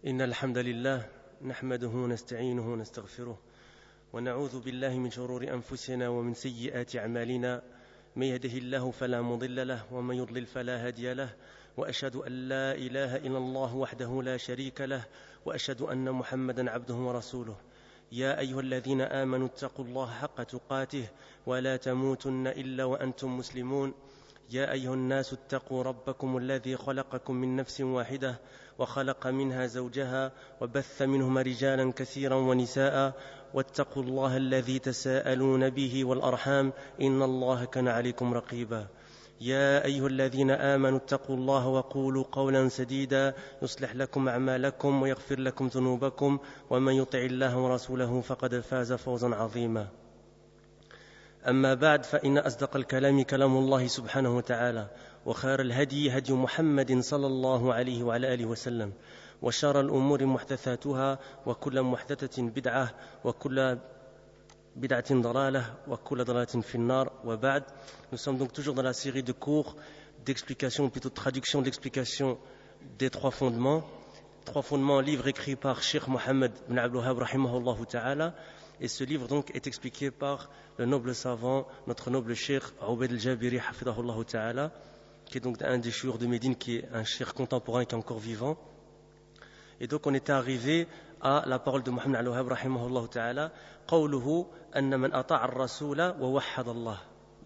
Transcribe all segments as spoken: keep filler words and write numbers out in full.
إن الحمد لله نحمده ونستعينه ونستغفره ونعوذ بالله من شرور أنفسنا ومن سيئات أعمالنا من يهده الله فلا مضل له ومن يضلل فلا هادي له وأشهد أن لا إله إلا الله وحده لا شريك له وأشهد أن محمدا عبده ورسوله يا أيها الذين آمنوا اتقوا الله حق تقاته ولا تموتن إلا وأنتم مسلمون يا أيها الناس اتقوا ربكم الذي خلقكم من نفس واحدة وخلق منها زوجها وبث منهما رجالا كثيرا ونساء واتقوا الله الذي تساءلون به والأرحام إن الله كان عليكم رقيبا يا أيها الذين آمنوا اتقوا الله وقولوا قولا سديدا يصلح لكم أعمالكم ويغفر لكم ذنوبكم ومن يطع الله ورسوله فقد فاز فوزا عظيما أما بعد فإن أصدق الكلام كلام الله سبحانه وتعالى وخير الهدي هدي محمد صلى الله عليه وعلى آله وسلم وشر الأمور محدثاتها وكل محدثة بدعة وكل بدعة ضلالة وكل ضلالة في النار وبعد. Nous sommes donc toujours dans la série de cours d'explication, plutôt de traduction de l'explication des trois fondements. Trois fondements, livre écrit par Cheikh Mohammed bin Abdul Wahhab rahimahullah ta'ala. Et ce livre donc est expliqué par le noble savant, notre noble cheikh Ubayd al-Jabiri hafidahullah ta'ala, qui est donc un des chouïrs de Médine, qui est un cheikh contemporain qui est encore vivant. Et donc on était arrivé à la parole de Mohammed bin Abdul Wahhab rahimahullah ta'ala, qawluhu anna man ata'a ar-rasula wa wahhada Allah.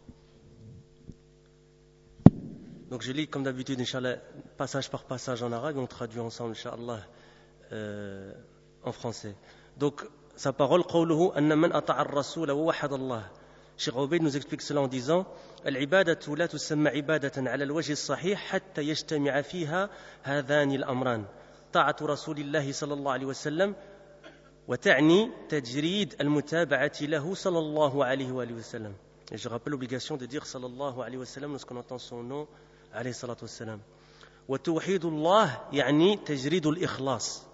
Donc je lis comme d'habitude, Inch'Allah, passage par passage en arabe et on traduit ensemble, Inch'Allah, euh, en français. Donc, sa parole, قوله أن من أطاع الرسول ووحد الله. Cheikh Ubayd nous explique cela en disant العبادة لا تسمى عبادة على الوجه الصحيح حتى يجتمع فيها هذان الأمران طاعة رسول الله صلى الله عليه وسلم وتعني تجريد المتابعة له صلى الله عليه وآله وسلم. Et je rappelle l'obligation de dire صلى الله عليه وسلم lorsqu'on entend son nom عليه الصلاة والسلام. وتوحيد الله يعني تجريد الإخلاص.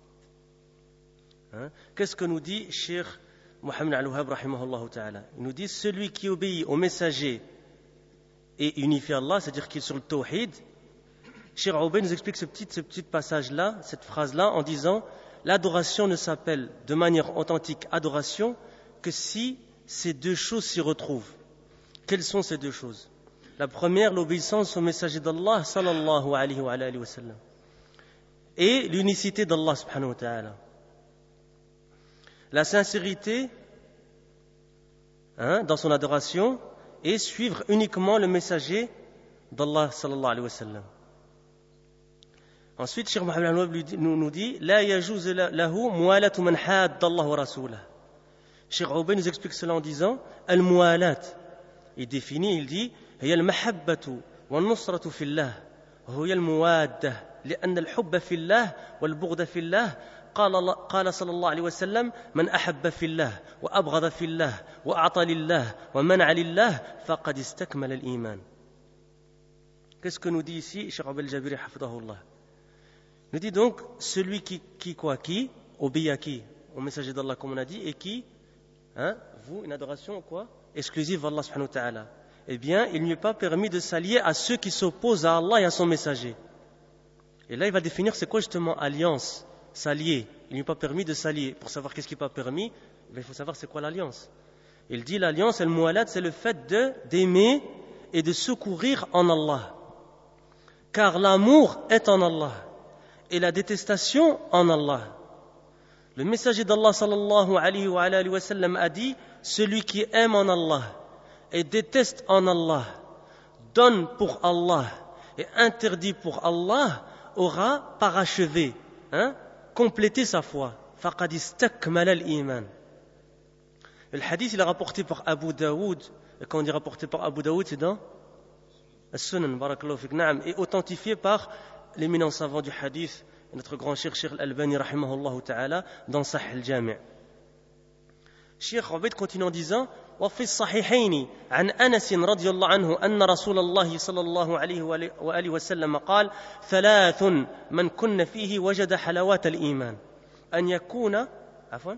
Hein? Qu'est-ce que nous dit Cheikh Mohammed al-Wahhab rahimahullah ta'ala? Il nous dit celui qui obéit au messager et unifie Allah, c'est-à-dire qu'il est sur le tawhid. Cheikh Ubayd nous explique ce petit, ce petit passage-là, cette phrase-là, en disant l'adoration ne s'appelle de manière authentique adoration que si ces deux choses s'y retrouvent. Quelles sont ces deux choses? La première, l'obéissance au messager d'Allah sallallahu alayhi wa alayhi wa sallam, et l'unicité d'Allah subhanahu wa ta'ala. La sincérité hein, dans son adoration et suivre uniquement le messager d'Allah sallallahu alayhi wa sallam. Ensuite, Cheikh Mohammed al-Wahhab nous dit La yajouz lahu mualatu man hadda Allah wa rasulah. Cheikh Ubayd nous explique cela en disant Al-mualat. Il définit, il dit هي المحبة والنصرة في الله وهي الموادة لأن الحب في الله والبغض في الله قال قال صلى الله عليه وسلم من أحب في الله وأبغض في الله وأعطى لله ومنع لله فقد استكمل الإيمان. Qu'est-ce que nous dit ici Cheikh Ubayd al-Jabiri hafidahullah? Nous dit donc celui qui, qui quoi qui obéit à qui? Au messager d'Allah comme on a dit, et qui hein, vous une adoration quoi exclusive à Allah subhanahu wa ta'ala. Eh bien, il ne lui est pas permis de s'allier à ceux qui s'opposent à Allah et à son messager. Et là, il va définir c'est quoi justement alliance, s'allier. Il ne lui est pas permis de s'allier. Pour savoir qu'est-ce qui n'est pas permis, il faut savoir c'est quoi l'alliance. Il dit l'alliance, al-mualat, c'est le fait de, d'aimer et de secourir en Allah. Car l'amour est en Allah et la détestation en Allah. Le messager d'Allah sallallahu alayhi wa alayhi wa sallam a dit celui qui aime en Allah et déteste en Allah, donne pour Allah et interdit pour Allah, aura parachevé, hein, complété sa foi. فَقَدْ اسْتَكْمَلَ الْإِيمَانِ. Le hadith, il est rapporté par Abu Daoud. Et quand on dit rapporté par Abu Daoud, c'est dans As-Sunan, barakallahu fik, na'am, et authentifié par l'éminent savant du hadith, notre grand cheikh, Cheikh Al-Albani, rahimahullah ta'ala, dans Sahih al-Jami'. Cheikh Ubayd continue en disant وفي الصحيحين عن أنس رضي الله عنه أن رسول الله صلى الله عليه وآله وسلم قال ثلاث من كن فيه وجد حلاوات الإيمان أن يكون عفوا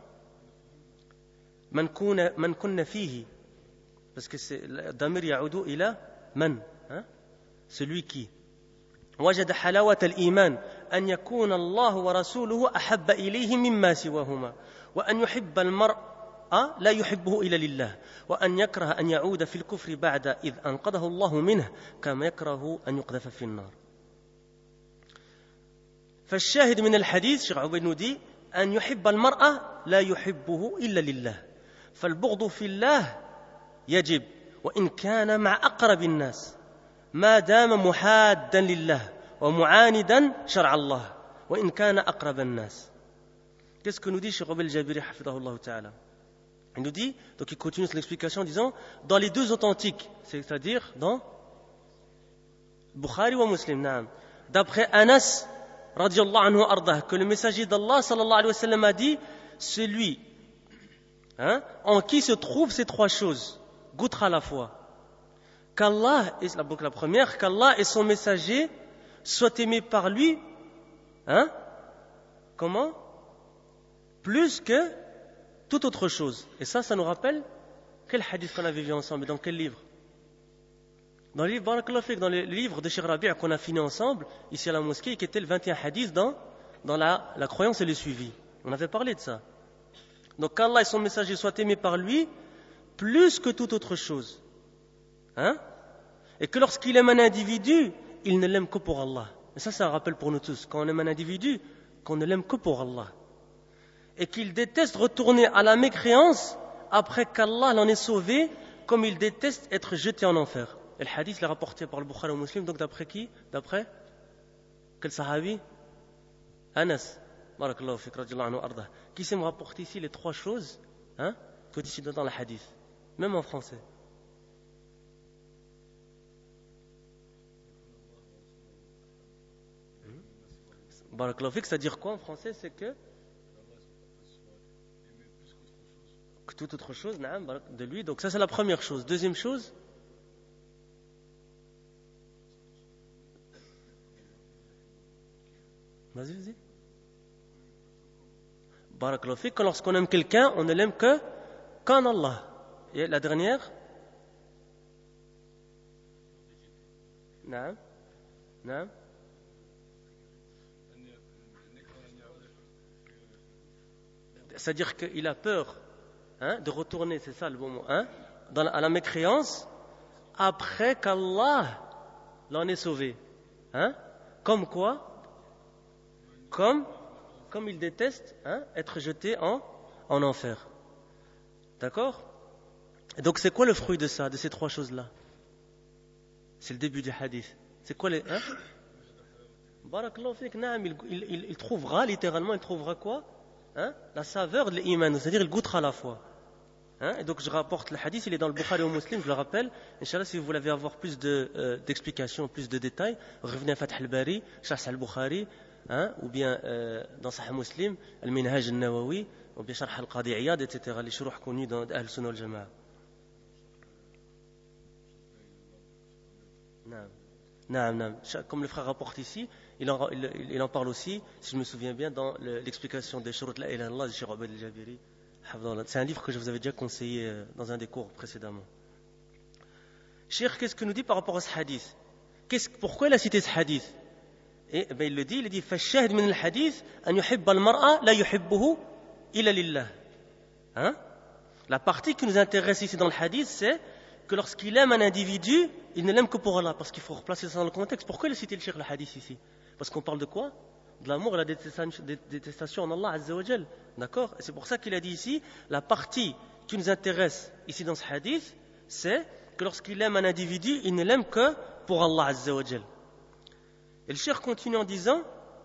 من كن من كن فيه parce que c'est الضمير يعود إلى من hein? Celui qui وجد حلاوة الإيمان أن يكون الله ورسوله أحب إليه مما سواهما وأن يحب المرء لا يحبه إلا لله وأن يكره أن يعود في الكفر بعد إذ أنقذه الله منه كما يكره أن يقذف في النار. فالشاهد من الحديث شيخ عبيد نودي أن يحب المرء لا يحبه إلا لله فالبغض في الله يجب وإن كان مع أقرب الناس ما دام محادا لله ومعاندا شرع الله وإن كان أقرب الناس. Qu'est-ce que nous dit Cheikh Abel Jabiri hafidahullah ta'ala? Il nous dit, donc il continue son explication en disant, dans les deux authentiques, c'est-à-dire dans Bukhari ou Muslim, naam, d'après Anas radiallahu anhu ardah, que le messager d'Allah sallallahu alayhi wa sallam a dit, celui hein, en qui se trouvent ces trois choses, goûtera à la fois qu'Allah, et la, la première, qu'Allah et son messager soient aimés par lui, hein, comment? Plus que toute autre chose. Et ça, ça nous rappelle quel hadith qu'on avait vu ensemble, et dans quel livre? Dans le livre Barakallahu Fik, dans le livre de Cheikh Rabi' qu'on a fini ensemble, ici à la mosquée, qui était le vingt et un hadith dans, dans la, la croyance et le suivi. On avait parlé de ça. Donc qu'Allah et son messager soient aimés par lui, plus que toute autre chose. Hein? Et que lorsqu'il aime un individu, il ne l'aime que pour Allah. Et ça, c'est un rappel pour nous tous. Quand on aime un individu, qu'on ne l'aime que pour Allah. Et qu'il déteste retourner à la mécréance après qu'Allah l'en ait sauvé, comme il déteste être jeté en enfer. Et le hadith est rapporté par le Bukhari ou Muslim, donc d'après qui? D'après quel sahabi? Anas, barakallahu fik, radiyallahu anhu arda, qui sait me rapporter ici les trois choses hein, que ici dans le hadith, même en français. Barakallahu fik, c'est-à-dire quoi en français? C'est que que toute autre chose, de lui. Donc ça c'est la première chose. Deuxième chose, vas-y, vas-y. Barakallahu fik, que lorsqu'on aime quelqu'un, on ne l'aime que qu'en Allah. Et la dernière, naam, naam. C'est-à-dire qu'il a peur hein, de retourner, c'est ça le bon mot, hein, dans la, à la mécréance après qu'Allah l'en ait sauvé. Hein, comme quoi? Comme, comme il déteste hein, être jeté en, en enfer. D'accord? Et donc c'est quoi le fruit de ça, de ces trois choses-là? C'est le début du hadith. C'est quoi les... Hein? Barakallahu fik, naam, il, il, il, il trouvera, littéralement, il trouvera quoi? Hein? La saveur de l'iman, c'est-à-dire il goûtera à la foi. Hein? Et donc je rapporte le hadith, il est dans le Bukhari ou Muslim, je le rappelle. Inch'Allah, si vous voulez avoir plus de, euh, d'explications, plus de détails, revenez à Fath al-Bari, Sharh al-Bukhari, hein? Ou bien euh, dans Sahih Muslim, Al-Minhaj al-Nawawi, ou bien Sharh al-Qadi Iyad, et cetera. Les shuruh connus dans Ahl Sunnah al-Jama'a. Naam. Naam, naam. Comme le frère rapporte ici, il en, il, il en parle aussi, si je me souviens bien, dans le, l'explication des Shurut la ilaha illallah de Cheikh Abed al-Jabiri. C'est un livre que je vous avais déjà conseillé dans un des cours précédemment. Cheikh, qu'est-ce que nous dit par rapport à ce hadith? Qu'est-ce, pourquoi il a cité ce hadith? Et ben, il le dit, il dit فَالشَّاهِدْ مِنَ الْحَدِيثِ أَنْ يُحِبَّ الْمَرْأَ لَا يُحِبُّهُ إِلَّا لِلَّهِ. Hein? La partie qui nous intéresse ici dans le hadith, c'est que lorsqu'il aime un individu, il ne l'aime que pour Allah, parce qu'il faut replacer ça dans le contexte. Pourquoi il a cité le Cheikh le hadith ici? Parce qu'on parle de quoi? De l'amour et la détestation en Allah Azza wa Jal. D'accord? Et c'est pour ça qu'il a dit ici, la partie qui nous intéresse ici dans ce hadith, c'est que lorsqu'il aime un individu, il ne l'aime que pour Allah Azza wa Jal. Et le Cheikh continue en disant,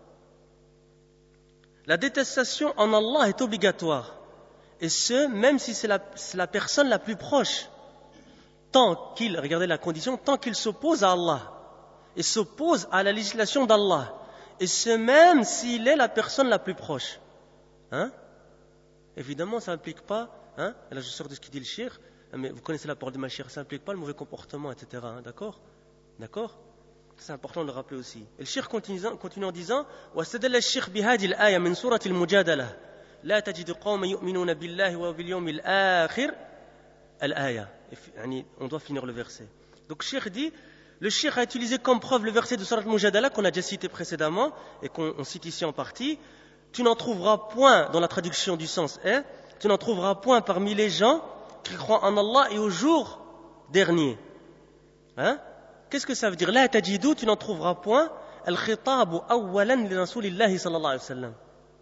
la détestation en Allah est obligatoire. Et ce, même si c'est la, c'est la personne la plus proche. Tant qu'il, regardez la condition, tant qu'il s'oppose à Allah et s'oppose à la législation d'Allah, et ce même s'il est la personne la plus proche. Hein? Évidemment, ça n'implique pas, hein? Et là je sors de ce qu'il dit le shir, mais vous connaissez la parole de ma shir, ça n'implique pas le mauvais comportement, et cetera. Hein? D'accord? D'accord? C'est important de le rappeler aussi. Et le shir continue, continue en disant وَاسْتَدَلَّ الشيخ بهذه الآية من سورة المجادلة لا تجد قوما يؤمنون بالله وباليوم الآخر الآية. On doit finir le verset. Donc Cheikh dit, Le cheikh a utilisé comme preuve le verset de Surat al-Mujadala qu'on a déjà cité précédemment et qu'on cite ici en partie. Tu n'en trouveras point, dans la traduction du sens est, tu n'en trouveras point parmi les gens qui croient en Allah et au jour dernier. Hein? Qu'est-ce que ça veut dire? La tajidou, tu n'en trouveras point. Al-khitabu awwalan li rasulillahi sallallahu alayhi wa sallam.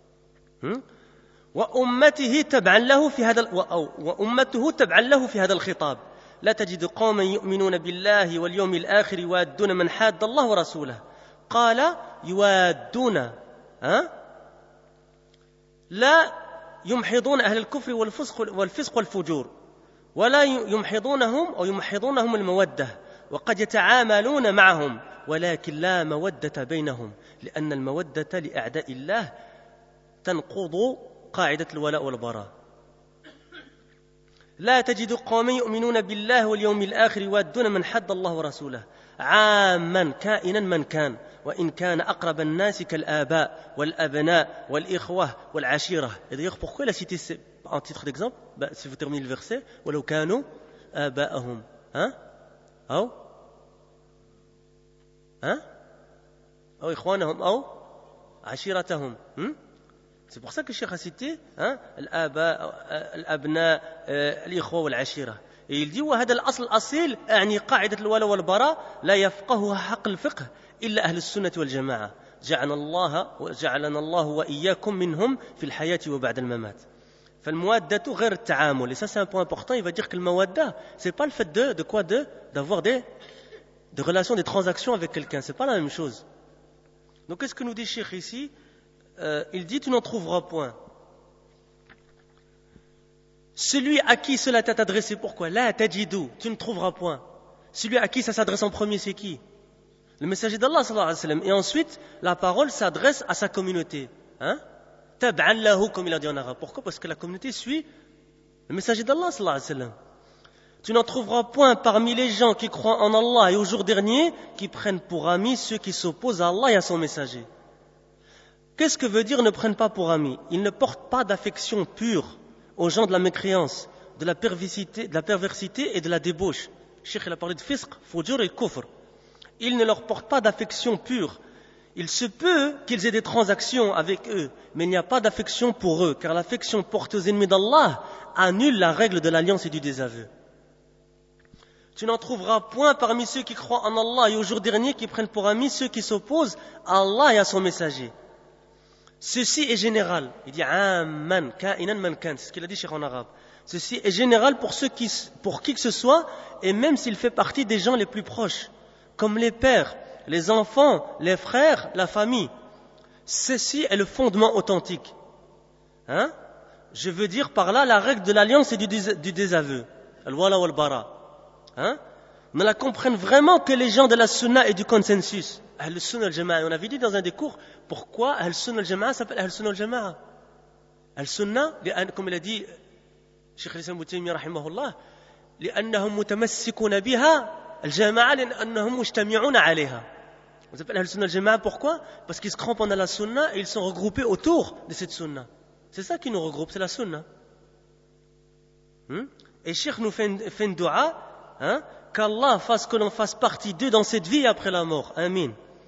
وأمته تبعا له في هذا وأمته تبعا له في هذا الخطاب لا تجد قوما يؤمنون بالله واليوم الآخر يوادون من حاد الله ورسوله قال يوادون ها لا يمحضون أهل الكفر والفسق والفسق والفجور ولا يمحضونهم أو يمحضونهم المودة وقد يتعاملون معهم ولكن لا مودة بينهم لأن المودة لأعداء الله تنقض قاعدة الولاء والبراء لا تجد قوما يؤمنون بالله واليوم الآخر يوادون من حد الله ورسوله عاما كائنا من كان وإن كان أقرب الناس كالآباء والأبناء والإخوة والعشيرة. Et d'ailleurs, pourquoi il a cité en titre d'exemple? bah, Si vous terminez le verset, ولو كانوا آباءهم hein? أو hein? أو إخوانهم أو عشيرتهم hmm? C'est pour ça que le Cheikh a cité hein, الآباء الأبناء الإخوة والعشيرة. Et il dit وهذا الأصل الأصيل يعني قاعدة الولاء والبراء لا يفقهها حق الفقه إلا أهل السنة والجماعة جعلنا الله وجعلنا الله وإياكم منهم في الحياة وبعد الممات. فالموادة غير التعامل. Et ça c'est un point important. Il va dire que le mawadda c'est pas le fait de de quoi de d'avoir des des relations, des transactions avec quelqu'un. C'est pas la même chose. Donc qu'est-ce que nous dit Cheikh ici? Euh, il dit tu n'en trouveras point. Celui à qui cela t'a adressé, pourquoi? La tajidou, tu ne trouveras point. Celui à qui ça s'adresse en premier, c'est qui? Le messager d'Allah sallallahu alayhi wa sallam. Et ensuite, la parole s'adresse à sa communauté. Hein? Tab'an lahu, comme il a dit en arabe. Pourquoi? Parce que la communauté suit le messager d'Allah sallallahu alayhi wa sallam. Tu n'en trouveras point parmi les gens qui croient en Allah et au jour dernier, qui prennent pour amis ceux qui s'opposent à Allah et à son messager. Qu'est-ce que veut dire ne prennent pas pour amis? Ils ne portent pas d'affection pure aux gens de la mécréance, de la perversité, de la perversité et de la débauche. Cheikh il a parlé de fisq, fujur et kufr. Ils ne leur portent pas d'affection pure. Il se peut qu'ils aient des transactions avec eux, mais il n'y a pas d'affection pour eux, car l'affection portée aux ennemis d'Allah annule la règle de l'alliance et du désaveu. Tu n'en trouveras point parmi ceux qui croient en Allah et au jour dernier qui prennent pour amis ceux qui s'opposent à Allah et à son messager. Ceci est général. Il dit amman, ka'inan man kan. C'est ce qu'il a dit Cheikh en arabe. Ceci est général pour ceux qui, pour qui que ce soit, et même s'il fait partie des gens les plus proches, comme les pères, les enfants, les frères, la famille. Ceci est le fondement authentique. Hein? Je veux dire par là la règle de l'alliance et du, dés, du désaveu. Al-wala wal-bara. Hein? Ne la comprennent vraiment que les gens de la sunna et du consensus. Ahl-Sunnah al-Jama'a. On avait dit dans un des cours pourquoi Ahl-Sunnah al-Jama'a s'appelle Ahl-Sunnah al-Jama'a. Al-Sunnah, comme il a dit Cheikh Islam Ibn Taymiyyah rahimahullah, لأنهم متمسكون بها الجماعة لأنهم مجتمعون عليها. On s'appelle Ahl-Sunnah al-Jama'a pourquoi? Parce qu'ils se cramponnent à la sunna et ils sont regroupés autour de cette sunna. C'est ça qui nous regroupe, c'est la sunna. Hmm? Et Cheikh nous fait une, fait une dua, hein, qu'Allah fasse que l'on fasse partie d'eux dans cette vie et après la mort. Amin.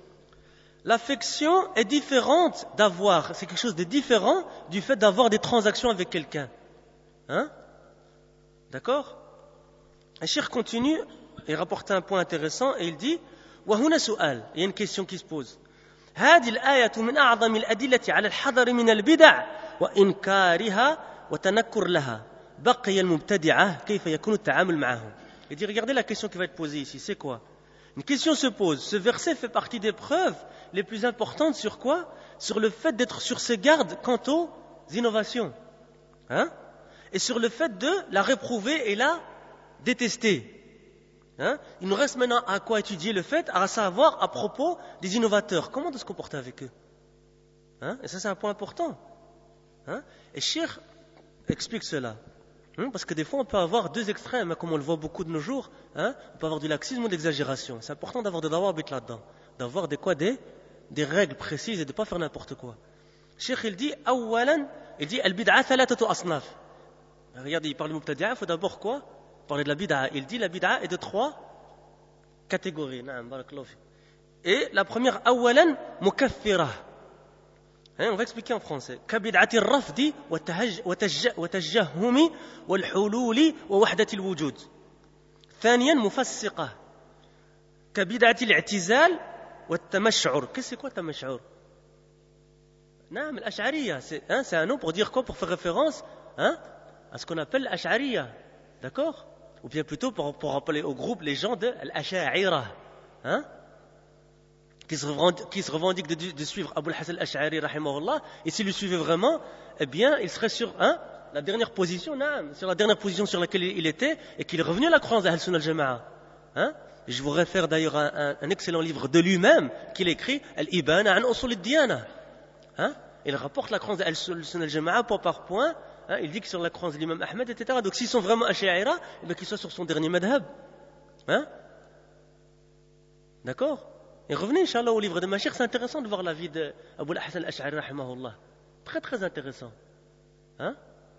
L'affection est différente d'avoir, c'est quelque chose de différent du fait d'avoir des transactions avec quelqu'un. Hein? D'accord? Et Cheikh continue et rapporte un point intéressant et il dit وهنا سؤال. Il y a une question qui se pose. هذه الآية من أعظم الأدلة على الحذر من البدع وإنكارها وتنكر لها بقي المبتدعة كيف يكون التعامل معهم. Il dit regardez la question qui va être posée ici, c'est quoi? Une question se pose. Ce verset fait partie des preuves les plus importantes sur quoi? Sur le fait d'être sur ses gardes quant aux innovations. Hein? Et sur le fait de la réprouver et la détester. Hein? Il nous reste maintenant à quoi étudier le fait, à savoir à propos des innovateurs. Comment de se comporter avec eux? Hein? Et ça c'est un point important. Hein? Et Cheikh explique cela. Hein? Parce que des fois on peut avoir deux extrêmes, comme on le voit beaucoup de nos jours. Hein? On peut avoir du laxisme ou de l'exagération. C'est important d'avoir des dawabit là-dedans. D'avoir des quoi des, des règles précises et de ne pas faire n'importe quoi. Cheikh il dit awalan, il dit al-bid'a thalathatu asnaf. Regardez, il parle de mubtadi'a, il faut d'abord quoi? Parler de la bid'a. Il dit la bid'a est de trois catégories. نعم بارك الله فيك. Et la première أولا مكفرة. Hein, on va expliquer en français. كبدعة الرفض وتجهم والحلول ووحدة الوجود. ثانيا مفسقة كبدعة الاعتزال والتمشعر. Qu'est-ce que c'est quoi تمشعر? نعم الأشعرية. C'est un nom pour dire quoi? Pour faire référence hein, à ce qu'on appelle l'Ash'ariya. D'accord? Ou bien plutôt pour, pour rappeler au groupe les gens de l'Ash'a'ira. Hein? Qui se revendiquent, qui se revendiquent de, de suivre Abu al-Hasan al-Ash'ari rahimahullah, et s'ils le suivaient vraiment, eh bien, il serait sur hein, la dernière position, non, sur la dernière position sur laquelle il était, et qu'il est revenu à la croyance d'Ahl Sunnah al-Jama'a. Hein? Je vous réfère d'ailleurs à un, un excellent livre de lui-même, qu'il écrit, Al-Ibana an Usul al-Diyana. Hein? Il rapporte la croyance d'Ahl Sunnah al-Jama'a point par point, hein, il dit que sur la croyance de l'imam Ahmed, et cetera. Donc s'ils sont vraiment Ash'a'ira, eh bien qu'ils soient sur son dernier madhab. Hein? D'accord? Et revenez, Inch'Allah, au livre de Machir, c'est intéressant de voir la vie d'Abu al-Hasan al-Ash'ari, rahimahullah. Très, très intéressant. Hein?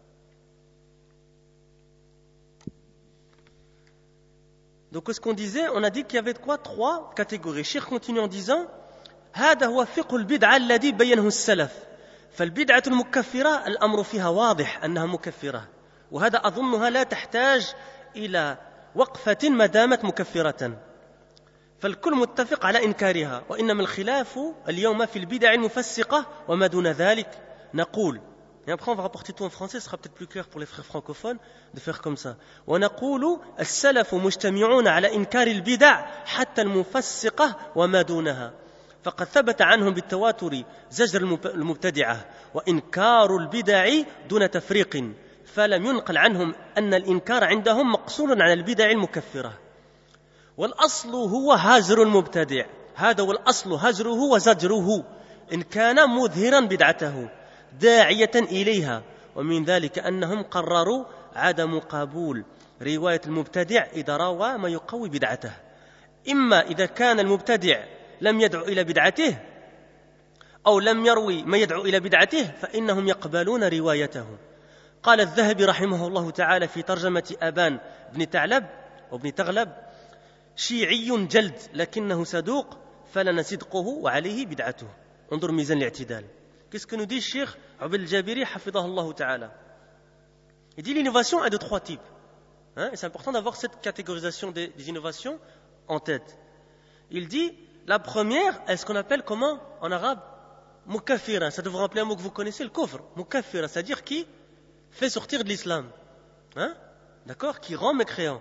Donc, ce qu'on disait, on a dit qu'il y avait quoi? Trois catégories. Cheikh continue en disant هذا هو فقه البدعة الذي بينه السلف فالبدعة المكفرة الأمر فيها واضح أنها مكفرة وهذا أظنها لا تحتاج إلى وقفة ما دامت مكفرة فالكل متفق على إنكارها وإنما الخلاف اليوم في البدع المفسقة وما دون ذلك نقول et après on va rapporter tout en français, ce sera peut-être plus clair pour les frères francophones de faire comme ça ونقول السلف مجتمعون على إنكار البدع حتى المفسقة وما دونها فقد ثبت عنهم بالتواتر زجر المبتدعة وإنكار البدع دون تفريق فلم ينقل عنهم أن الإنكار عندهم مقصور على البدع المكفرة والأصل هو هجر المبتدع هذا هو الأصل هجره وزجره إن كان مظهرا بدعته داعية إليها ومن ذلك أنهم قرروا عدم قبول رواية المبتدع إذا روى ما يقوي بدعته إما إذا كان المبتدع لم يدعو إلى بدعته أو لم يروي ما يدعو إلى بدعته فإنهم يقبلون روايته قال الذهبي رحمه الله تعالى في ترجمة أبان بن تعلب وابن تغلب شيعي جلد لكنه صدوق فلنا صدقه وعليه بدعته انظر ميزان الاعتدال. Qu'est-ce que nous dit Cheikh Ubayd al-Jabiri hafidhahullah ta'ala? Il dit l'innovation est de trois types. Hein, et c'est important d'avoir cette catégorisation des, des innovations en tête. Il dit la première est ce qu'on appelle comment en arabe mukaffira. Ça devrait rappeler un mot que vous connaissez, le kufr. Mukaffira, c'est-à-dire qui fait sortir de l'islam. Hein? D'accord? Qui rend mécréant.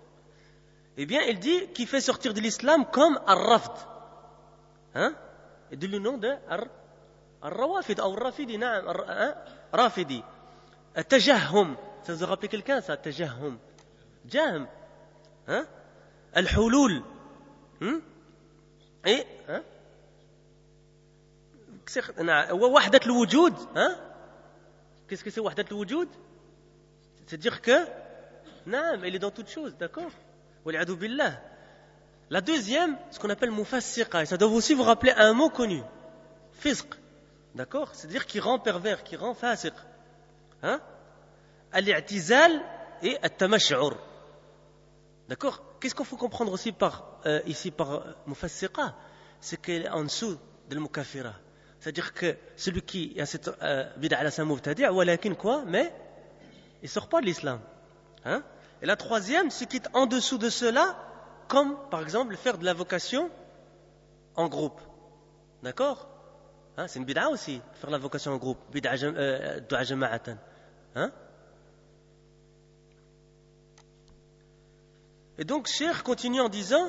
Eh bien, il dit qui fait sortir de l'islam comme ar-rafd. Hein? Et de le nom de ar-rawafid ou ar-rafidi, naam, rafidi. Tajahhum. Ça vous rappelle quelqu'un, ça? Tajahhum. Jahm. Hein? Al-hulul. Hein? Et, hein? وحدة الوجود. Hein? Qu'est-ce que c'est وحدة الوجود? C'est-à-dire que, naam, elle est dans toute chose, d'accord? La deuxième, ce qu'on appelle mufassiqa, et ça doit aussi vous rappeler un mot connu, fisq, d'accord? C'est-à-dire qui rend pervers, qui rend fasiq. Hein? Al-i'tizal et al-tamash'ur. D'accord? Qu'est-ce qu'il faut comprendre aussi par, euh, ici par euh, mufassiqa? C'est qu'elle est en dessous de l'mukaffira. C'est-à-dire que celui qui a cette euh, bid'a ala sa mubtadi', walakin quoi? Mais il ne sort pas de l'islam. Hein? Et la troisième, ce qui est en dessous de cela, comme par exemple faire de la vocation en groupe. D'accord? Hein, c'est une bid'a aussi, faire la vocation en groupe. Bid'a euh, du'a jama'atan. Hein? Et donc, Cheikh continue en disant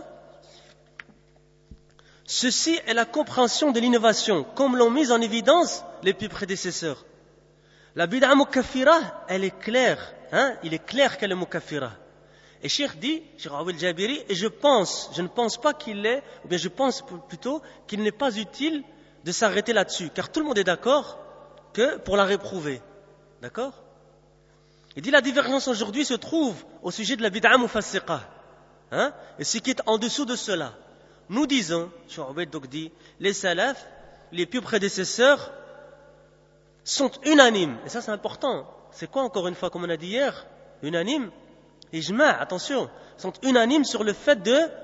ceci est la compréhension de l'innovation, comme l'ont mis en évidence les plus prédécesseurs. La bid'a mukaffira, elle est claire. Hein? Il est clair qu'elle est mukaffira. Et Cheikh dit, Cheikh Ubayd al-Jabiri, et je pense, je ne pense pas qu'il est, ou bien je pense plutôt qu'il n'est pas utile de s'arrêter là-dessus, car tout le monde est d'accord que pour la réprouver. D'accord? Il dit la divergence aujourd'hui se trouve au sujet de la bid'a mufassiqa. Hein? Et ce qui est en dessous de cela. Nous disons, Cheikh Ubayd donc dit, les salafs, les plus prédécesseurs, sont unanimes. Et ça c'est important. C'est quoi encore une fois, comme on a dit hier? Unanime. Ijma', attention, sont unanimes sur le fait de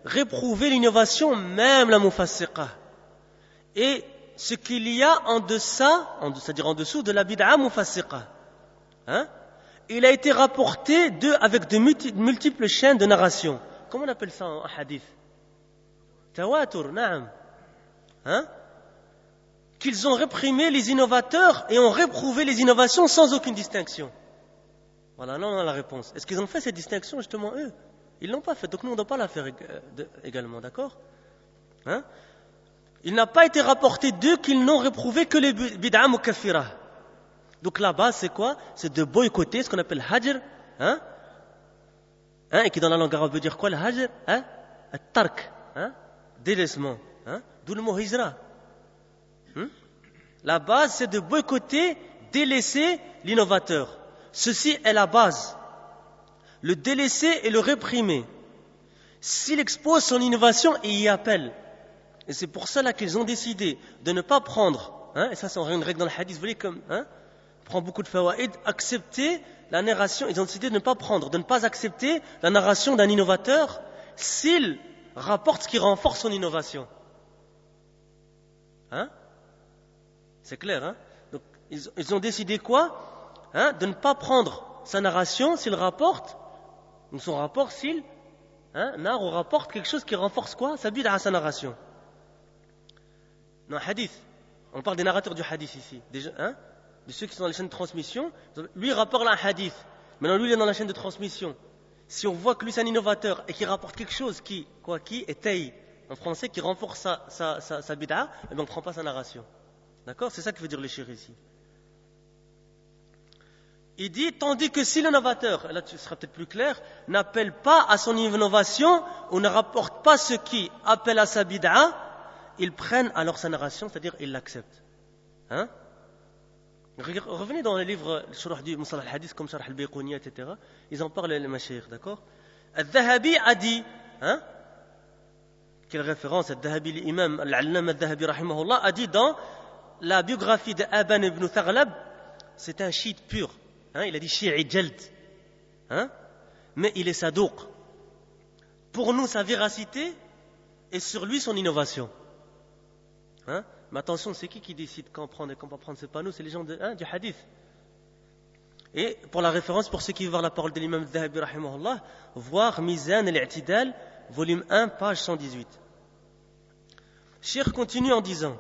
réprouver l'innovation, même la mufassiqa. Et ce qu'il y a en deçà, c'est-à-dire en dessous de la bid'a mufassiqa. Hein? Il a été rapporté de, avec de multiples chaînes de narration. Comment on appelle ça en hadith? Tawatur, na'am. Hein? Qu'ils ont réprimé les innovateurs et ont réprouvé les innovations sans aucune distinction. Voilà, non, on a la réponse. Est-ce qu'ils ont fait cette distinction justement eux? Ils ne l'ont pas fait, donc nous on ne doit pas la faire également, d'accord? Hein? Il n'a pas été rapporté d'eux qu'ils n'ont réprouvé que les bid'a mukaffira. Donc la base c'est quoi? C'est de boycotter ce qu'on appelle hajr, hein? Hein? Et qui dans la langue arabe veut dire quoi le hajr? Hein? At-tark, hein? Délaissement, hein? D'où le mot hijra. Hmm? La base c'est de boycotter, délaisser l'innovateur. Ceci est la base. Le délaisser et le réprimer. S'il expose son innovation et y appelle. Et c'est pour cela qu'ils ont décidé de ne pas prendre, hein, et ça c'est une règle dans le hadith, vous voyez comme, hein, prend beaucoup de fawaïd, accepter la narration, ils ont décidé de ne pas prendre, de ne pas accepter la narration d'un innovateur s'il rapporte ce qui renforce son innovation. Hein? C'est clair, hein? Donc, ils, ils ont décidé quoi? Hein? De ne pas prendre sa narration s'il rapporte, ou son rapport s'il, hein, nar ou rapporte quelque chose qui renforce quoi? Sa bid'a à sa narration. Non, hadith. On parle des narrateurs du hadith ici. Des, hein, de ceux qui sont dans les chaînes de transmission. Lui, il rapporte un hadith. Maintenant, lui, il est dans la chaîne de transmission. Si on voit que lui, c'est un innovateur et qu'il rapporte quelque chose qui, quoi, qui est taï, en français, qui renforce sa, sa, sa, sa bid'a, eh bien, on ne prend pas sa narration. D'accord? C'est ça que veut dire le shir ici. Il dit, tandis que si l'innovateur, là, tu seras peut-être plus clair, n'appelle pas à son innovation ou ne rapporte pas ce qui appelle à sa bid'a, ils prennent alors sa narration, c'est-à-dire ils l'acceptent. Hein? Revenez dans les livres Shurah du Musalah al-Hadith comme Sharh al-Bayqouniya, et cetera. Ils en parlent les mashayikh, d'accord? Al-Dhahabi a dit, hein? Quelle référence? Al-Dhahabi, l'imam, al-Allam al-Dhahabi, rahimahullah, a dit dans la biographie d'Aban ibn Taghlab, c'est un chiite pur. Hein? Il a dit shi'i jald. Hein? Mais il est sadouq. Pour nous, sa véracité et sur lui, son innovation. Hein? Mais attention, c'est qui qui décide quand prendre et quand pas prendre? C'est pas nous, c'est les gens de, hein, du hadith. Et pour la référence, pour ceux qui veulent voir la parole de l'imam al-Dhahabi, rahimahullah, voir Mizan al-I'tidal, volume un, page cent dix-huit. Cheikh continue en disant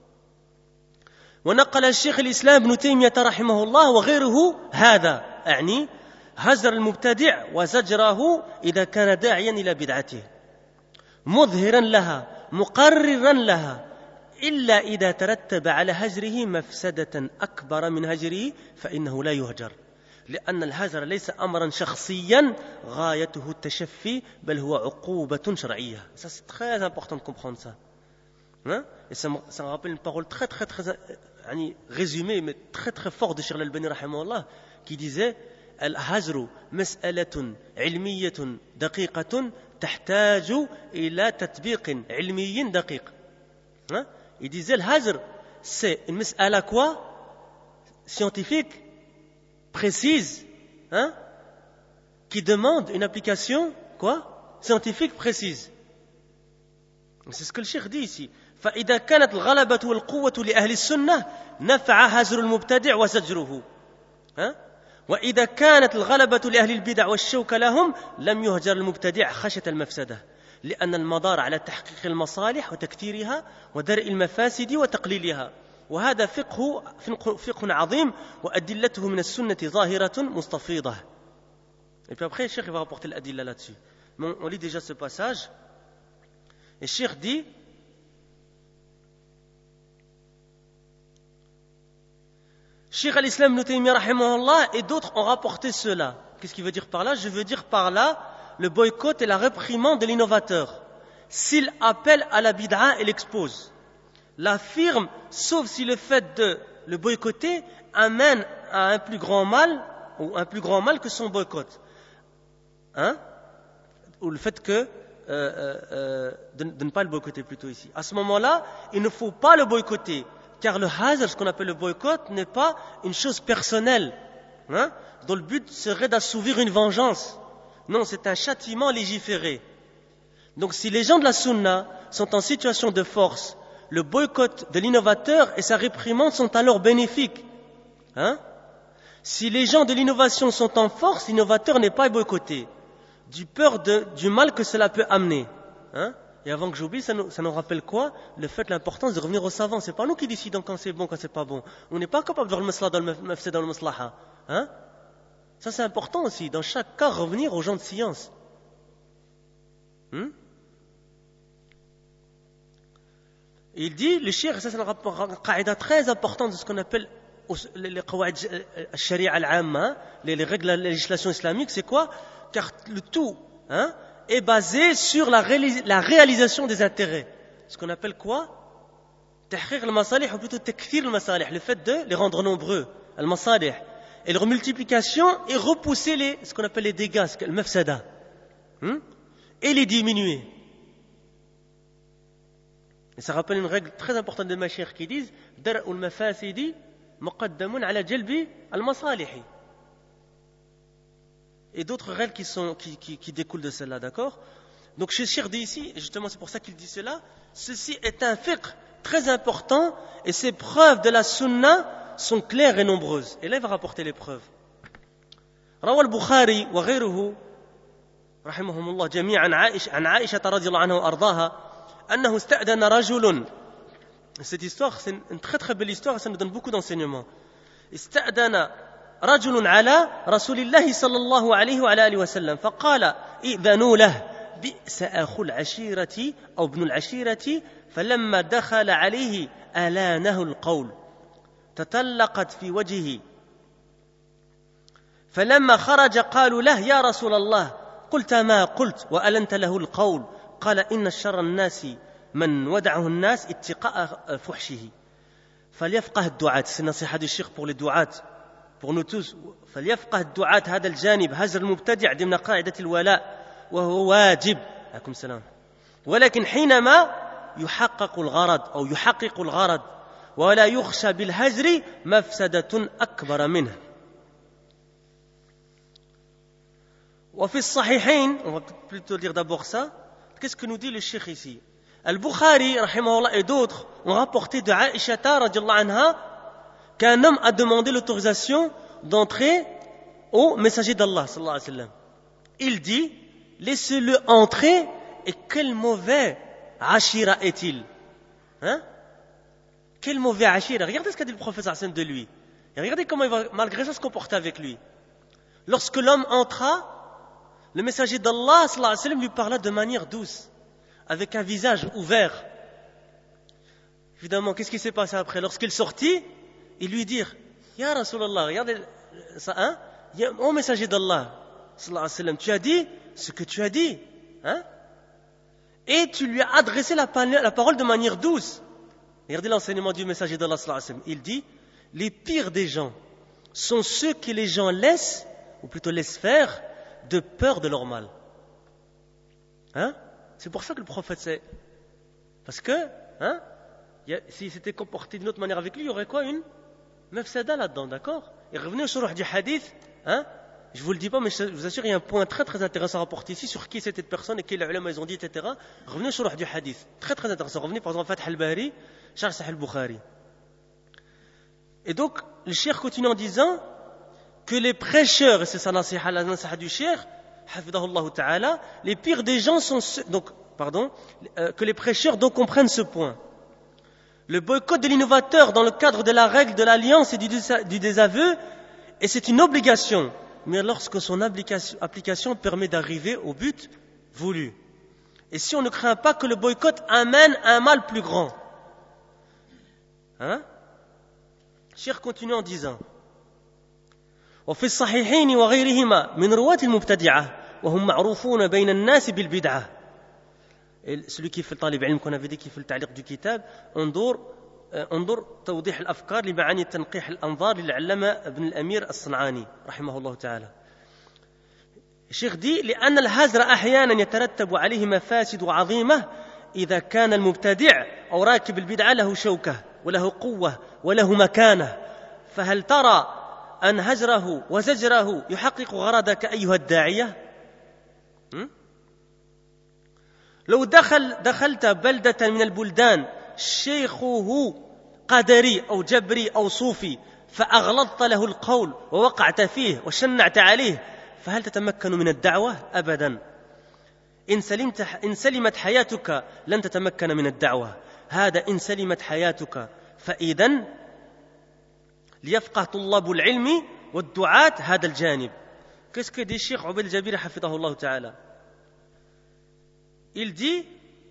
ونقل الشيخ الإسلام ابن تيمية رحمه الله وغيره هذا أعني هزر المبتدع وزجره إذا كان داعيا إلى بدعته مظهرا لها مقررا لها إلا إذا ترتب على هجره مفسدة أكبر من هجره فإنه لا يهجر لأن الهجر ليس أمرا شخصيا غايته التشفي بل هو عقوبة شرعية. Ça c'est très important de comprendre ça. Hein? Et ça me, ça me rappelle une parole très très très résumée mais très très forte de Cheikh Al-Albani rahimahullah qui disait الهجر مسألة علمية دقيقة تحتاج إلى تطبيق علمي دقيق. Hein? Il disait le hajr, c'est une mas'ala quoi? Scientifique, précise, hein? Qui demande une application quoi? Scientifique précise. C'est ce que le cheikh dit ici. فإذا كانت الغلبة والقوة لأهل السنة نفع هجر المبتدع وزجره. hein? وإذا كانت الغلبة لأهل البدع والشوك لهم لم يهجر المبتدع خشية المفسدة. لأن المدار على تحقيق المصالح وتكثيرها ودرء المفاسد وتقليلها وهذا فقه فقه عظيم وأدلته من السنة ظاهرة مستفيضة. Et puis après, le cheikh va rapporter l'adilla là-dessus. Mais on lit déjà ce passage. Et le cheikh dit Cheikh al-Islam ibn Taymiyyah rahimahullah et d'autres ont rapporté cela. Qu'est-ce qu'il veut dire par là? Je veux dire par là le boycott et la réprimande de l'innovateur. S'il appelle à la bid'a et l'expose. L'affirme, sauf si le fait de le boycotter amène à un plus grand mal, ou un plus grand mal que son boycott. Hein? Ou le fait que, euh, euh, de, de ne pas le boycotter plutôt ici. À ce moment-là, il ne faut pas le boycotter. Car le hazr, ce qu'on appelle le boycott, n'est pas une chose personnelle. Hein? Dont le but serait d'assouvir une vengeance. Non, c'est un châtiment légiféré. Donc si les gens de la sunna sont en situation de force, le boycott de l'innovateur et sa réprimande sont alors bénéfiques. Hein? Si les gens de l'innovation sont en force, l'innovateur n'est pas boycotté, du peur de, du mal que cela peut amener. Hein? Et avant que j'oublie, ça nous, ça nous rappelle quoi? Le fait, l'importance de revenir aux savants. C'est pas nous qui décidons quand c'est bon, quand c'est pas bon. On n'est pas capable de voir le maslah dans le mafsada dans le maslaha. Hein? Ça c'est important aussi, dans chaque cas, revenir aux gens de science. Hmm? Il dit, le shir, ça c'est un qaïda très important de ce qu'on appelle les qawaïd al-sharia al-amma, les règles de la législation islamique, c'est quoi? Car le tout hein, est basé sur la, réalis- la réalisation des intérêts. Ce qu'on appelle quoi? Tahrir al-masalih, ou plutôt takthir al-masalih, le fait de les rendre nombreux, al-masalih. Et leur multiplication et repousser les, ce qu'on appelle les dégâts, le mafsada, hein, et les diminuer. Et ça rappelle une règle très importante des mashayikh qui disent dar'ul mafasidi muqaddamun ala jalbi al-masalihi. Et d'autres règles qui, sont, qui, qui, qui découlent de celle-là, d'accord? Donc chez Shir dit ici, et justement c'est pour ça qu'il dit cela, ceci est un fiqh très important et ces preuves de la sunna sont claires et nombreuses. Et là il va rapporter les preuves. روى البخاري وغيره رحمهم الله جميعا عن عائشة رضي الله عنها وأرضاها أنه استأذن رجل. Cette histoire, c'est une très très belle histoire et ça nous donne beaucoup d'enseignements. استأذن رجل على رسول الله صلى الله عليه وعلى آله وسلم فقال إذنوا له بئس أخو العشيرة أو ابن العشيرة فلما دخل عليه ألانه القول تطلقت في وجهه فلما خرج قالوا له يا رسول الله قلت ما قلت وألنت له القول قال إن شر الناس من ودعه الناس اتقاء فحشه فليفقه الدعاة. C'est نصيحة du Cheikh pour les du'at, pour nous tous. فليفقه الدعاة هذا الجانب هجر المبتدع ضمن قاعدة الولاء وهو واجب. عليكم السلام. ولكن حينما يحقق الغرض أو يحقق الغرض ولا يخشى بالهجر مفسدة أكبر منه. وفي الصحيحين, on va plutôt dire d'abord ça. Qu'est-ce que nous dit le Cheikh ici? Al-Bukhari, rahimahullah, et d'autres ont rapporté de Aïcha radiallahu anha qu'un homme a demandé l'autorisation d'entrer au messager d'Allah sallallahu alayhi wa sallam. Il dit, laissez-le entrer, et quel mauvais ashira est-il? Hein? Quel mauvais ashira? Regardez ce qu'a dit le prophète sallallahu alayhi wa sallam de lui. Et regardez comment il va malgré ça se comporter avec lui. Lorsque l'homme entra, le messager d'Allah sallallahu alayhi wa sallam lui parla de manière douce, avec un visage ouvert. Évidemment, qu'est-ce qui s'est passé après? Lorsqu'il sortit, il lui dit Ya Rasulallah, regardez ça, hein? Ô messager d'Allah, sallallahu alayhi wa sallam, tu as dit ce que tu as dit, hein? Et tu lui as adressé la, la parole de manière douce. Regardez l'enseignement du messager d'Allah, sallallahu alayhi wa sallam. Il dit les pires des gens sont ceux que les gens laissent, ou plutôt laissent faire, de peur de leur mal. Hein? C'est pour ça que le prophète sait. Parce que, hein, s'il s'était comporté d'une autre manière avec lui, il y aurait quoi? Une mafsada là-dedans, d'accord? Et revenez au shurh du hadith, hein, je vous le dis pas, mais je vous assure, il y a un point très très intéressant à rapporter ici sur qui c'était cette personne et qui les ulama ils ont dit, et cetera. Revenez au shurh du hadith, très très intéressant. Revenez par exemple à Fath al-Bari, Sharh Sahih al-Bukhari. Et donc, le cheikh continue en disant que les prêcheurs, et c'est ça la nasiha du cheikh, hafidahullah ta'ala, les pires des gens sont ceux, donc, pardon, euh, que les prêcheurs donc comprennent ce point. Le boycott de l'innovateur dans le cadre de la règle de l'alliance et du, désa- du désaveu, et c'est une obligation, mais lorsque son application, application permet d'arriver au but voulu. Et si on ne craint pas que le boycott amène un mal plus grand. Hein? Cheikh continue en disant وفي الصحيحين وغيرهما من رواة المبتدعة وهم معروفون بين الناس بالبدعة. Celui qui fait le talib ilm qu'on avait dit qui fait le ta'liq du kitab, انظر انظر توضيح الأفكار لمعاني تنقيح الأنظار للعلامة ابن الأمير الصنعاني رحمه الله تعالى. الشيخ دي لأن الهزر أحيانا يترتب عليه مفاسد عظيمة إذا كان المبتدع أو راكب البدعة له شوكة وله قوة وله مكانة، فهل ترى أن هجره وزجره يحقق غرضك أيها الداعية؟ لو دخل دخلت بلدة من البلدان شيخه قدري أو جبري أو صوفي فأغلظت له القول ووقعت فيه وشنعت عليه فهل تتمكن من الدعوة؟ أبدا. إن سلمت إن سلمت حياتك لن تتمكن من الدعوة. هذا إن سلمت حياتك. فإذن ليفقه طلاب العلم والدعاة هذا الجانب. Qu'est-ce que dit Cheikh Obeid el-Jabiri hafidahullah ta'ala? Il dit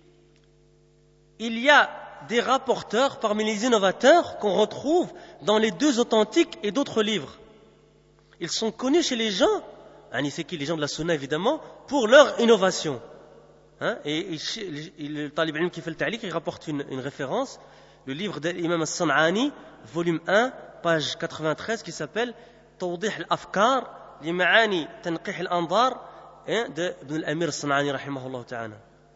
il y a des rapporteurs parmi les innovateurs qu'on retrouve dans les deux authentiques et d'autres livres. Ils sont connus chez les gens, c'est qui les gens de la sunna évidemment, pour leur innovation. Hein? Et, et, et le talib ilm qui fait le ta'liq, il rapporte une, une référence, le livre de l'imam al-San'ani, volume un, page quatre-vingt-treize, qui s'appelle Tawdih al-Afkar, li ma'ani tanqih al-Anzar, de Ibn al-Amir al-San'ani, rahimahullah ta'ala.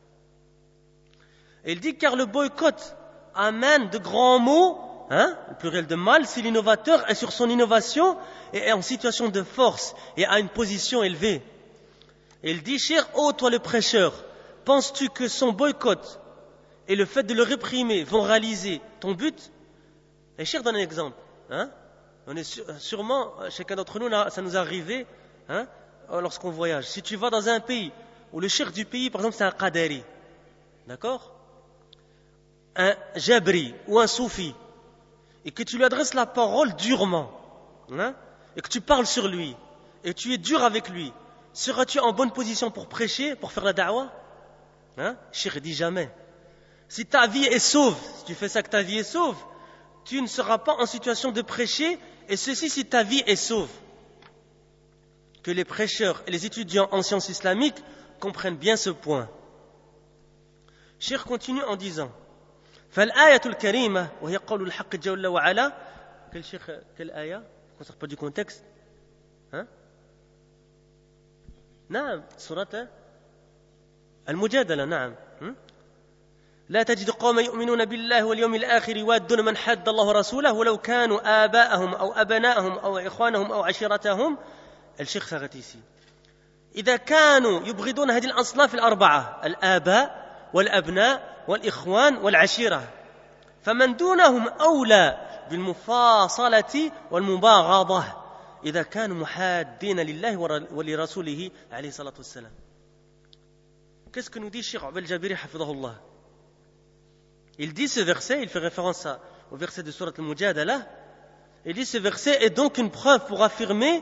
Il dit car le boycott amène de grands mots, hein, le pluriel de mal, si l'innovateur est sur son innovation et est en situation de force et a une position élevée. Et il dit, cher, ô toi le prêcheur, penses-tu que son boycott et le fait de le réprimer vont réaliser ton but? Et cher, donne un exemple. Hein, on est sur, sûrement, chacun d'entre nous, ça nous est arrivé, hein, lorsqu'on voyage. Si tu vas dans un pays où le cheikh du pays, par exemple, c'est un qadari, d'accord, un jabri ou un soufi, et que tu lui adresses la parole durement, hein, et que tu parles sur lui, et tu es dur avec lui, seras-tu en bonne position pour prêcher, pour faire la da'wah? Hein? Cheikh dit jamais. Si ta vie est sauve, si tu fais ça que ta vie est sauve, tu ne seras pas en situation de prêcher, et ceci si ta vie est sauve. Que les prêcheurs et les étudiants en sciences islamiques comprennent bien ce point. Cheikh continue en disant فالآية الكريمة وهي قول الحق جل وعلا. Quel cheikh, quelle آية? On ne sort pas du contexte. Hein? نعم سورة المجادلة. نعم. لا تجد قوما يؤمنون بالله واليوم الآخر يوادون من حد الله ورسوله ولو كانوا آباءهم أو أبناءهم أو إخوانهم أو عشيرتهم. الشيخ s'arrête ici. إذا كانوا يبغضون هذه الأصناف الأربعة الآباء والأبناء والإخوان والعشيرة فمن دونهم أولى بالمفاصلة والمباغضة إذا كانوا محادين لله ولرسوله عليه الصلاة والسلام. Qu'est-ce que nous dit Cheikh Obeid el-Jabiri hafidahullah? Il dit ce verset, il fait référence à, au verset de Surat al-Mujadalah, il dit ce verset est donc une preuve pour affirmer,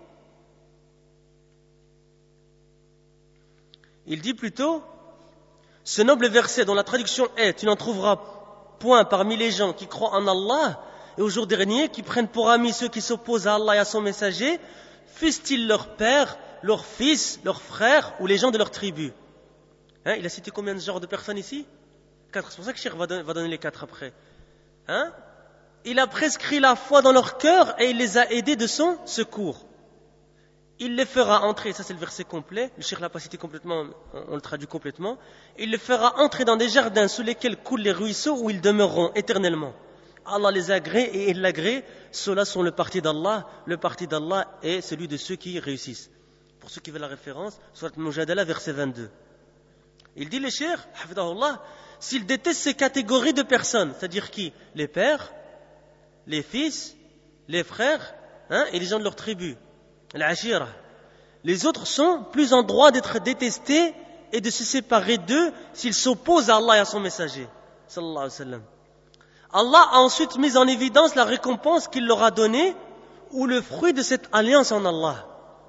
il dit plutôt ce noble verset dont la traduction est tu n'en trouveras point parmi les gens qui croient en Allah et au jour dernier qui prennent pour amis ceux qui s'opposent à Allah et à son messager, fussent-ils leur père, leur fils, leurs frères ou les gens de leur tribu. Hein, il a cité combien de genres de personnes ici? Quatre. C'est pour ça que Cheikh va donner, va donner les quatre après. Hein? Il a prescrit la foi dans leur cœur et il les a aidés de son secours. Il les fera entrer, ça c'est le verset complet, le Cheikh l'a pas cité complètement, on le traduit complètement. Il les fera entrer dans des jardins sous lesquels coulent les ruisseaux où ils demeureront éternellement. Allah les agrée et il l'agrée, ceux-là sont le parti d'Allah, le parti d'Allah est celui de ceux qui réussissent. Pour ceux qui veulent la référence, Surat al-Mujadalah, verset vingt-deux. Il dit le Cheikh, hafidahullah, s'il déteste ces catégories de personnes, c'est-à-dire qui? Les pères, les fils, les frères, hein, et les gens de leur tribu. L'ashira. Les autres sont plus en droit d'être détestés et de se séparer d'eux s'ils s'opposent à Allah et à son messager. Sallallahu alayhi wa sallam. Allah a ensuite mis en évidence la récompense qu'il leur a donnée ou le fruit de cette alliance en Allah.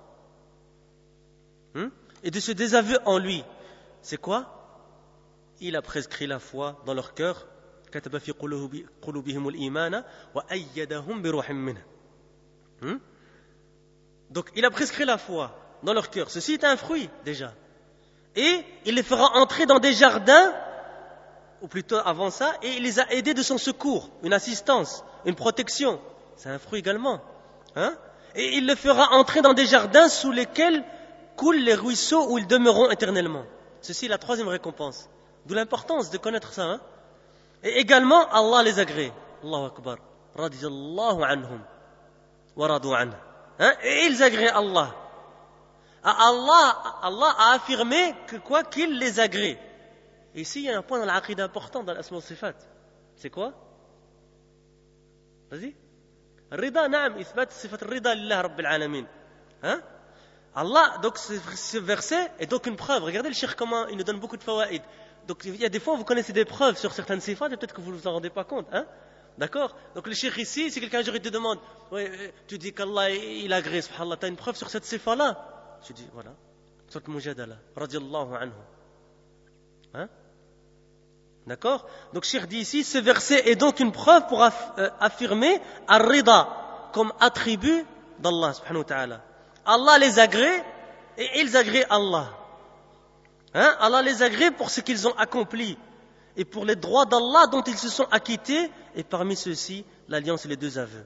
Hum? Et de ce désaveu en lui. C'est quoi? Il a prescrit la foi dans leur cœur. كتب في قلوبهم الإيمان وأيدهم بروح منه. Hum? Donc, il a prescrit la foi dans leur cœur. Ceci est un fruit, déjà. Et il les fera entrer dans des jardins, ou plutôt avant ça, et il les a aidés de son secours, une assistance, une protection. C'est un fruit également. Hein? Et il les fera entrer dans des jardins sous lesquels coulent les ruisseaux où ils demeureront éternellement. Ceci est la troisième récompense. D'où l'importance de connaître ça. Hein? Et également, Allah les agrée. Allahu Akbar. Radiyallahu anhum. Wa radu anhu. Hein? Et ils agréent Allah. Allah. Allah a affirmé que quoi qu'il les agrée. Et ici, il y a un point dans l'aqida important dans l'asma wa sifat. C'est quoi? Vas-y. Rida, naam, ithbat sifat rida lillah rabbil alamin. Hein? Allah, donc ce verset est donc une preuve. Regardez le cheikh comment il nous donne beaucoup de fawaïd. Donc il y a des fois vous connaissez des preuves sur certaines sifat et peut-être que vous ne vous en rendez pas compte. Hein? D'accord? Donc le cheikh ici, si quelqu'un te demande, ouais, tu dis qu'Allah il agrée, subhanallah, tu as une preuve sur cette sifa là? Tu dis, voilà. Surat Mujadala, radiallahu anhu. Hein? D'accord? Donc cheikh dit ici, ce verset est donc une preuve pour aff- euh, affirmer ar-rida comme attribut d'Allah subhanahu wa ta'ala. Allah les agrée et ils agréent Allah. Hein? Allah les agrée pour ce qu'ils ont accompli et pour les droits d'Allah dont ils se sont acquittés, et parmi ceux-ci, l'alliance et les deux aveux.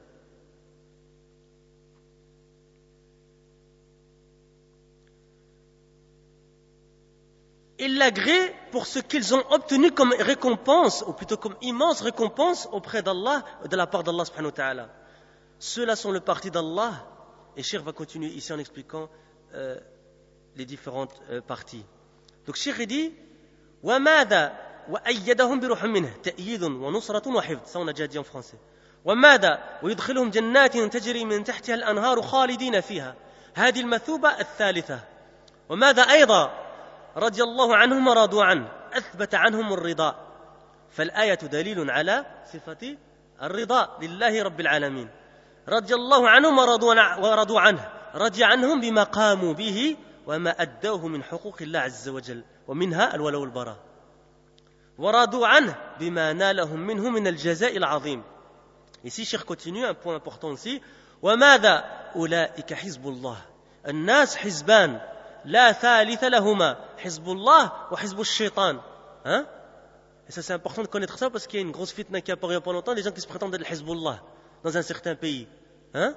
Ils l'agréent pour ce qu'ils ont obtenu comme récompense, ou plutôt comme immense récompense auprès d'Allah, de la part d'Allah subhanahu wa ta'ala. Ceux-là sont le parti d'Allah. Et Cheikh va continuer ici en expliquant euh, les différentes euh, parties. Donc Cheikh dit وَمَاذَا وَأَيَّدَهُمْ بِرُوحٍ مِّنْهِ تَأْيِيدٌ وَنُصْرَةٌ وَحِفْظٌ. Ça on a déjà dit en français. وَمَاذَا وَيُدْخِلُهُمْ جَنَّاتٍ تَجْرِي مِنْ تَحْتِهَا الْأَنْهَارُ خَالِدِينَ فِيهَا. هذه المثوبة الثالثة. وماذا أيضا رضي الله عنهم ورضوا عنه أثبت عنهم الرضا. فالآية دليل على صفة الرضا لله رب العالمين. رضي الله عنهم ورضوا عنه رضي عنهم بما قاموا به وما أدوه من حقوق الله عز وجل ومنها الولاء والبراء ورضوا عنه بما نالهم منه من الجزاء العظيم. Ici Cheikh continue un point important aussi. وماذا أولئك حزب الله الناس حزبان لا ثالث لهما حزب الله وحزب الشيطان. Hein? Et ça c'est important de connaître ça parce qu'il y a une grosse fitna qui a apparu il y a pas longtemps, des gens qui se prétendent être Hizbullah dans un certain pays. Hein?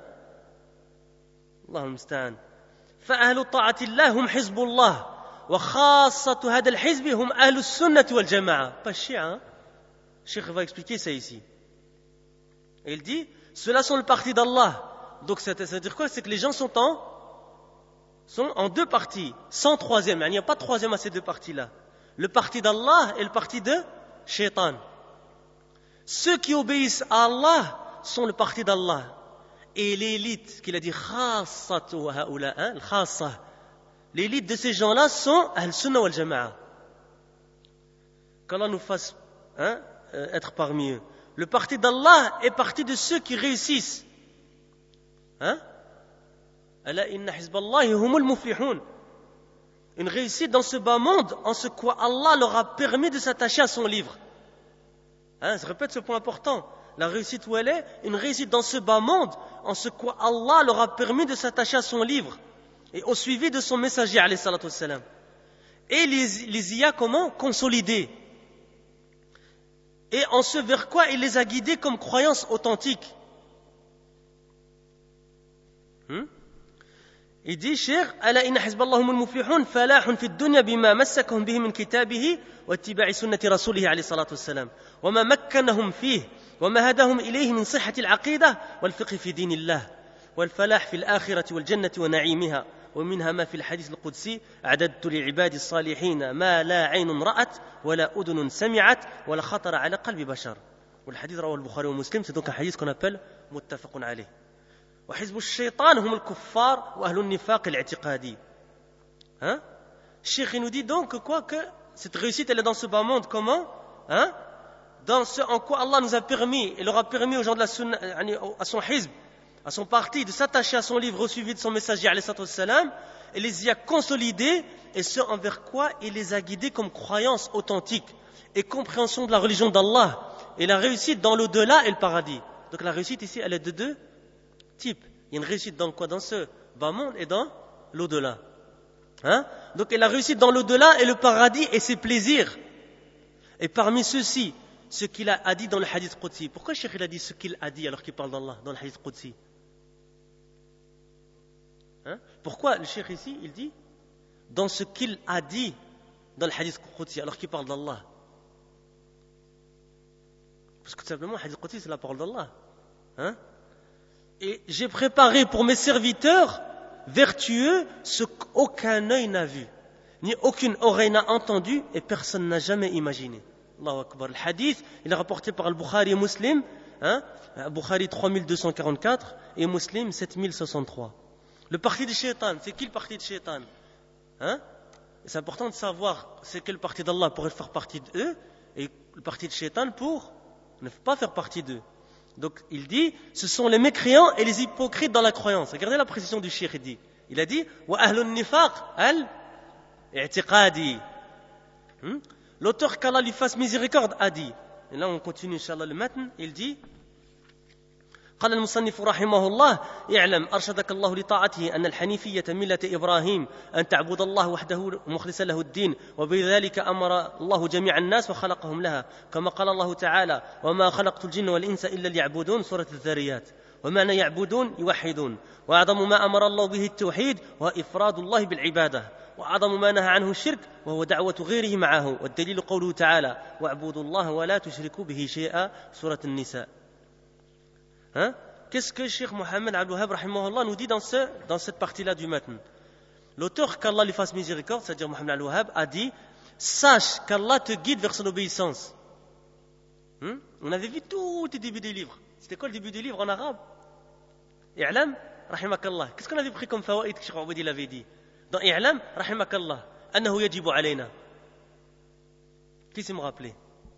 Allahu musta'an. فأهل طاعة الله هم حزب الله وخاصة هذا الحزب هم أهل السنة والجماعة. Pas chiite, hein? Cheikh va expliquer ça ici. Et il dit, ceux-là sont le parti d'Allah. Donc ça veut dire quoi? C'est que les gens sont en, sont en deux parties, sans troisième. Il n'y a pas de troisième à ces deux parties-là. Le parti d'Allah et le parti de Shaitan. Ceux qui obéissent à Allah sont le parti d'Allah. Et l'élite, qu'il a dit khassatu haoula, hein, le khassa, l'élite de ces gens-là sont Ahl-Sunnah wal-Jama'a. Qu'Allah nous fasse hein, être parmi eux. Le parti d'Allah est parti de ceux qui réussissent. Hein? Ala inna hizballahi humul muflihun. Une réussite dans ce bas monde en ce quoi Allah leur a permis de s'attacher à son livre. Hein, je répète ce point important. La réussite où elle est, une réussite dans ce bas monde en ce quoi Allah leur a permis de s'attacher à son livre et au suivi de son messager alayhi salatu wassalam. Et les, les y a comment? Consolidés. Et en ce vers quoi il les a guidés comme croyance authentique. Hmm? Il dit, Cheikh, ألا إن حزب الله هم المفلحون فلاح في الدنيا بما مسكهم به من كتابه واتباع سنة رسوله عليه الصلاة والسلام وما مكنهم فيه وما هداهم إليه من صحة العقيدة والفقه في دين الله والفلاح في الآخرة والجنة ونعيمها ومنها ما في الحديث القدسي أعددت لعبادي الصالحين ما لا عين رأت ولا أذن سمعت ولا خطر على قلب بشر. والحديث رواه البخاري ومسلم. C'est donc un hadith qu'on appelle متفق عليه. وحزب الشيطان هم الكفار وأهل النفاق الاعتقادي. Hein? Cheikh nous dit donc quoi que cette réussite elle est dans ce bas monde. Comment? Hein? Dans ce en quoi Allah nous a permis et leur a permis aux gens de la sunna, à son hizb, à son parti, de s'attacher à son livre au suivi de son messager alayhi salatu wassalam, et les y a consolidés, et ce envers quoi il les a guidés comme croyance authentique et compréhension de la religion d'Allah et la réussite dans l'au-delà et le paradis. Donc la réussite ici elle est de deux types. Il y a une réussite dans quoi? Dans ce bas monde et dans l'au-delà. Hein? Donc et la réussite dans l'au-delà et le paradis et ses plaisirs. Et parmi ceux-ci, ce qu'il a dit dans le hadith Qudsi. Pourquoi Cheikh il a dit ce qu'il a dit alors qu'il parle d'Allah dans le hadith Qudsi? Hein? Pourquoi le Cheikh ici il dit dans ce qu'il a dit dans le hadith Qudsi alors qu'il parle d'Allah? Parce que tout simplement le hadith Qudsi c'est la parole d'Allah. Hein? Et j'ai préparé pour mes serviteurs vertueux ce qu'aucun œil n'a vu ni aucune oreille n'a entendu et personne n'a jamais imaginé. Allahu Akbar. Le hadith, il est rapporté par Al-Bukhari et Muslim, hein, Bukhari trois mille deux cent quarante-quatre et Muslim sept mille soixante-trois. Le parti de Shaitan, c'est qui le parti de Shaitan, hein? C'est important de savoir c'est quel parti d'Allah pour faire partie d'eux et le parti de Shaitan pour ne pas faire partie d'eux. Donc il dit, ce sont les mécréants et les hypocrites dans la croyance. Regardez la précision du cheikh, il dit. Il a dit, wa ahlun nifaq al-i'tiqadi. L'auteur qu'Allah lui fasse miséricorde a dit, et là on continue Inch'Allah le matn, il dit, قال المصنف رحمه الله اعلم أرشدك الله لطاعته أن الحنيفية ملة إبراهيم أن تعبد الله وحده مخلصا له الدين وبذلك أمر الله جميع الناس وخلقهم لها كما قال الله تعالى وما خلقت الجن والإنس إلا ليعبدون سورة الذاريات ومعنى يعبدون يوحدون وأعظم ما أمر الله به التوحيد وإفراد الله بالعبادة وأعظم ما نهى عنه الشرك وهو دعوة غيره معه والدليل قوله تعالى واعبدوا الله ولا تشركوا به شيئا سورة النساء. Hein? Qu'est-ce que Cheikh Mohammed Abdul-Wahhab rahimahullah nous dit dans, ce, dans cette partie-là du matn? L'auteur, qu'Allah lui fasse miséricorde, c'est-à-dire Mohammed Abdul-Wahhab, a dit sache qu'Allah te guide vers son obéissance. Hmm? On avait vu tout le début des livres. C'était quoi le début du livre en arabe? I'lam rahimakallah. Qu'est-ce qu'on avait pris comme fawaïd que Cheikh Oubedi l'avait dit? Dans I'lam rahimakallah annahu yajibu alayna. Qui s'est me rappelé?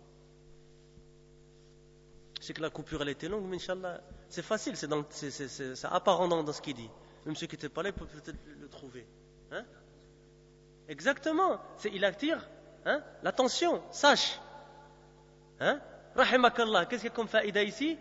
Je sais que la coupure elle était longue, mais Inch'Allah, c'est facile, c'est, dans, c'est, c'est, c'est, c'est apparent dans, dans ce qu'il dit. Même ceux qui n'étaient pas là, ils peuvent peut-être le trouver. Hein? Exactement, c'est, il attire hein, l'attention, sache. Hein? Rahimakallah, qu'est-ce qu'il y a comme faïda ici?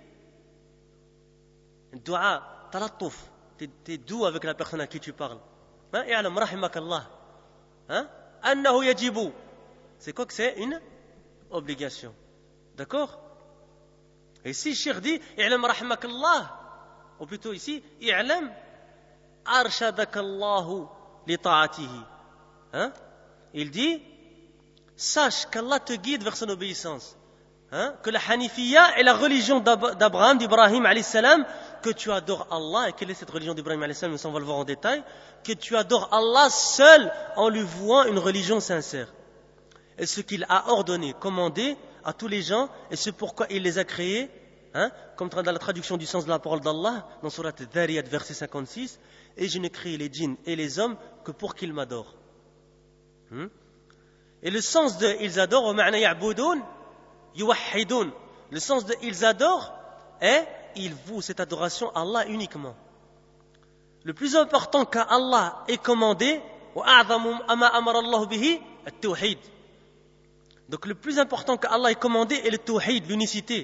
Dua, talattouf, t'es, t'es doux avec la personne à qui tu parles. Hein? I'lam, rahimakallah. Hein? Annahu yajibu. C'est quoi que c'est? Une obligation. D'accord? Et ici, Cheikh dit, i'lam rahimakallah, ou plutôt ici, i'lam arshadakallahu li ta'atihi. Hein? Il dit, sache qu'Allah te guide vers son obéissance. Hein? Que la Hanifiyya est la religion d'Abraham, d'Ibrahim alayhi salam, que tu adores Allah. Et quelle est cette religion d'Ibrahim alayhi salam? On va le voir en détail. Que tu adores Allah seul en lui vouant une religion sincère. Et ce qu'il a ordonné, commandé à tous les gens, et c'est pourquoi il les a créés, hein, comme dans la traduction du sens de la parole d'Allah, dans Surat Dhariyat, verset cinquante-six, et je n'ai créé les djinns et les hommes que pour qu'ils m'adorent. Hmm? Et le sens de ils adorent, au ma'na ya'budun, yuwahhidun, le sens de ils adorent est ils vouent cette adoration à Allah uniquement. Le plus important qu'à Allah est commandé, wa a'zamu ma amara Allah bihi at-tawhid. Donc le plus important qu'Allah ait commandé est le tawhid, l'unicité.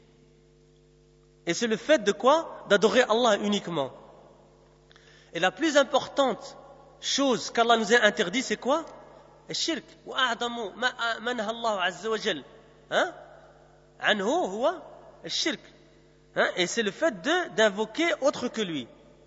Et c'est le fait de quoi? D'adorer Allah uniquement. Et la plus importante chose qu'Allah nous a interdit, c'est quoi? Le shirk. وَأَعْظَمُ مَا نَهَى اللَّهُ عَزَّ وَجَلَّ عَنْهُ هُوَ الشِّرْك. Et c'est le fait de, d'invoquer autre que lui.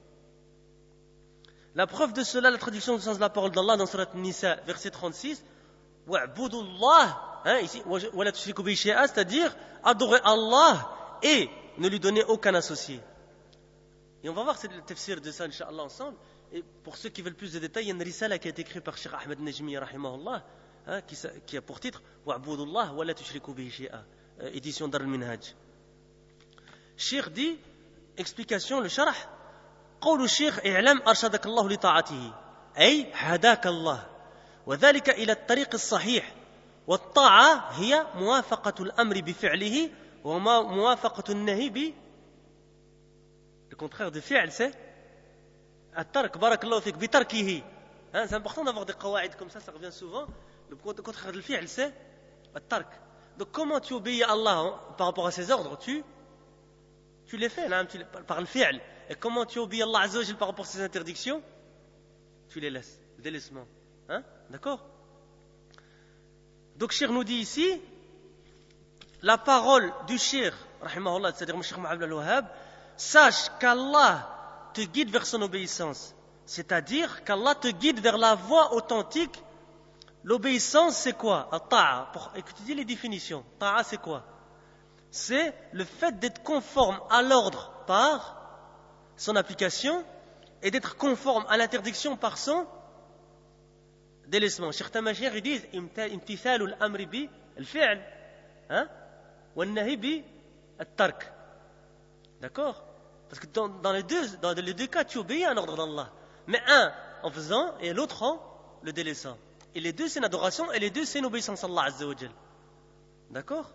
La preuve de cela, la traduction du sens de la parole d'Allah dans Surat Nisa, verset trente-six, وَاعْبُدُوا اللَّهَ, hein, ici, وَلَا تُشْرِكُوا بِهِ شَيْئًا, c'est-à-dire adorer Allah et ne lui donner aucun associé. Et on va voir le tafsir de ça, Inch'Allah, ensemble. Et pour ceux qui veulent plus de détails, il y a une risala qui a été écrite par Cheikh Ahmed Najmi, rahimahullah, hein, qui, qui a pour titre وَاعْبُدُوا اللَّهَ وَلَا تُشْرِكُوا بِهِ شَيْئًا, édition Dar al-Minhaj. Cheikh dit, explication, le sharh, قول الشيخ اعلم أرشدك الله لطاعته أي هداك الله وذلك إلى الطريق الصحيح والطاعة هي موافقة الأمر بفعله وموافقة النهي ب le contraire de fi'l c'est الترك بارك الله فيك بتركه. Hein, c'est important d'avoir des qawaïd comme ça, ça revient souvent. Le contraire de fi'l c'est الترك. Donc comment tu obéis à Allah hein, par rapport à ses ordres? Tu tu les fais là, tu, par le fi'l. Et comment tu obéis à Allah Azza wa Jal par rapport à ses interdictions? Tu les laisses, le délaissement. Hein? D'accord? Donc Cheikh nous dit ici, la parole du Cheikh, rahimahullah, c'est-à-dire mon Cheikh Mohammed Al-Wahhab, sache qu'Allah te guide vers son obéissance. C'est-à-dire qu'Allah te guide vers la voie authentique. L'obéissance, c'est quoi? Ta'a. Pour étudier les définitions. Ta'a, c'est quoi? C'est le fait d'être conforme à l'ordre par son application et d'être conforme à l'interdiction par son délaissement. Cheikh Tamashir, ils disent imtithalu al-amri bi al-fi'l, hein, wa an-nahy bi at-tark. D'accord? Parce que dans, dans, les deux, dans les deux cas, tu obéis à un ordre d'Allah. Mais un en faisant et l'autre en le délaissant. Et les deux, c'est une adoration et les deux, c'est une obéissance à Allah Azza wa Jal. D'accord?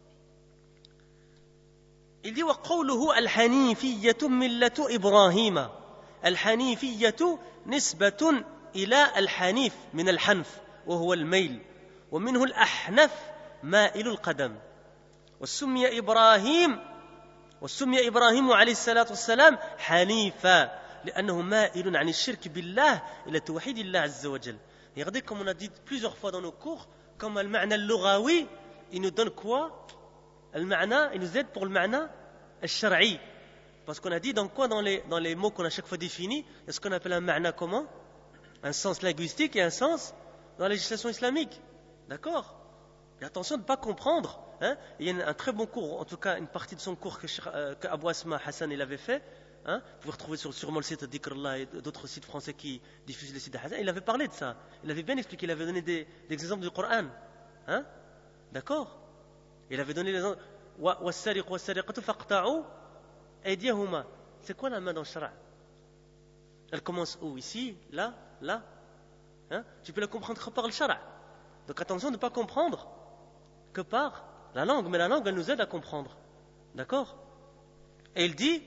Il dit وقوله الحنيفية ملة إبراهيم. الحنيفية نسبة إلى الحنيف من الحنف وهو الميل ومنه الأحنف مائل القدم وسمي إبراهيم وسمي إبراهيم عليه الصلاة والسلام حنيفا لأنه مائل عن الشرك بالله إلى توحيد الله عز وجل. Et regardez comme on a dit plusieurs fois dans nos cours, comme le ma'na al-lughawi, il nous donne quoi? Le ma'na, il nous aide pour le ma'na al-shar'i. Parce qu'on a dit dans quoi dans les, dans les mots qu'on a chaque fois définis, il y a ce qu'on appelle un ma'na comment? Un sens linguistique et un sens dans la législation islamique. D'accord? Et attention de ne pas comprendre. Hein? Il y a un très bon cours, en tout cas une partie de son cours que, euh, que Abou Asma Hassan il avait fait. Hein? Vous pouvez retrouver sur, sûrement le site Dhikrullah et d'autres sites français qui diffusent les sites de Hassan. Il avait parlé de ça. Il avait bien expliqué, il avait donné des, des exemples du Coran. Hein? D'accord? Il avait donné les exemples. وَالسَّرِقُ وَالسَّرِقَةُ فَاقْطَعُوا أَيْدِيَهُمَا. C'est quoi la main dans le shara'? Elle commence où? Ici, là, là. Hein? Tu peux la comprendre que par le shara'. Donc attention de ne pas comprendre que par la langue. Mais la langue, elle nous aide à comprendre. D'accord? Et il dit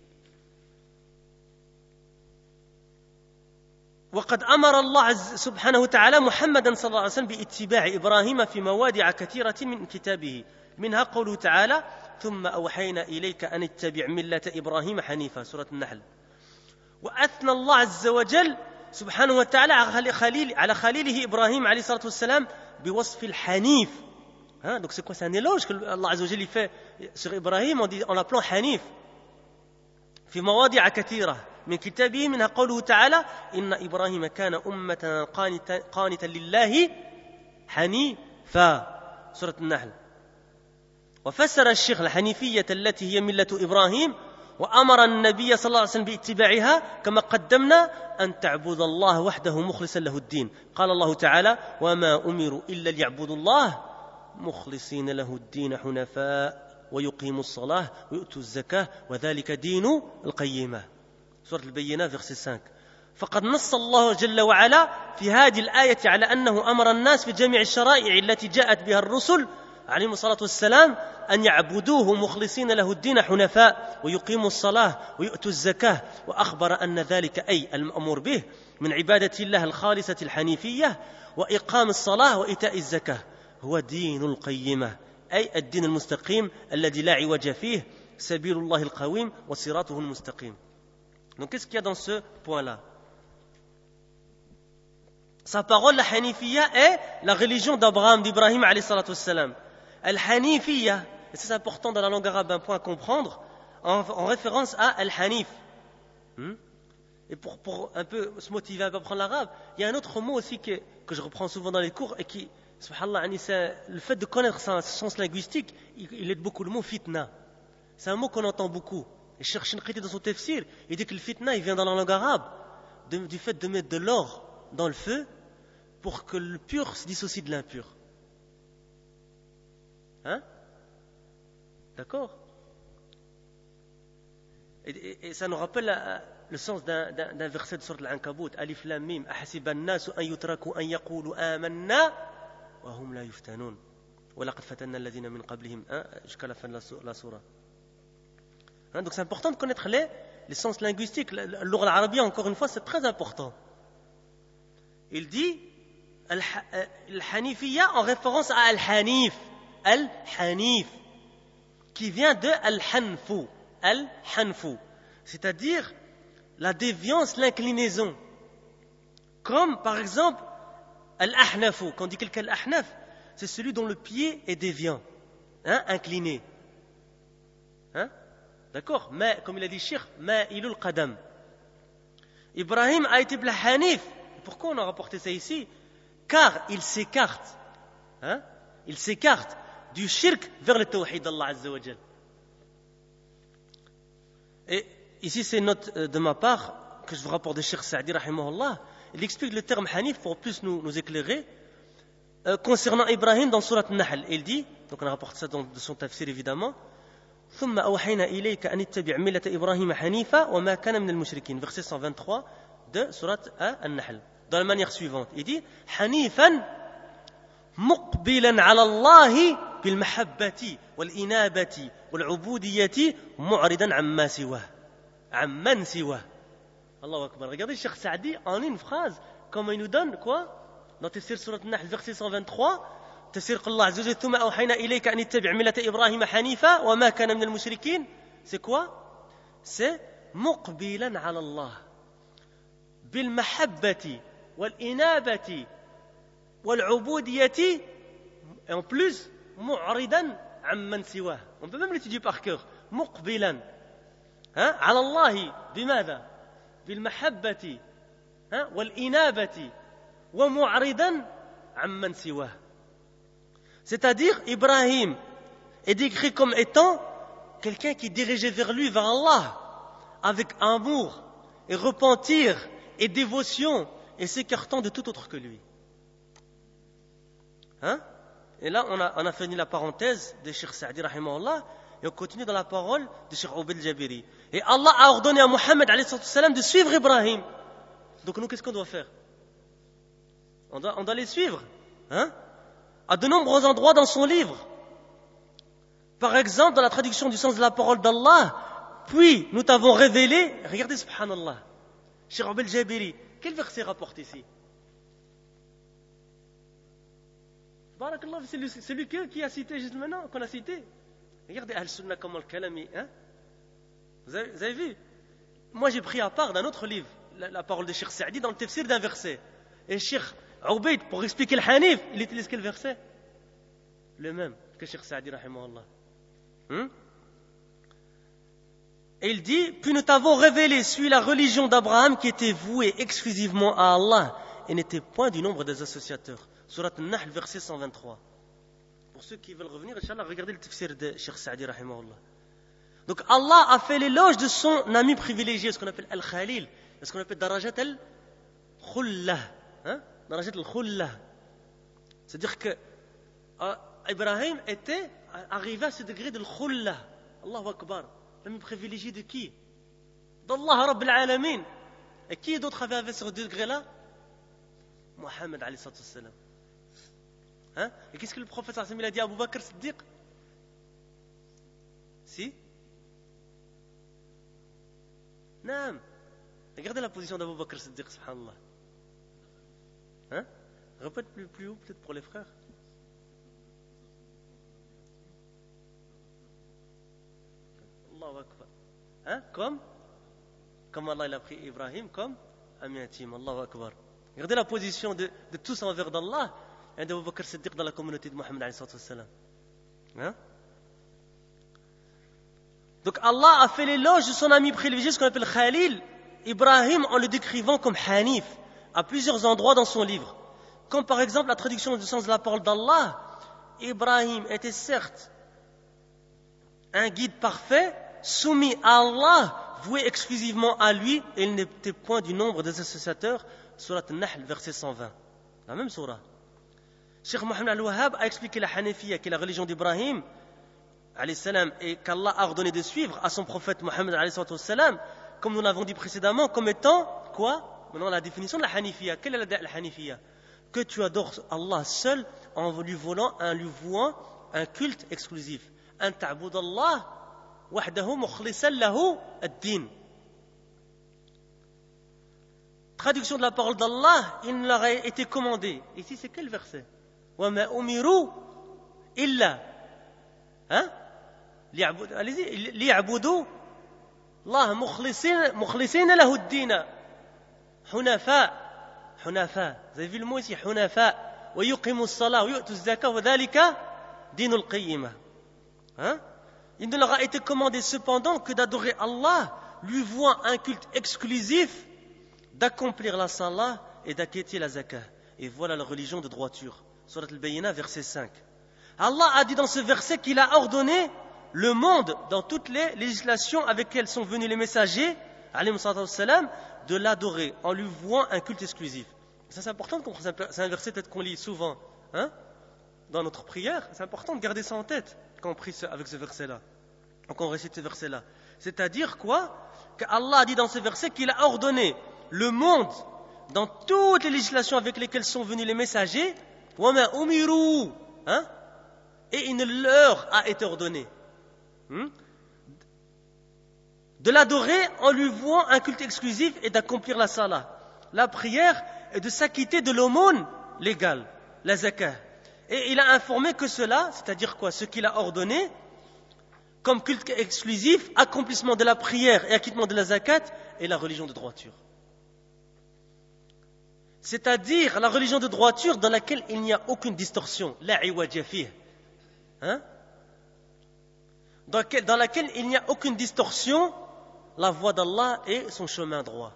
وقد أمر الله سبحانه وتعالى محمدا صلى الله عليه وسلم باتباع إبراهيم في موادع كثيرة من كتابه منها قوله تعالى ثم أوحينا إليك أن اتبع ملة إبراهيم حنيفا سورة النحل. وأثنى الله عز وجل سبحانه وتعالى على خليل على خليله إبراهيم عليه الصلاة والسلام بوصف الحنيف. Hein, donc c'est quoi? C'est un éloge que Allah Azza wa Jalla fait sur Ibrahim en l'appelant Hanif. في مواضع كثيرة من كتابه منها قوله تعالى إن إبراهيم كان أمة قانتا لله حنيفا سورة النحل. وفسر الشيخ الحنيفية التي هي ملة إبراهيم وأمر النبي صلى الله عليه وسلم باتباعها كما قدمنا أن تعبد الله وحده مخلصا له الدين. قال الله تعالى وما أمروا إلا ليعبدوا الله مخلصين له الدين حنفاء ويقيموا الصلاة ويؤتوا الزكاة وذلك دين القيمة. سورة البينة verset cinq. فقد نص الله جل وعلا في هذه الآية على أنه أمر الناس في جميع الشرائع التي جاءت بها الرسل عليهم الصلاة والسلام أن يعبدوه مخلصين له الدين حنفاء ويقيموا الصلاة ويؤتوا الزكاة وأخبر أن ذلك أي المأمور به من عبادة الله الخالصة الحنيفية وإقام الصلاة وإيتاء الزكاة هو دين القيمة أي الدين المستقيم الذي لا عوج فيه سبيل الله القويم وصراطه المستقيم. Donc qu'est-ce qu'il y a dans ce point-là? Sa parole, la Hanifiyya, est la religion d'Abraham, d'Ibrahim alayhi salatu wassalam. Al-Hanifiyya, et c'est important dans la langue arabe, un point à comprendre, en, en référence à Al-Hanif. Hmm? Et pour, pour un peu se motiver à apprendre l'arabe, il y a un autre mot aussi que, que je reprends souvent dans les cours et qui, subhanallah, le fait de connaître son sens linguistique, il, il aide beaucoup le mot fitna. C'est un mot qu'on entend beaucoup. Et Cheikh Shinqiti dans son tafsir, il dit que le fitna, il vient dans la langue arabe, de, du fait de mettre de l'or dans le feu pour que le pur se dissocie de l'impur. Hein? D'accord? et, et, et ça nous rappelle la, le sens d'un, d'un, d'un verset de Sourate Al-Ankabut, Alif Lam Mim, Ahasiba an-nasu an yutraku an yaqulu amanna wa hum la yuftanun. Wa laqad fatanna alladhina min qablihim, jusqu'à la fin de la, la surah. Hein, donc c'est important de connaître les, les sens linguistiques. L'oral arabien, encore une fois, c'est très important. Il dit Al-Hanifiyya en référence à Al-Hanif. Al-Hanif, qui vient de Al-Hanfu. Al-Hanfu, c'est-à-dire la déviance, l'inclinaison. Comme par exemple Al-Ahnafu. Quand on dit quelqu'un Al-Ahnaf, c'est celui dont le pied est déviant, hein, incliné. Hein? D'accord? Mais, comme il a dit Cheikh, Ma'ilul Qadam. Ibrahim a été Hanif. Pourquoi on a rapporté ça ici? Car il s'écarte, hein? Il s'écarte du shirk vers le tawhid d'Allah Azza wa Jal. Et ici, c'est une note de ma part que je vous rapporte de Cheikh Saadi, rahimahullah. il explique le terme Hanif pour plus nous, nous éclairer. Euh, concernant Ibrahim dans Surat Nahl, il dit, donc on rapporte ça dans de son tafsir évidemment, ثم أوحينا إليك أن اتبع ملة إبراهيم حنيفا وما كان من المشركين, verset cent vingt-trois de Surat An-Nahl. Dans la manière suivante, il dit حنيفا مقبلا على الله بالمحبة والإنابة والعبودية معرضا عما سواه عمن سواه. Allahu Akbar. Regardez Cheikh Saadi en une phrase, comment il nous donne quoi? Dans Tafsir Surat An-Nahl, verset cent vingt-trois, Tafsir Allah Azza wa Jalla, ثم أوحينا إليك أن اتبع ملة إبراهيم حنيفا وما كان من المشركين. C'est quoi? C'est مقبلا على الله بالمحبة والإنابة والعبودية, et en plus معرضا عمن سواه. On peut même l'étudier par cœur. مقبلا ها على الله بماذا؟ بالمحبة ها والإنابة ومعرضا عمن سواه. C'est-à-dire, Ibrahim est décrit comme étant quelqu'un qui est dirigé vers lui, vers Allah, avec amour et repentir et dévotion, et s'écartant de tout autre que lui. Hein? Et là, on a, on a fini la parenthèse de Cheikh Saadi, rahimahullah, et on continue dans la parole de Cheikh Ubayd al-Jabiri. Et Allah a ordonné à Mohammed alayhi salam de suivre Ibrahim. Donc nous, qu'est-ce qu'on doit faire? On doit, on doit les suivre. Hein? À de nombreux endroits dans son livre. Par exemple, dans la traduction du sens de la parole d'Allah, puis nous t'avons révélé, regardez subhanallah, Cheikh Ubayd al-Jabiri, quel verset rapporte ici? Barakallah, c'est lui, c'est lui qui a cité juste maintenant, qu'on a cité. Regardez Al-Sunnah comment le kalami, hein? Vous avez, vous avez vu? Moi j'ai pris à part d'un autre livre, la, la parole de Cheikh Saadi dans le tafsir d'un verset. Et Cheikh Ubayd, pour expliquer le Hanif, il utilise quel verset? Le même que Cheikh Saadi, rahimahullah. Hum? Et il dit, puis nous t'avons révélé, suis la religion d'Abraham qui était vouée exclusivement à Allah et n'était point du nombre des associateurs. Surat An-Nahl, verset cent vingt-trois. Pour ceux qui veulent revenir, Inch'Allah, regardez le tafsir de Cheikh Saadi, rahimahullah. Donc Allah a fait l'éloge de son ami privilégié, ce qu'on appelle Al-Khalil, ce qu'on appelle Darajat Al-Khullah. Hein? Darajat Al-Khullah. C'est-à-dire que euh, Ibrahim était arrivé à ce degré de Al-Khullah. Allahu Akbar. L'ami privilégié de qui? D'Allah Rabb al-Alamin. Et qui d'autre avait à ce degré-là? Mohammed alayhi salam. Hein? Et qu'est-ce que le prophète sallallahu alayhi wa sallam a dit à Abu Bakr Siddiq? Si? Non. Regardez la position d'Abu Bakr Siddiq, subhanallah. Hein? Répète plus, plus haut, peut-être pour les frères. Allahu Akbar. Hein? Comme? Comme Allah il a pris Ibrahim comme ami intime. Allahu Akbar. Regardez la position de, de tous envers d'Allah et d'Abu Bakr Siddiq dans la communauté de Mohammed alayhi salam. Hein? Donc Allah a fait l'éloge de son ami privilégié, ce qu'on appelle Khalil, Ibrahim, en le décrivant comme Hanif, à plusieurs endroits dans son livre. Comme par exemple la traduction du sens de la parole d'Allah, Ibrahim était certes un guide parfait, soumis à Allah, voué exclusivement à lui, et il n'était point du nombre des associateurs. Surat An-Nahl, verset cent vingt. La même surah. Cheikh Mohammed al-Wahhab a expliqué la Hanafiya, qui est la religion d'Ibrahim, alayhi salam, et qu'Allah a ordonné de suivre à son prophète Mohammed alayhi salam, comme nous l'avons dit précédemment, comme étant, quoi? Maintenant la définition de la Hanafiya. Quelle est la, la Hanafiya? Que tu adores Allah seul en lui volant, en lui vouant un culte exclusif. An ta'bud Allah wahdahu mukhlisan lahu ad-din. Traduction de la parole d'Allah, il leur a été commandé. Ici, c'est quel verset? Wa ma umiru illa. Hein? Allez-y. Liya'budu Allah mukhlisin lahu ad-din. Hunafa. Hunafa. Vous avez vu le mot ici? Hunafa. Wa yuqimu as-salah wa yu'tu az-zakah wa dhalika dinul qayyimah. Hein? Il ne leur a été commandé cependant que d'adorer Allah, lui vouant un culte exclusif, d'accomplir la salah et d'acquitter la zakah. Et voilà la religion de droiture. Surat al-Bayyinah, verset cinq. Allah a dit dans ce verset qu'il a ordonné le monde, dans toutes les législations avec lesquelles sont venus les messagers, alayhi salam, de l'adorer en lui vouant un culte exclusif. Ça, c'est important de comprendre. C'est un verset peut-être qu'on lit souvent, hein, dans notre prière. C'est important de garder ça en tête quand on prie avec ce verset-là, quand on récite ce verset-là. C'est-à-dire quoi? Qu'Allah a dit dans ce verset qu'il a ordonné le monde dans toutes les législations avec lesquelles sont venus les messagers, وَمَا أُمِرُوا, hein, et il ne leur a été ordonné hmm, de l'adorer en lui vouant un culte exclusif et d'accomplir la salat, la prière, et de s'acquitter de l'aumône légale, la zakah. Et il a informé que cela, c'est-à-dire quoi? Ce qu'il a ordonné comme culte exclusif, accomplissement de la prière et acquittement de la zakat, est la religion de droiture. C'est-à-dire la religion de droiture dans laquelle il n'y a aucune distorsion, la iwaja fihi, hein, dans laquelle il n'y a aucune distorsion, la voie d'Allah et son chemin droit.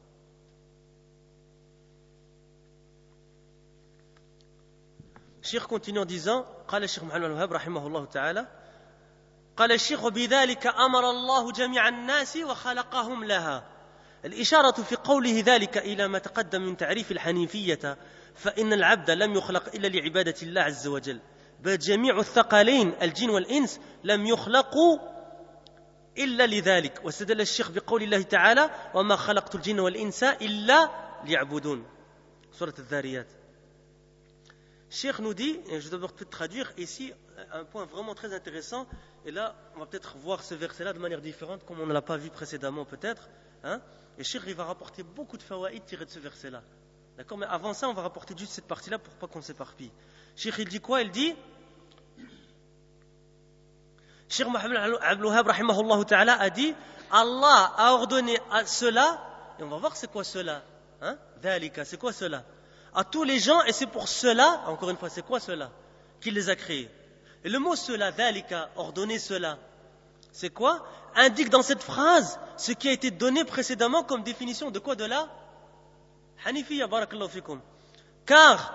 الشيخ continue en disant قال الشيخ محمد الوهاب رحمه الله تعالى قال الشيخ وبذلك أمر الله جميع الناس وخلقهم لها. الإشارة في قوله ذلك إلى ما تقدم من تعريف الحنيفية، فإن العبد لم يخلق إلا لعبادة الله عز وجل، بل جميع الثقلين الجن والإنس لم يخلقوا إلا لذلك. واستدل الشيخ بقول الله تعالى وما خلقت الجن والإنس إلا ليعبدون، سورة الذاريات. Cheikh nous dit, et je dois d'abord peut-être traduire ici un point vraiment très intéressant, et là on va peut-être voir ce verset-là de manière différente comme on ne l'a pas vu précédemment peut-être, hein? Et Cheikh il va rapporter beaucoup de fawaïd tirés de ce verset-là, d'accord? Mais avant ça on va rapporter juste cette partie-là pour pas qu'on s'éparpille. Cheikh il dit quoi? Il dit Cheikh Mohammed Abdul Wahhab rahimahullah ta'ala a dit Allah a ordonné à cela, et on va voir c'est quoi cela, hein? Dhalika, c'est quoi cela? À tous les gens, et c'est pour cela, encore une fois, c'est quoi cela? Qu'il les a créés. Et le mot cela, dhalika, ordonner cela, c'est quoi? Indique dans cette phrase ce qui a été donné précédemment comme définition de quoi? De la Hanifiyya, barakallahu fikum. Car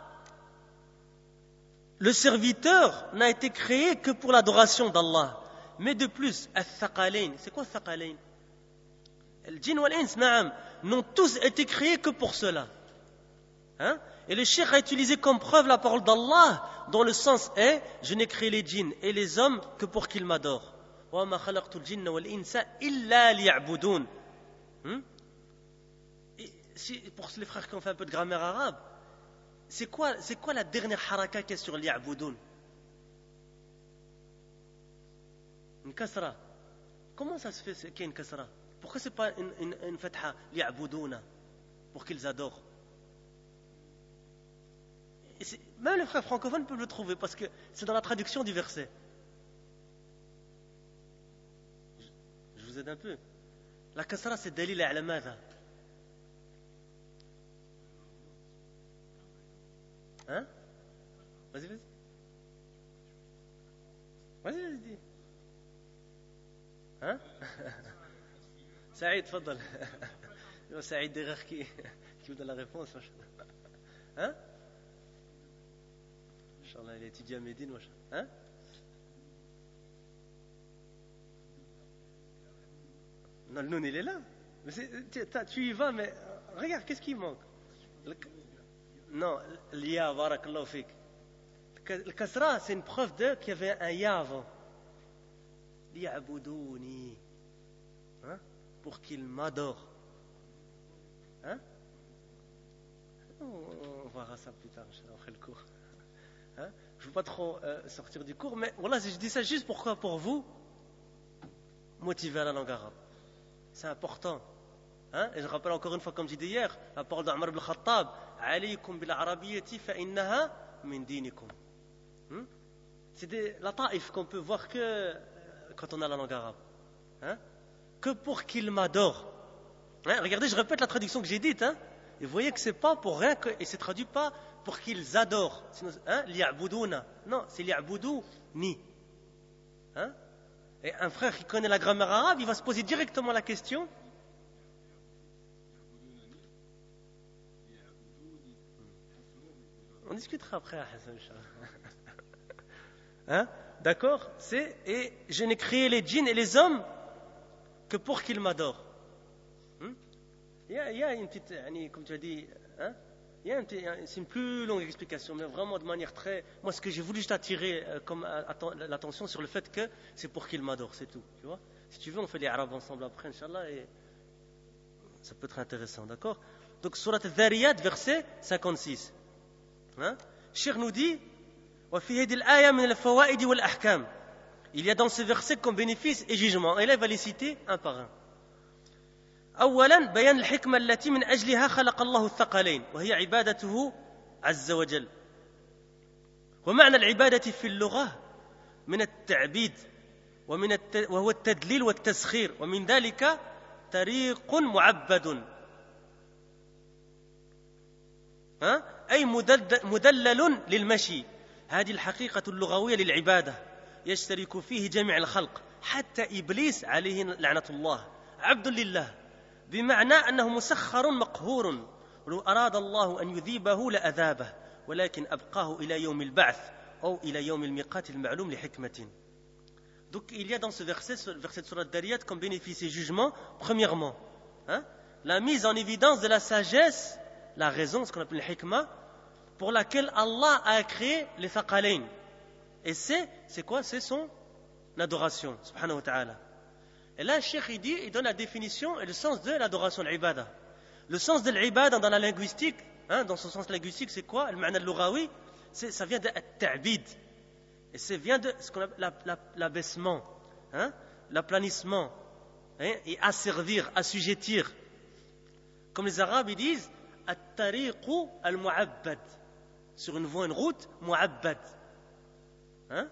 le serviteur n'a été créé que pour l'adoration d'Allah. Mais de plus, al-thaqalayn, c'est quoi al-thaqalayn? Al-jinn wal-ins, na'am, n'ont tous été créés que pour cela. Hein? Et le cheikh a utilisé comme preuve la parole d'Allah, dont le sens est je n'ai créé les djinns et les hommes que pour qu'ils m'adorent. وَمَا خَلَقْتُ الْجِنَّ وَالْإِنسَ إِلَّا لِيَعْبُدُونَ. Pour les frères qui ont fait un peu de grammaire arabe, c'est quoi, c'est quoi la dernière haraka qui est sur liya'budun? Une kasra. Comment ça se fait qu'il y a une kasra? Pourquoi c'est pas une, une, une fatha liya'buduna pour qu'ils adorent? Même les frères francophones peuvent le trouver parce que c'est dans la traduction du verset. Je vous aide un peu. La kasra c'est dalil ala madha? Hein? Vas-y, vas-y. Vas-y, vas-y, dis. Hein? Saïd, fadal. Saïd derrière qui, qui vous donne la réponse. Hein? Inch'Allah, il étudie à Médine. Hein? Non, le noun, il est là. Mais tu, tu y vas, mais regarde, qu'est-ce qui manque? Le, non, l'ya, barakallahu fik. Le kasra, c'est une preuve de qu'il y avait un ya avant. Liya'budouni. Hein? Pour qu'il m'adore. Hein? On verra ça plus tard, après le cours. Hein? Je ne veux pas trop euh, sortir du cours, mais voilà, je dis ça juste pourquoi pour vous motiver à la langue arabe. C'est important. Hein? Et je rappelle encore une fois, comme j'ai dit hier, la parole d'Omar ibn Khattab, alaykum bil arabiyyati fa innaha min dinikum. C'est des lata'if qu'on peut voir que euh, quand on a la langue arabe. Hein? Que pour qu'il m'adore. Hein? Regardez, je répète la traduction que j'ai dite. Hein? Et vous voyez que c'est pas pour rien que, et c'est traduit pas pour qu'ils adorent. Hein? Liya'buduna. Non, c'est liya'budouni. Hein? Et un frère qui connaît la grammaire arabe, il va se poser directement la question. On discutera après, Hassan, hein? D'accord? C'est, et je n'ai créé les djinns et les hommes que pour qu'ils m'adorent. Hmm? a, il y a une petite, comme tu as dit, hein, il y a une petite, c'est une plus longue explication, mais vraiment de manière très... Moi, ce que j'ai voulu juste attirer euh, comme, atten- l'attention sur le fait que c'est pour qu'il m'adore, c'est tout. Tu vois. Si tu veux, on fait les arabes ensemble après, Inch'Allah, et ça peut être intéressant, d'accord? Donc, Surat Al-Dhariyat, verset cinquante-six. Hein? Cheikh nous dit, وَفِي هَذِهِ الْآيَةِ مِنَ الْفَوَائِدِ وَالْأَحْكَامِ. Il y a dans ce verset comme bénéfice et jugement. Et là, il va les citer un par un. أولا بيان الحكمة التي من أجلها خلق الله الثقلين وهي عبادته عز وجل. ومعنى العبادة في اللغة من التعبيد ومن الت... وهو التدليل والتسخير ومن ذلك طريق معبد ها؟ أي مدلل للمشي. هذه الحقيقة اللغوية للعبادة يشترك فيه جميع الخلق حتى إبليس عليه لعنة الله عبد لله بمعنى أنه مسخر مقهور ولو أراد الله أن يذيبه لأذابه ولكن أبقاه إلى يوم البعث أو إلى يوم الميقات المعلوم لحكمة. Donc il y a dans ce verset, ce verset de Surat Dariyat comme bénéfice et jugement, premièrement, hein, la mise en évidence de la sagesse, la raison, ce qu'on appelle le hikmah, pour laquelle Allah a créé les thaqalayn. Et c'est, c'est quoi? C'est son adoration, subhanahu wa ta'ala. Et là, le cheikh, il dit, il donne la définition et le sens de l'adoration, l'ibada. Le sens de l'ibada dans la linguistique, hein, dans son sens linguistique, c'est quoi? Le ma'na al-lughawi, c'est, ça vient de at-ta'bid. Et ça vient de ce qu'on appelle la, la, l'abaissement, hein, l'aplanissement, hein, et asservir, assujettir. Comme les Arabes, ils disent, at-tariqu al-mu'abbad. Sur une voie, une route, mu'abbad. Hein?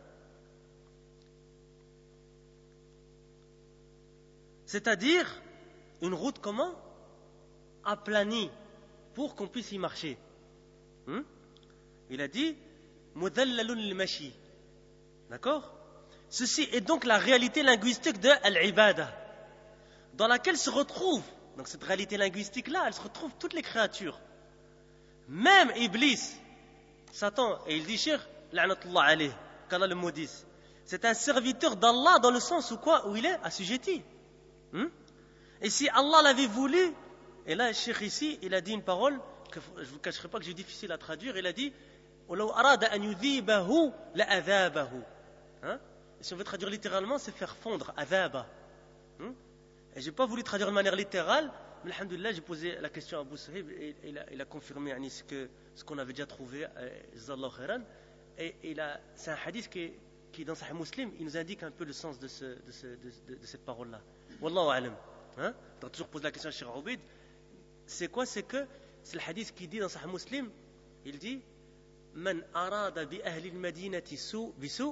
C'est-à-dire une route comment? Aplanie, pour qu'on puisse y marcher. Hum? Il a dit mudallalun lil-mashi. D'accord? Ceci est donc la réalité linguistique de al-ibada, dans laquelle se retrouvent, donc cette réalité linguistique-là, elle se retrouve toutes les créatures. Même Iblis, Satan, et il dit Cheikh, la'natullah alayh, qu'Allah le maudisse. C'est un serviteur d'Allah dans le sens où quoi? Où il est assujetti. Hmm? Et si Allah l'avait voulu, et là, le Cheikh ici, il a dit une parole que je ne vous cacherai pas que j'ai difficile à traduire. Il a dit وَلَوْ أَرَادَ أَنْ يُذِيبَهُ لَأَذَابَهُ. Hein? Et si on veut traduire littéralement, c'est faire fondre, adhaba. Hmm? Et je n'ai pas voulu traduire de manière littérale, mais alhamdoulilah, j'ai posé la question à Abu Sahib et il a, il a confirmé ce, que, ce qu'on avait déjà trouvé, Jazallahu khairan. Et il a, c'est un hadith qui, qui, dans Sahih Muslim, il nous indique un peu le sens de, ce, de, ce, de, de, de cette parole-là. Wallahu alam. Hein? On a toujours posé la question à Cheikh Obeid. C'est quoi? C'est que c'est le hadith qui dit dans Sahih Muslim, il dit Man arada bi ahli al-madinati su bisu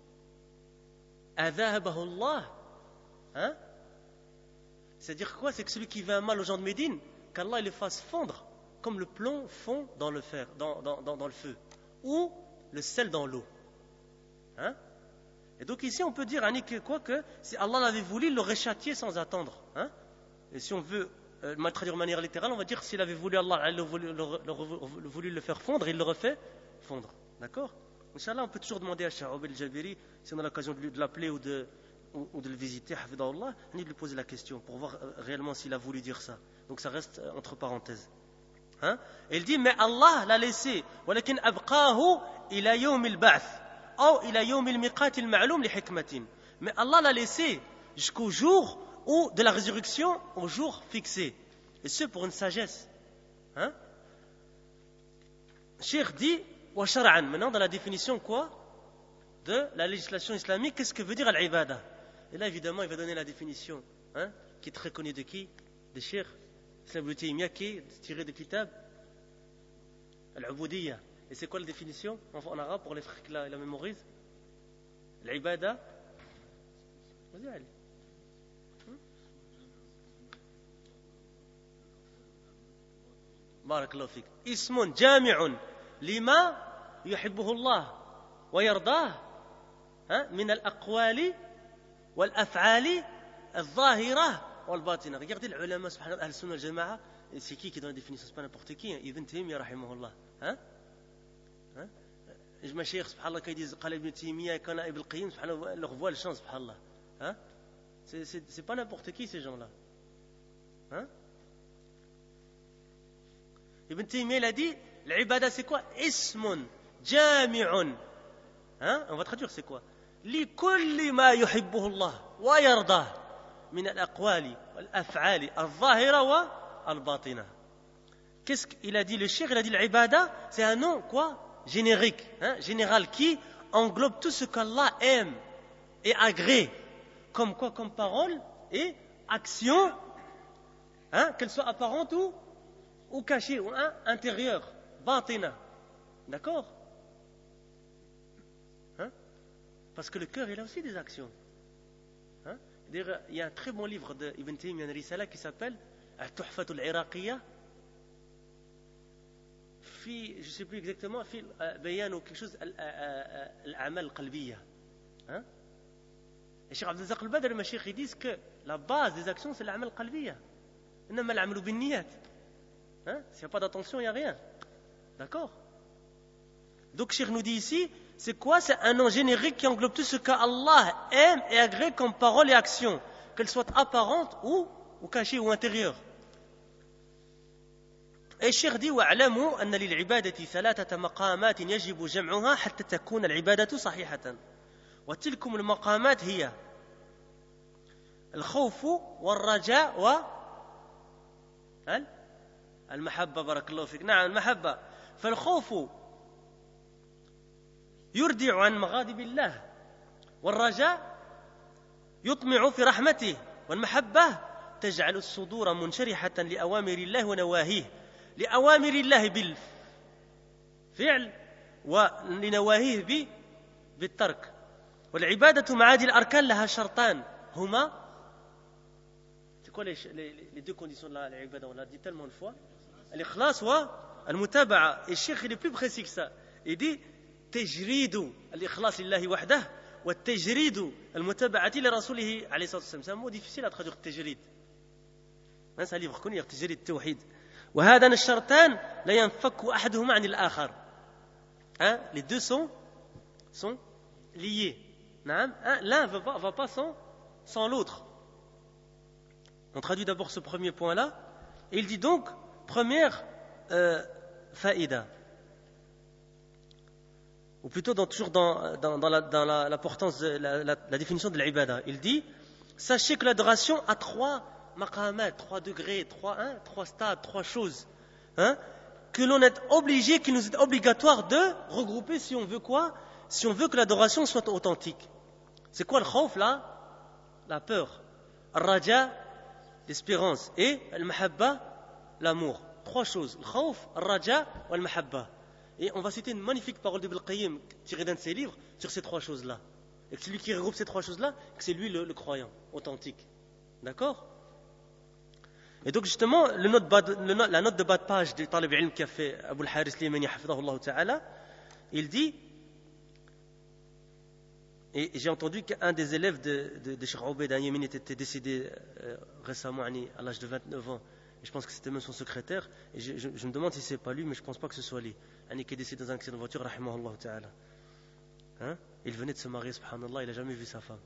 adhabahu Allah. Hein? C'est-à-dire quoi? C'est que celui qui veut un mal aux gens de Médine, qu'Allah les fasse fondre comme le plomb fond dans le fer, dans, dans, dans, dans le feu, ou le sel dans l'eau. Hein? Et donc ici on peut dire hein, que quoi que si Allah l'avait voulu, il l'aurait châtié sans attendre. Hein? Et si on veut euh, le traduire de manière littérale, on va dire s'il avait voulu Allah il voulu, le, le, le, voulu le faire fondre, il l'aurait fait fondre. D'accord? Inch'Allah, on peut toujours demander à Cheikh Obeid al-Jabiri, si on a l'occasion de, de l'appeler ou de, ou, ou de le visiter, hafidahullah, de lui poser la question pour voir euh, réellement s'il a voulu dire ça. Donc ça reste euh, entre parenthèses. Hein? Et il dit, mais Allah l'a laissé. وَلَكِنْ أَبْقَاهُ إِلَى يَوْمِ الْبَعْثِ أو إلى يوم الميقات المعلوم لحكمة. Mais Allah l'a laissé jusqu'au jour où, de la résurrection, au jour fixé. Et ce pour une sagesse. Hein? Cheikh dit, wa shar'an. Maintenant, dans la définition quoi? De la législation islamique, qu'est-ce que veut dire al-ibada? Et là, évidemment, il va donner la définition, hein, qui est très connue de qui? De Cheikh Islam ibn Taymiyyah, qui est tirée de kitab al-ubudiyya. Et c'est quoi la définition en arabe pour les frères qui la, la mémorisent? L'ibada. Vas-y, allez. Barakallahu fik. Ismun jami'un lima yuhibbuhu Allah wa yardah min al-aqwali wal-af'ali al-zahira wal-batina. Regardez les ulama subhanahu wa ta'ala al-sunnah al-jama'a. C'est qui qui donne la définition? C'est pas n'importe qui. Ibn Taymiyyah rahimahullah. Hein? Hein? المشايخ سبحان الله كيديز قال ابن تيمية كان ابن القيم سبحان الله leur voit le chance سبحان الله. Hein? C'est, c'est, c'est pas n'importe qui ces gens-là. Hein? Ibn Taymiyyah il a dit l'ibada c'est quoi? Ismun jami'un. Hein? On va traduire c'est quoi? Li kulli ma yuhibbuhu Allah wa yardah min al-aqwali wal-af'ali al-zahira wa al-batina. Qu'est-ce qu'il a dit le cheikh? Il a dit l'ibada c'est un nom quoi? Générique, hein? Général qui englobe tout ce qu'Allah aime et agrée. Comme quoi? Comme parole et action, hein? Qu'elle soit apparente ou, ou cachée, ou hein? Intérieure, batina. D'accord? Hein? Parce que le cœur, il a aussi des actions. Hein? Il y a un très bon livre d'Ibn Taymiyyah Risala qui s'appelle Al-Tuhfatul Iraqiyya. في je sais plus exactement في بيان ou quelque chose الأعمال القلبية. Hein? Et Cheikh Abdel Razak al-Badr, les cheikh, ils disent que la base des actions c'est l'a'mal qalbiya. إنما العمل بالنيات. Hein? S'il n'y a pas d'attention, il n'y a rien. D'accord? Donc Cheikh nous dit ici, c'est quoi? C'est un nom générique qui englobe tout ce qu'Allah aime et agrée comme parole et action, qu'elles soient apparentes ou, ou cachées ou intérieures. Et Cheikh dit واعلموا أن للعبادة ثلاثة مقامات يجب جمعها حتى تكون العبادة صحيحة. وتلكم المقامات هي الخوف والرجاء و المحبة. بارك الله فيك. نعم المحبة. فالخوف يردع عن مغاضب الله، والرجاء يطمع في رحمته، والمحبة تجعل الصدور منشرحة لأوامر الله ونواهيه، لأوامر الله بالفعل ولنواهيه بالترك. والعبادة مع هذه الأركان لها شرطان هما c'est quoi les, les, les deux conditions de l'ibada? On l'a dit tellement de fois. L'ikhlas wa al-mutaba'a. Et Cheikh il est plus précis que ça. Il dit tajridu al-ikhlas lillahi wahdah wa tajridu al-mutaba'ati li rasulihi alayhi salatu wassalam. C'est un mot difficile à traduire tajrid. C'est un livre connu, tajrid التوحيد. وهذان الشرطان لا ينفك أحدهما عن الآخر. Hein? Les deux sont sont liés. L'un ne va pas, va pas sans, sans l'autre. On traduit d'abord ce premier point-là. Et il dit donc, première euh, faïda. Ou plutôt dans, toujours dans, dans, dans, la, dans la, l'importance de la, la, la définition de l'ibada. Il dit, sachez que l'adoration a trois maqamat, trois degrés, trois, hein, trois stades, trois choses. Hein, que l'on est obligé, qu'il nous est obligatoire de regrouper si on veut quoi? Si on veut que l'adoration soit authentique. C'est quoi le khawf là? La peur. Al-raja, l'espérance. Et al-mahabba, l'amour. Trois choses. Le khawf, al-raja ou al-mahabba. Et on va citer une magnifique parole d'Ibn al-Qayyim tirée d'un de ses livres sur ces trois choses-là. Et que celui qui regroupe ces trois choses-là, que c'est lui le, le croyant, authentique. D'accord? Et donc justement, le note bas de, le note, la note de bas de page du Talib al-Ilm qu'a fait Abu al-Haris al-Yamani hafidahullah ta'ala, il dit, et j'ai entendu qu'un des élèves de, de, de Cheikh Obeid al-Yamani était décédé euh, récemment à l'âge de vingt-neuf ans, et je pense que c'était même son secrétaire, et je, je, je me demande si c'est pas lui, mais je pense pas que ce soit lui, qui est décédé dans un accident de voiture, rahimahullah ta'ala. Hein? Il venait de se marier, subhanallah, il n'a jamais vu sa femme.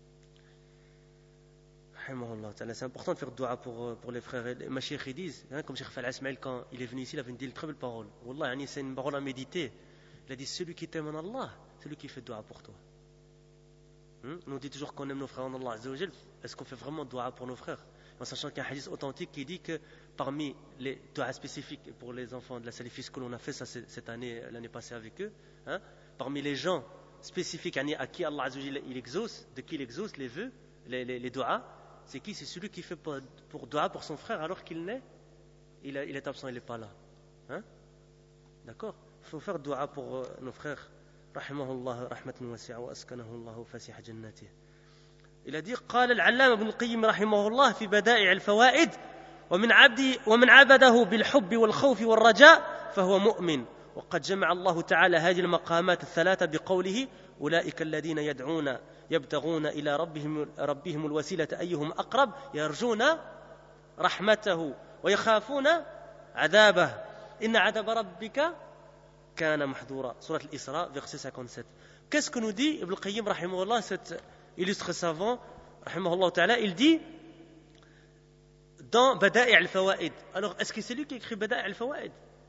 C'est important de faire dua pour, pour les frères. Les machayikh disent, hein, comme Cheikh Fal Asmaïl, quand il est venu ici, il avait dit une très belle parole. Wallah, c'est une parole à méditer. Il a dit, celui qui t'aime en Allah, c'est lui qui fait dua pour toi. Hum? Nous on dit toujours qu'on aime nos frères en Allah. Est-ce qu'on fait vraiment dua pour nos frères? En sachant qu'il y a un hadith authentique qui dit que parmi les duas spécifiques pour les enfants de la salafisme que l'on a fait ça cette année, l'année passée avec eux, hein, parmi les gens spécifiques à qui Allah il exauce, de qui il exauce les vœux, les, les, les duas, c'est qui? C'est celui qui fait pour, pour dua pour son frère alors qu'il n'est, il, il est absent, il n'est pas là. Hein? D'accord? Il faut faire dua pour euh, nos frères. Rahimahullah, rahmatan wasi'a wa askanahullahu fasiha jannatih. Il a dit, قال العلامة ابن القيم رحمه الله في بدائع الفوائد ومن عبد ومن عبده بالحب والخوف والرجاء فهو مؤمن وقد جمع الله تعالى هذه المقامات الثلاثة بقوله أولئك الذين يدعون يبتغون إلى ربهم ربهم الوسيلة أيهم أقرب يرجون رحمته ويخافون عذابه إن عذاب ربك كان محذورا. Surat al-Isra, verset cinquante-sept. Qu'est-ce que nous dit Ibn al-Qayyim rahimahullah, cet illustre savant rahimahullah ta'ala? Il dit dans Bada'i' al-Fawaid. Alors, est-ce que c'est lui qui écrit Bada'i' al-Fawaid?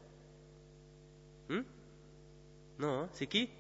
Hmm? Non, hein, c'est qui?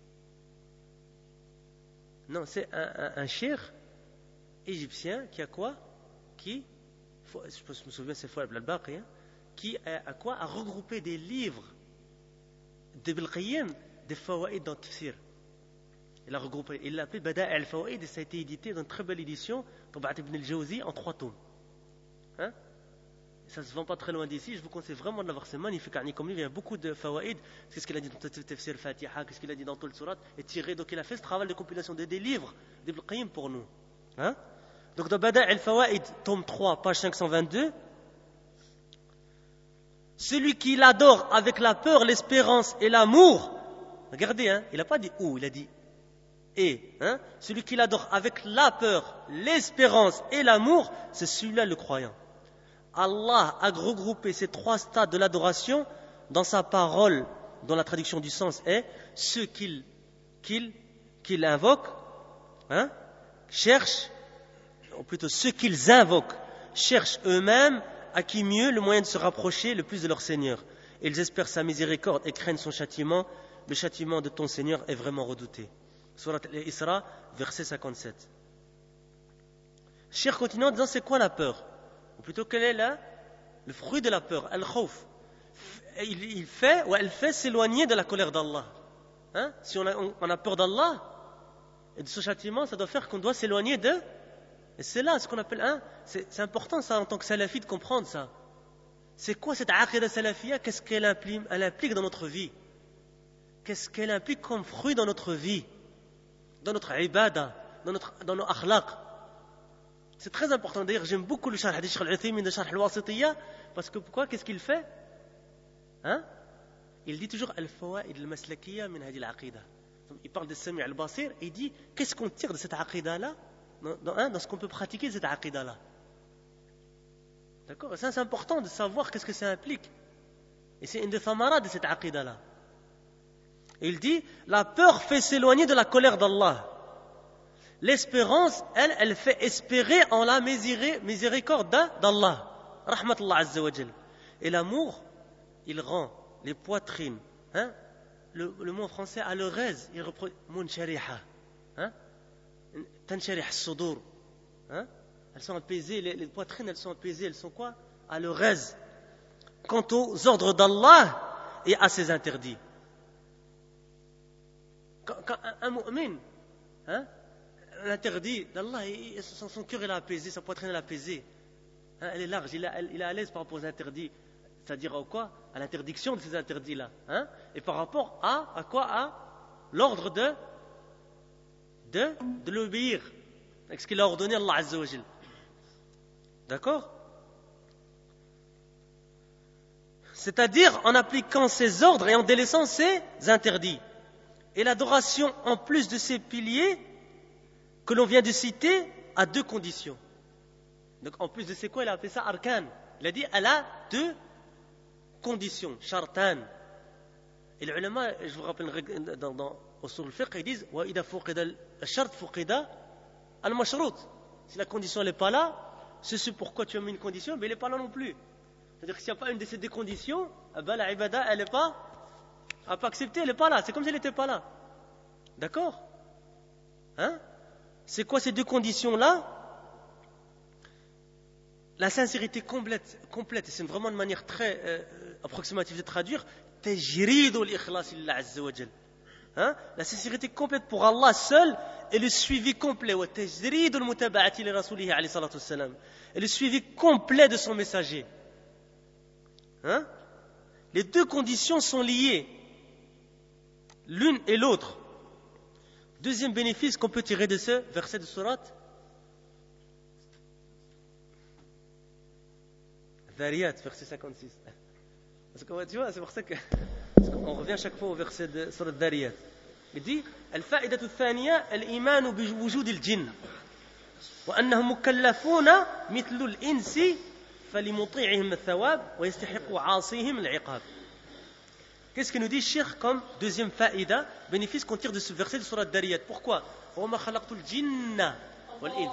Non, c'est un, un, un cheikh égyptien qui a quoi? Qui, je me souviens, c'est Fouad al-Baqi, hein, qui a, a quoi? A regroupé des livres d'Ibn al-Qayyim, des fawaïd dans le tafsir. Il a regroupé, il l'a appelé Bada' al-Fawaïd et ça a été édité dans une très belle édition, Tabat ibn al-Jawzi, en trois tomes. Hein? Ça ne se vend pas très loin d'ici, je vous conseille vraiment de l'avoir, c'est magnifique. Comme livre, il y a beaucoup de fawaïd, qu'est-ce qu'il a dit dans le tafsir Fatiha, qu'est-ce qu'il a dit dans tout le surat, et tiré, donc il a fait ce travail de compilation de des livres d'Ibn al-Qayyim pour nous. Hein? Donc dans Bada' al-Fawaïd, tome trois, page cinq cent vingt-deux, celui qui l'adore avec la peur, l'espérance et l'amour, regardez, hein, il n'a pas dit où, il a dit et, hein, celui qui l'adore avec la peur, l'espérance et l'amour, c'est celui-là le croyant. Allah a regroupé ces trois stades de l'adoration dans sa parole, dont la traduction du sens est ceux qu'il qu'il, qu'il invoque, hein, cherchent, ou plutôt ceux qu'ils invoquent, cherchent eux-mêmes à qui mieux le moyen de se rapprocher le plus de leur Seigneur. Ils espèrent sa miséricorde et craignent son châtiment. Le châtiment de ton Seigneur est vraiment redouté. Surat al-Isra, verset cinquante-sept. Cheikh continue en disant c'est quoi la peur? Ou plutôt quel est là le fruit de la peur? Al-Khawf. Il, il fait ou elle fait s'éloigner de la colère d'Allah. Hein? Si on a, on, on a peur d'Allah et de ce châtiment, ça doit faire qu'on doit s'éloigner de. Et c'est là ce qu'on appelle. Hein? C'est, c'est important ça en tant que salafi de comprendre ça. C'est quoi cette aqida salafiyya? Qu'est-ce qu'elle implique, elle implique dans notre vie? Qu'est-ce qu'elle implique comme fruit dans notre vie? Dans notre ibada, dans, notre, dans nos akhlaq. C'est très important. D'ailleurs, j'aime beaucoup le sharh de Cheikh al-Uthaymin de sharh al-Wasitiyya, parce que pourquoi? Qu'est-ce qu'il fait? Hein? Il dit toujours al-fawaid al-maslakiyya min hadi al-aqida. Il parle de Sami' al-Basir et il dit qu'est-ce qu'on tire de cette aqida-là, dans, dans, hein, dans ce qu'on peut pratiquer de cette aqida-là. D'accord? Et ça, c'est important de savoir qu'est-ce que ça implique. Et c'est une des thamaras de cette aqida-là. Il dit, la peur fait s'éloigner de la colère d'Allah. L'espérance, elle, elle fait espérer en la miséricorde d'Allah. Rahmatullah Azza wa Jal. Et l'amour, il rend les poitrines. Hein? Le, le mot en français, à leur aise, il reprend munshariha. Hein? Tansharih as-sudur. Hein? Elles sont apaisées, les, les poitrines, elles sont apaisées, elles sont quoi? À leur aise. Quant aux ordres d'Allah et à ses interdits. Quand, quand un, un mu'min, hein, l'interdit d'Allah, son, son cœur est apaisé, sa poitrine est apaisée, hein, elle est large, il est, il est à l'aise par rapport aux interdits, c'est-à-dire à quoi? À l'interdiction de ces interdits-là, hein, et par rapport à, à quoi? À l'ordre de, de, de l'obéir, avec ce qu'il a ordonné Allah Azza wa Jal. D'accord? C'est-à-dire en appliquant ses ordres et en délaissant ses interdits. Et l'adoration, en plus de ces piliers que l'on vient de citer, a deux conditions. Donc, en plus de ces quoi, il a appelé ça arkan. Il a dit, elle a deux conditions, shartan. Et les ulama, je vous rappelle, dans, dans Usul al-Fiqh, ils disent, wa idha fuqida al-shart fuqida al-mashrut. Si la condition n'est pas là, c'est ce pourquoi tu as mis une condition, mais elle n'est pas là non plus. C'est-à-dire que s'il n'y a pas une de ces deux conditions, eh ben, la ibada, elle n'est pas. Elle n'a pas accepté, elle n'est pas là. C'est comme si elle n'était pas là. D'accord? Hein? C'est quoi ces deux conditions-là? La sincérité complète, complète et c'est vraiment une manière très euh, approximative de traduire, tajridul ikhlas lillah azza wa jal. Hein? La sincérité complète pour Allah seul et le suivi complet. Wa tajridul mutaba'ati li rasulihi alayhi salatu wassalam. Et le suivi complet de son messager. Hein? Les deux conditions sont liées. L'une et l'autre. Deuxième bénéfice qu'on peut tirer de ce verset de sourate Dhariyat, verset cinquante-six. Parce que tu vois, c'est pour ça que on revient chaque fois au verset de sourate Dhariyat. Il dit الفائدة الثانية الإيمان بوجود الجن وأنهم مكلفون مثل الإنس فلمطيعهم الثواب ويستحق عاصيهم العقاب. Qu'est-ce que nous dit Cheikh comme deuxième faïda, bénéfice qu'on tire de ce verset de Surat Dhariyat? Pourquoi? وَمَا خَلَقْتُ الْجِنَّ وَالْإِنسِ.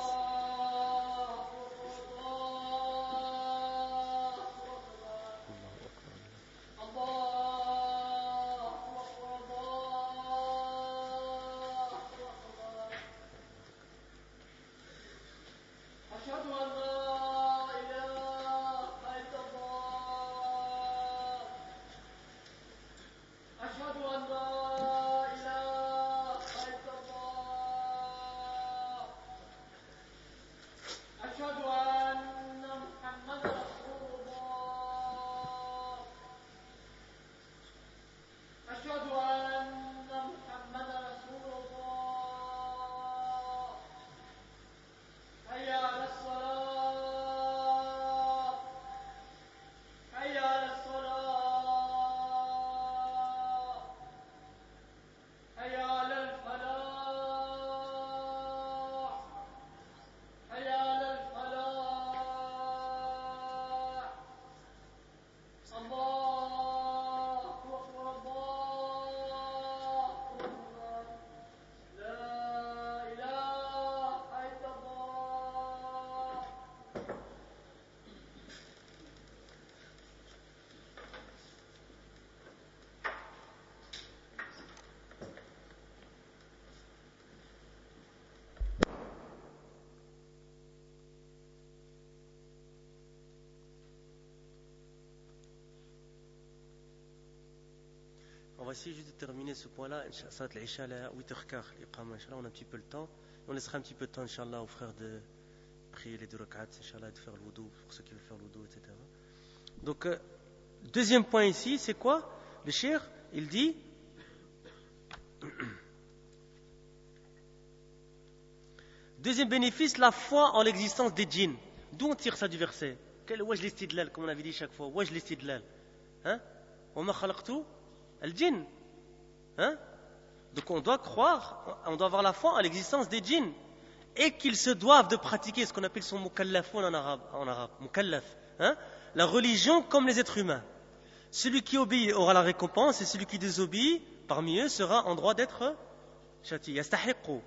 On va essayer juste de terminer ce point-là. Salat al-Isha à huit heures quinze. On a un petit peu le temps. On laissera un petit peu de temps, Inch'Allah, aux frères de prier les deux rak'at, Inch'Allah, de faire le wudu, pour ceux qui veulent faire le wudu, et cetera. Donc, euh, deuxième point ici, c'est quoi? Le cheikh, il dit deuxième bénéfice, la foi en l'existence des djinns. D'où on tire ça du verset? Quel wajh l'istidlal, comme on avait dit chaque fois? Wajh l'istidlal. Hein? Wa ma khalaqtu al-djinn. Hein? Donc on doit croire, on doit avoir la foi en l'existence des djinns et qu'ils se doivent de pratiquer ce qu'on appelle son mukallafun en arabe, en arabe, mukallaf, hein? La religion comme les êtres humains. Celui qui obéit aura la récompense et celui qui désobéit parmi eux sera en droit d'être châtié. Yastahiqu.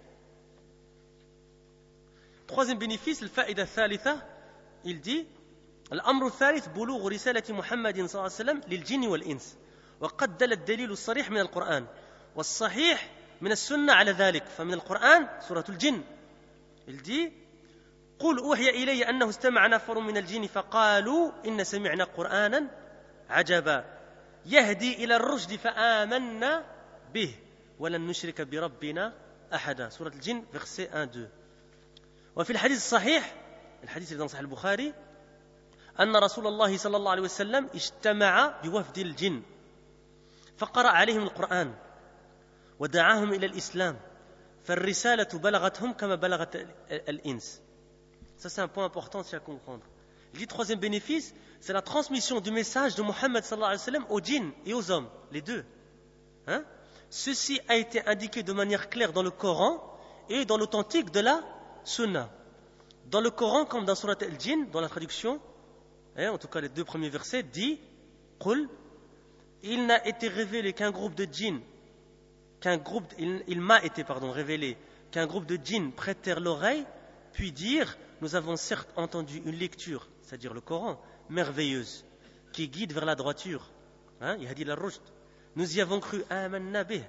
Troisième bénéfice, le fa'ida thalitha, il dit الأمر الثالث بلوغ رسالة محمد صلى الله عليه وسلم للجن والإنس وقد دل الدليل الصريح من القرآن والصحيح من السنة على ذلك فمن القرآن سورة الجن il dit قل أوحي إلي أنه استمع نفر من الجن فقالوا إن سمعنا قرآنا عجبا يهدي إلى الرشد فآمنا به ولن نشرك بربنا أحدا سورة الجن verset un deux. وفي الحديث الصحيح الحديث اللي صحيح البخاري أن رسول الله صلى الله عليه وسلم اجتمع بوفد الجن فقرأ عليهم القرآن ودعاهم إلى الإسلام فالرسالة بلغتهم كما بلغت الإنس. Ça c'est un point important à comprendre. Le troisième bénéfice, c'est la transmission du message de Mohammed sallallahu alayhi wa sallam aux djinns et aux hommes, les deux. Hein? Ceci a été indiqué de manière claire dans le Coran et dans l'authentique de la Sunna. Dans le Coran, comme dans Surat al-Jinn, dans la traduction, hein, en tout cas les deux premiers versets, dit Qul, il n'a été révélé qu'un groupe de djinns, qu'un groupe, il, il m'a été pardon, révélé qu'un groupe de djinns prêtèrent l'oreille, puis dire nous avons certes entendu une lecture, c'est-à-dire le Coran, merveilleuse, qui guide vers la droiture. Hein, yahdi al-rushd. Nous y avons cru, amanna bih,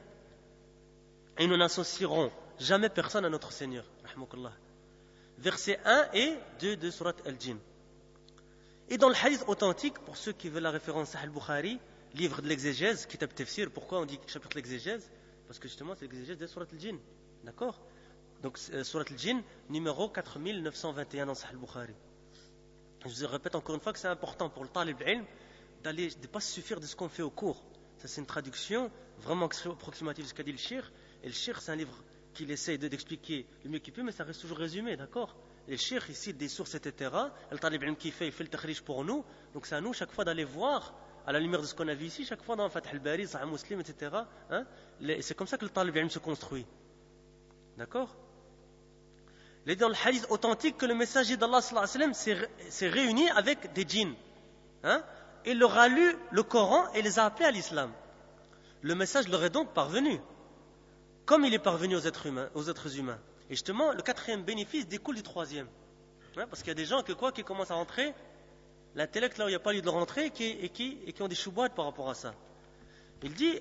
et nous n'associerons jamais personne à notre Seigneur. Rahmoukallah. Versets un et deux de Surat al-Jinn. Et dans le hadith authentique, pour ceux qui veulent la référence Sahih al-Bukhari, livre de l'exégèse, kitab tafsir, pourquoi on dit chapitre de l'exégèse? Parce que justement c'est l'exégèse de Surat al-Jinn. D'accord? Donc euh, Surat al-Jinn, numéro quatre mille neuf cent vingt et un dans Sahih al-Bukhari. Je vous répète encore une fois que c'est important pour le talib ilm d'aller, de ne pas se suffire de ce qu'on fait au cours. Ça c'est une traduction vraiment approximative de ce qu'a dit le Cheikh. Et le Cheikh c'est un livre qu'il essaie de, d'expliquer le mieux qu'il peut, mais ça reste toujours résumé, d'accord? Et le Cheikh il cite des sources, et cetera. Le talib ilm qui fait, il fait le takhrij pour nous. Donc c'est à nous chaque fois d'aller voir, à la lumière de ce qu'on a vu ici, chaque fois dans Fath al-Bari, Sahih Muslim, et cetera. Hein? C'est comme ça que le talib ilm se construit. D'accord? Il est dans le hadith authentique que le messager d'Allah sallallahu alayhi wa sallam s'est, s'est réuni avec des djinns. Hein? Il leur a lu le Coran et les a appelés à l'islam. Le message leur est donc parvenu, comme il est parvenu aux êtres humains. Aux êtres humains. Et justement, le quatrième bénéfice découle du troisième. Hein? Parce qu'il y a des gens que quoi, qui commencent à rentrer, l'intellect là où il n'y a pas lieu de rentrer, et qui, et qui, et qui ont des choubouates par rapport à ça. Il dit,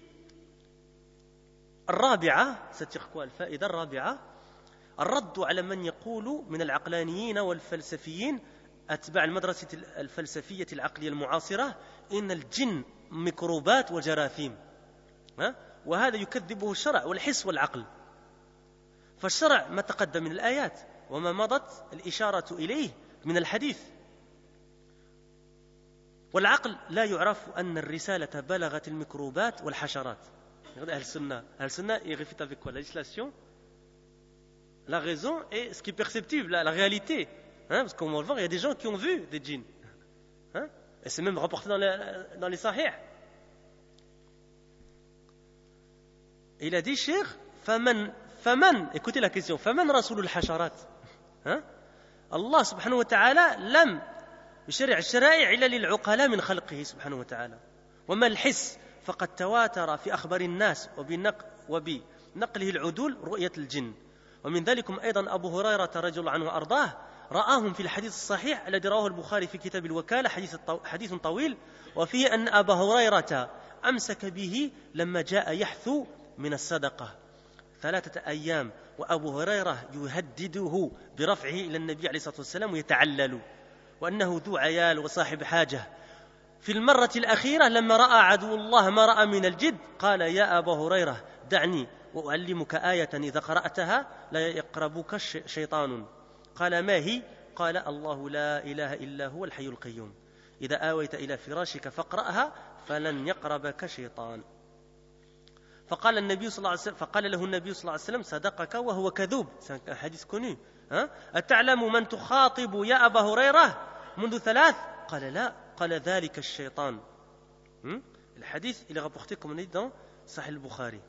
الرابعة, c'est-à-dire quoi, الفائدة الرابعة الرد على من يقول من العقلانيين والفلسفيين أتباع المدرسة الفلسفية العقلية المعاصرة إن الجن ميكروبات وجراثيم وهذا يكذبه الشرع والحس والعقل فالشرع ما تقدم من الآيات وما مضت الإشارة إليه من الحديث والعقل لا يعرف أن الرسالة بلغت الميكروبات والحشرات. أهل السنة أهل السنة ils réfutent avec quoi? La législation, la raison et ce qui est perceptible, la, la réalité. Hein, parce qu'on va le voir, il y a des gens qui ont vu des djinns. Hein, et c'est même rapporté dans les, dans les sahih. Et il a dit, Cheikh, faman, faman, écoutez la question, faman rasoul al-hasharat. Hein, Allah subhanahu wa ta'ala lam بشرع الشرائع إلا للعقلاء من خلقه سبحانه وتعالى. وما الحس فقد تواتر في أخبار الناس وبنقله العدول رؤية الجن. ومن ذلكم أيضا أبو هريرة رضي الله عنه وأرضاه رآهم في الحديث الصحيح الذي رواه البخاري في كتاب الوكالة، حديث طويل وفيه أن أبا هريرة أمسك به لما جاء يحثو من الصدقة ثلاثة أيام، وأبو هريرة يهدده برفعه إلى النبي عليه الصلاة والسلام ويتعلل وأنه ذو عيال وصاحب حاجة. في المرة الأخيرة لما رأى عدو الله ما رأى من الجد قال يا أبا هريرة دعني وأعلمك آية إذا قرأتها لا يقربك شيطان. قال ما هي؟ قال الله لا إله إلا هو الحي القيوم إذا آويت إلى فراشك فاقرأها فلن يقربك شيطان. فقال النبي صلى الله عليه وسلم فقال له النبي صلى الله عليه وسلم صدقك وهو كذوب. c'est un حديث connu. أتعلم من تخاطب يا أبا هريرة منذ ثلاث؟ قال لا. قال ذلك الشيطان. الحديث il est rapporté comme on dit dans Sahih al-Bukhari.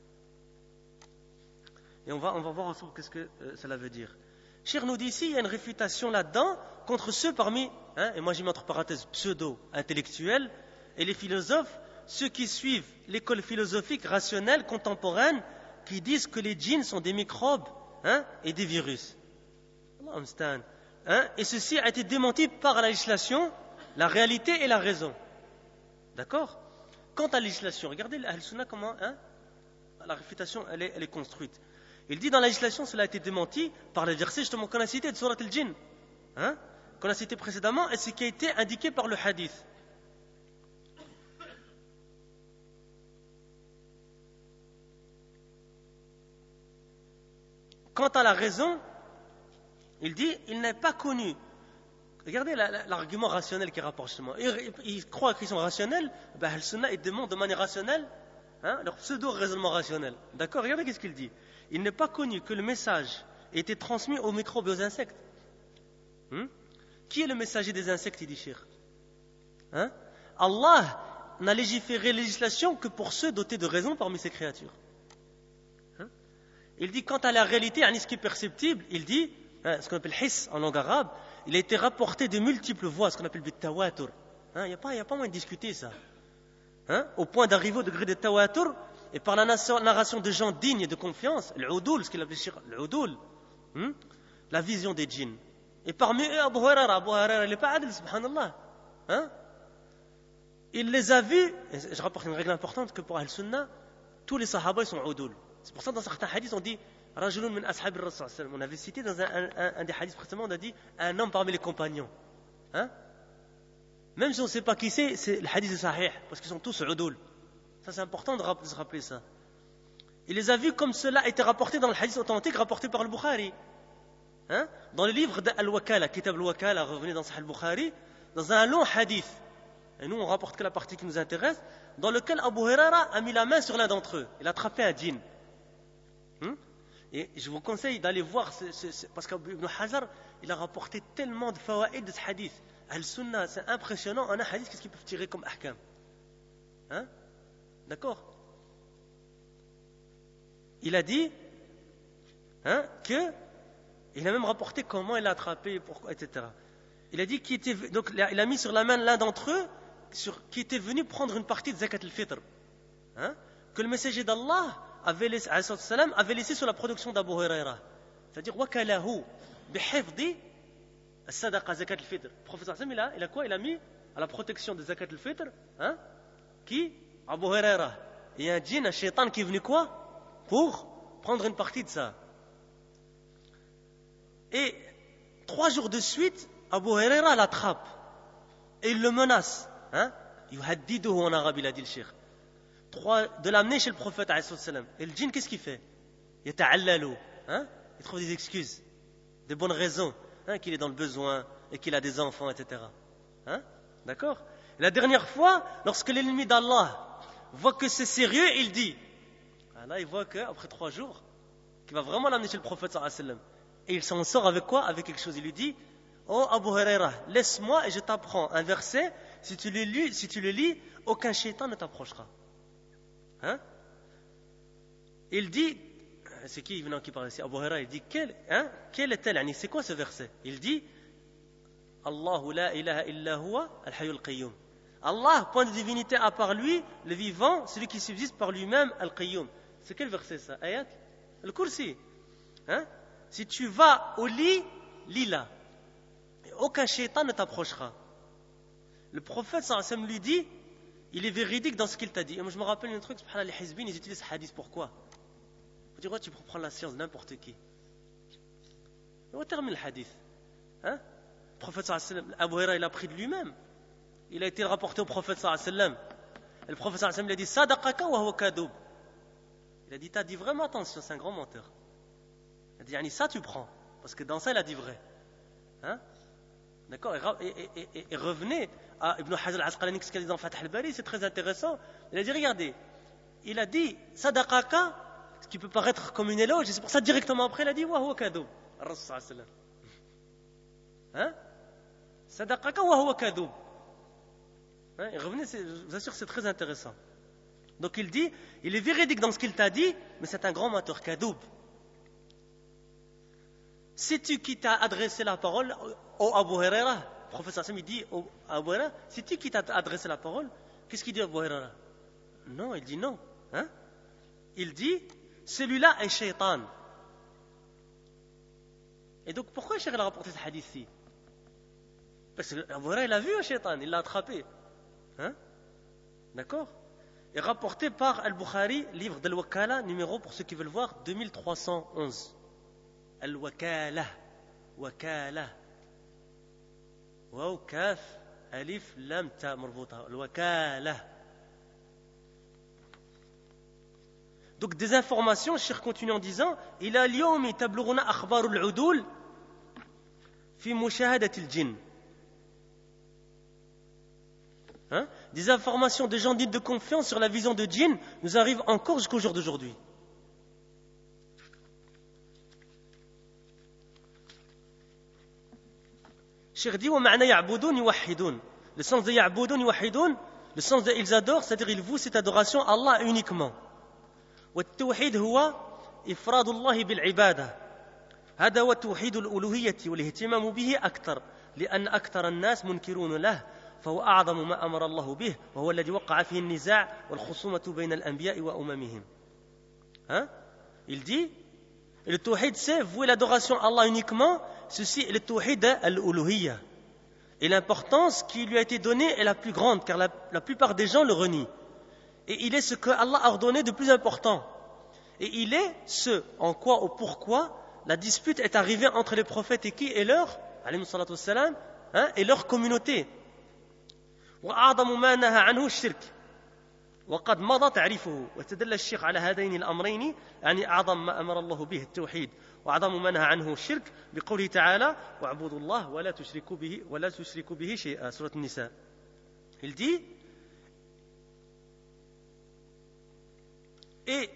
Et on va, on va voir ensemble qu'est-ce que euh, cela veut dire. Cheikh nous dit ici, il y a une réfutation là-dedans contre ceux parmi, hein, et moi j'y mets entre parenthèses pseudo-intellectuels, et les philosophes, ceux qui suivent l'école philosophique rationnelle contemporaine, qui disent que les djinns sont des microbes hein, et des virus. Hein, et ceci a été démenti par la législation, la réalité et la raison. D'accord? Quant à la législation, regardez l'Ahl-Sunnah comment hein, la réfutation elle est, elle est construite. Il dit dans la législation, cela a été démenti par les versets justement qu'on a cité de Surat al-Jinn, hein, qu'on a cité précédemment, et ce qui a été indiqué par le hadith. Quant à la raison, il dit, il n'est pas connu. Regardez la, la, l'argument rationnel qu'il rapporte justement. Ils, ils croient qu'ils sont rationnels, ben Al-Sunnah, ils demandent de manière rationnelle, hein, leur pseudo-raisonnement rationnel. D'accord? Regardez qu'est-ce qu'il dit. Il n'est pas connu que le message ait été transmis aux microbes et aux insectes. Hmm? Qui est le messager des insectes, il dit Cheikh hein? Allah n'a légiféré législation que pour ceux dotés de raison parmi ses créatures. Hein? Il dit, quant à la réalité, à ce qui est perceptible, il dit, hein, ce qu'on appelle hiss en langue arabe, il a été rapporté de multiples voix, ce qu'on appelle le tawatur. Il n'y a pas, il y a pas moyen de discuter ça. Hein? Au point d'arriver au degré de tawatur, et par la narration de gens dignes et de confiance, l'udul, ce qu'il appelle l'udul, hein? La vision des djinns. Et parmi eux, Abu Huraira, Abu Huraira, il n'est pas adil, subhanallah. Hein? Il les a vus, et je rapporte une règle importante que pour Al-Sunnah, tous les sahaba ils sont udul. C'est pour ça que dans certains hadiths on dit Rajulun min ashab ar-rasul. On avait cité dans un, un, un des hadiths précédemment, on a dit un homme parmi les compagnons. Hein? Même si on ne sait pas qui c'est, c'est le hadith est sahih, parce qu'ils sont tous udul. Ça c'est important de, de se rappeler ça. Il les a vus comme cela a été rapporté dans le hadith authentique rapporté par le Bukhari. Hein? Dans le livre d'Al-Wakala, Kitab Al-Wakala, revenu dans Sahih al-Bukhari, dans un long hadith, et nous on rapporte que la partie qui nous intéresse, dans lequel Abu Huraira a mis la main sur l'un d'entre eux, il a attrapé un djinn. Hum? Et je vous conseille d'aller voir, ce, ce, ce, parce qu'Ibn Hajar, il a rapporté tellement de fawaïd de ce hadith. Al-Sunnah, c'est impressionnant, en un hadith, qu'est-ce qu'ils peuvent tirer comme ahkam? Hein? D'accord? Il a dit hein, que il a même rapporté comment il l'a attrapé, pourquoi, et cetera. Il a dit qu'il était, donc il a mis sur la main l'un d'entre eux sur, qui était venu prendre une partie de Zakat al-Fitr, hein, que le messager d'Allah avait laissé, avait laissé sur la production d'Abu Huraira. C'est-à-dire, wakalahu bihifdi as-sadaqa Zakat al-Fitr. Le prophète il a, il a quoi? Il a mis à la protection de Zakat al-Fitr, hein, qui? Abu Huraira. Il y a un djinn, un shaitan qui est venu quoi? Pour prendre une partie de ça. Et trois jours de suite, Abu Huraira l'attrape et il le menace. Hein? Yuhaddiduhu en arabe, il a dit le cheikh. Trois, de l'amener chez le prophète alayhi salam. Et le djinn, qu'est-ce qu'il fait? Yata'allalu. Hein? Il trouve des excuses, des bonnes raisons, hein, qu'il est dans le besoin et qu'il a des enfants, et cetera. Hein? D'accord? Et la dernière fois, lorsque l'ennemi d'Allah voit que c'est sérieux, il dit. Ah là, il voit qu'après trois jours, qu'il va vraiment l'amener chez le prophète alayhi salam. Et il s'en sort avec quoi? Avec quelque chose. Il lui dit, oh Abu Huraira, laisse-moi et je t'apprends un verset. Si tu le lis, si tu le lis aucun shaitan ne t'approchera. Hein? Il dit, c'est qui venant qui parle ici? Abu Huraira, il dit, quel, hein, quel est-elle? C'est quoi ce verset? Il dit, Allahu la ilaha illa huwa al-hayyul qayyum. Allah, point de divinité à part lui, le vivant, celui qui subsiste par lui-même, al-qayyum. C'est quel verset ça? Ayat? Al-Kursi. Hein? Si tu vas au lit, lis là. Et aucun shaitan ne t'approchera. Le prophète sallallahu alayhi wa sallam lui dit, il est véridique dans ce qu'il t'a dit. Et moi je me rappelle un truc, subhanallah, les hizbin, ils utilisent ce hadith. Pourquoi? Vous direz, tu peux prendre la science de n'importe qui. On termine le hadith. Hein? Le prophète sallallahu alayhi wa sallam, Abu Huraira, il a pris de lui-même. Il a été rapporté au prophète sallallahu alayhi wa sallam. Et le prophète sallallahu alayhi wa sallam, il a dit, sadaqaka wa huwa kadoub. Il a dit, t'as dit vraiment attention, c'est un grand menteur. Il a dit, yani, ça tu prends. Parce que dans ça, il a dit vrai. Hein? D'accord? Et, et, et, et revenez à Ibn Hajar al-Asqalani, ce qu'il a dit dans Fath al-Bari, c'est très intéressant. Il a dit, regardez, il a dit, sadaqaka, ce qui peut paraître comme une éloge, et c'est pour ça directement après, il a dit, wa huwa kadoub. Ar-Rasul sallallahu alayhi wa sallam. Hein? Sadaqaka wa huwa kadoub. Hein? Et revenez, je vous assure, c'est très intéressant. Donc il dit, il est véridique dans ce qu'il t'a dit, mais c'est un grand menteur, kadoub. Sais-tu qui t'a adressé la parole au Abu Huraira? Le professeur Hassan, il dit au Abu Huraira, sais-tu qui t'a adressé la parole? Qu'est-ce qu'il dit Abu Huraira? Non, il dit non. Hein? Il dit, celui-là est shaitan. Et donc pourquoi Cheikh a rapporté ce hadith-ci? Parce que Abu Huraira, il a vu un shaitan, il l'a attrapé. Hein? D'accord? Et rapporté par Al-Bukhari, livre d'Al-Wakala, numéro, pour ceux qui veulent voir, deux mille trois cent onze. Al-Wakala. Wakala. Waw, kaf, alif, lam, ta, marvouta. Al-Wakala. Donc des informations, Cheikh continue en disant, ila al-yawmi tabluguna akhbar al-udul fi mushahadat al-jinn. Hein? Des informations de gens dits de confiance sur la vision de djinn nous arrivent encore jusqu'au jour d'aujourd'hui. Cheikh dit, le sens de ya'budun yuwahhidun, le sens de ils adorent, c'est-à-dire ils vouent cette adoration à Allah uniquement. والتوحيد هو إفراد الله بالعبادة. هذا هو توحيد الألوهية والاهتمام به أكثر لأن أكثر الناس منكرون له فهو أعظم ما أمر الله به وهو الذي وقع فيه النزاع والخصومة بين الأنبياء وأممهم. Hein? Il dit, le tawhid c'est vouer l'adoration à Allah uniquement, ceci est le tawhid al-uluhiyya. Et l'importance qui lui a été donnée est la plus grande car la, la plupart des gens le renient. Et il est ce que Allah a ordonné de plus important. Et il est ce en quoi ou pourquoi la dispute est arrivée entre les prophètes et qui et leur, alayhi salatu wassalam, hein, et leur communauté. وأعظم ما نهى عنه الشرك وقد مضى تعريفه واستدل الشيخ على هذين الأمرين يعني أعظم ما أمر الله به التوحيد وأعظم ما نهى عنه الشرك بقوله تعالى واعبدوا الله ولا تشركوا به ولا تشركوا به شيئا سورة النساء. Il dit et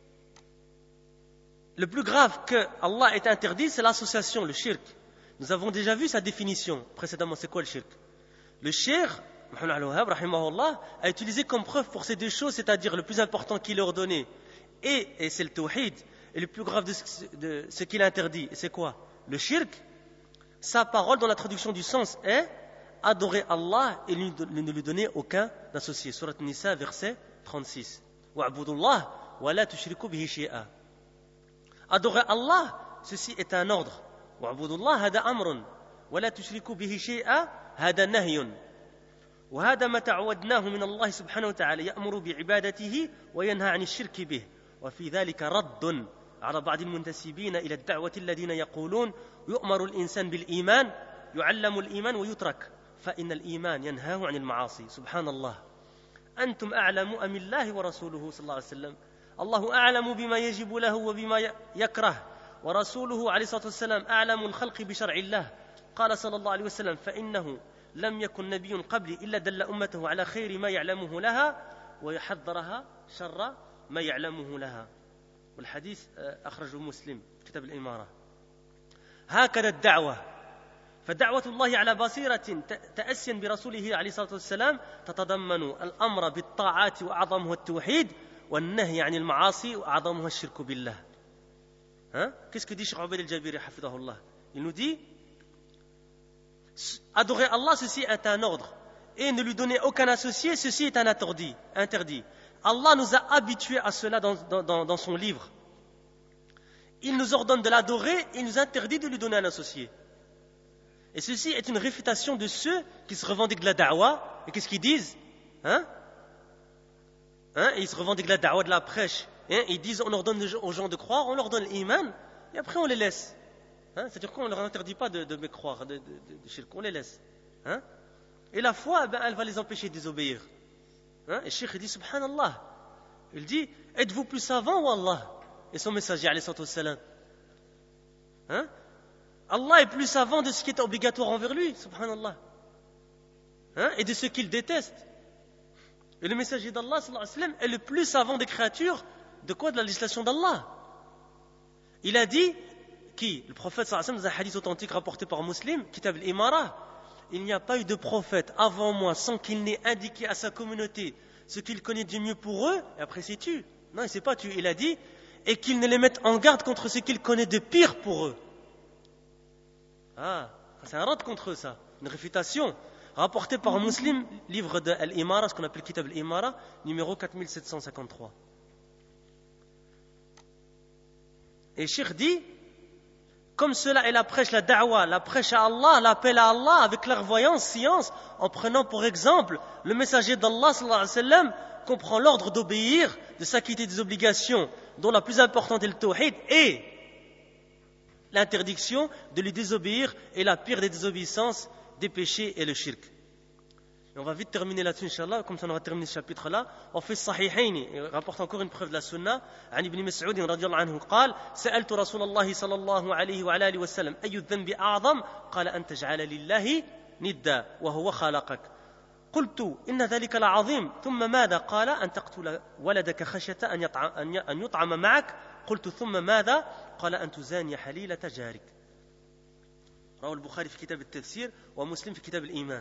le plus grave que Allah ait interdit c'est l'association, le shirk. Nous avons déjà vu sa définition précédemment. C'est quoi le shirk? Le shirk, Muhammad al-Wahhab, rahimahullah, a utilisé comme preuve pour ces deux choses, c'est-à-dire le plus important qu'il a ordonné, et, et c'est le tawhid, et le plus grave de ce, de ce qu'il a interdit, c'est quoi? Le shirk. Sa parole dans la traduction du sens est adorer Allah et ne lui donner aucun associé. Surat Nisa, verset trente-six. Wa'budullah wa la tushriku bihi shay'a. Adorer Allah, ceci est un ordre. Wa'budullah hada amrun wa la tushriku bihi shay'a hada nahyun. وهذا ما تعودناه من الله سبحانه وتعالى يأمر بعبادته وينهى عن الشرك به وفي ذلك رد على بعض المنتسبين إلى الدعوة الذين يقولون يؤمر الإنسان بالإيمان يعلم الإيمان ويترك فإن الإيمان ينهاه عن المعاصي. سبحان الله. أنتم أعلم أم الله ورسوله صلى الله عليه وسلم. الله أعلم بما يجب له وبما يكره ورسوله عليه الصلاة والسلام أعلم الخلق بشرع الله. قال صلى الله عليه وسلم فإنه لم يكن نبي قبلي إلا دل أمته على خير ما يعلمه لها ويحذرها شر ما يعلمه لها. والحديث أخرجه مسلم كتاب الإمارة. هكذا الدعوة فدعوة الله على بصيرة تأسيا برسوله عليه الصلاة والسلام تتضمن الأمر بالطاعات وأعظمها التوحيد والنهي عن المعاصي وأعظمها الشرك بالله. Hein? Qu'est-ce que dit Cheikh Ubayd al-Jabiri hafidahullah? Il nous dit Adorer Allah, ceci est un ordre. Et ne lui donner aucun associé, ceci est un interdit. interdit. Allah nous a habitués à cela dans, dans, dans son livre. Il nous ordonne de l'adorer et il nous interdit de lui donner un associé. Et ceci est une réfutation de ceux qui se revendiquent de la da'wah. Et qu'est-ce qu'ils disent, hein? Hein? Ils se revendiquent de la da'wah, de la prêche. Hein? Ils disent on ordonne aux gens de croire, on leur donne l'iman, et après on les laisse. Hein? C'est-à-dire qu'on ne leur interdit pas de, de me croire, de, de, de, de shirk, on les laisse. Hein? Et la foi, ben, elle va les empêcher de désobéir. Hein? Et le cheikh dit subhanallah. Il dit êtes-vous plus savant ou Allah? Et son messager, alayhi salatu wassalam. Hein? Allah est plus savant de ce qui est obligatoire envers lui, subhanallah. Hein? Et de ce qu'il déteste. Et le messager d'Allah sallallahu alayhi wa sallam, est le plus savant des créatures. De quoi? De la législation d'Allah. Il a dit, qui? Le prophète sallallahu alayhi wa sallam, dans un hadith authentique rapporté par Muslim, Kitab al-Imara, il n'y a pas eu de prophète avant moi sans qu'il n'ait indiqué à sa communauté ce qu'il connaît du mieux pour eux, et après c'est tu. Non, il ne s'est pas tu. Il a dit, et qu'il ne les mette en garde contre ce qu'il connaît de pire pour eux. Ah, c'est un rad contre eux, ça. Une réfutation. Rapporté par un Muslim, livre de Al-Imara, ce qu'on appelle Kitab Al-Imara, numéro quatre mille sept cent cinquante-trois. Et Cheikh dit, comme cela est la prêche, la da'wa, la prêche à Allah, l'appel à Allah avec clairvoyance, science, en prenant pour exemple le messager d'Allah sallallahu alayhi wa sallam, comprend l'ordre d'obéir, de s'acquitter des obligations, dont la plus importante est le tawhid, et l'interdiction de lui désobéir est la pire des désobéissances, des péchés et le shirk. Et on va vite terminer là-dessus, Inch'Allah, comme ça on aura terminé ce chapitre-là. On fait Sahihayni, et on rapporte encore une preuve de la Sunna. عن ابن مسعود رضي الله عنه قال: سألت رسول الله صلى الله عليه وعلى آله وسلم أي الذنب أعظم؟ قال أن تجعل لله ندا وهو خلقك. قلت إن ذلك لعظيم، ثم ماذا؟ قال: أن تقتل ولدك خشية أن يطعم, أن يطعم معك. قلت ثم ماذا؟ قال: أن تزاني حليلة جارك. رواه البخاري في كتاب التفسير ومسلم في كتاب الإيمان.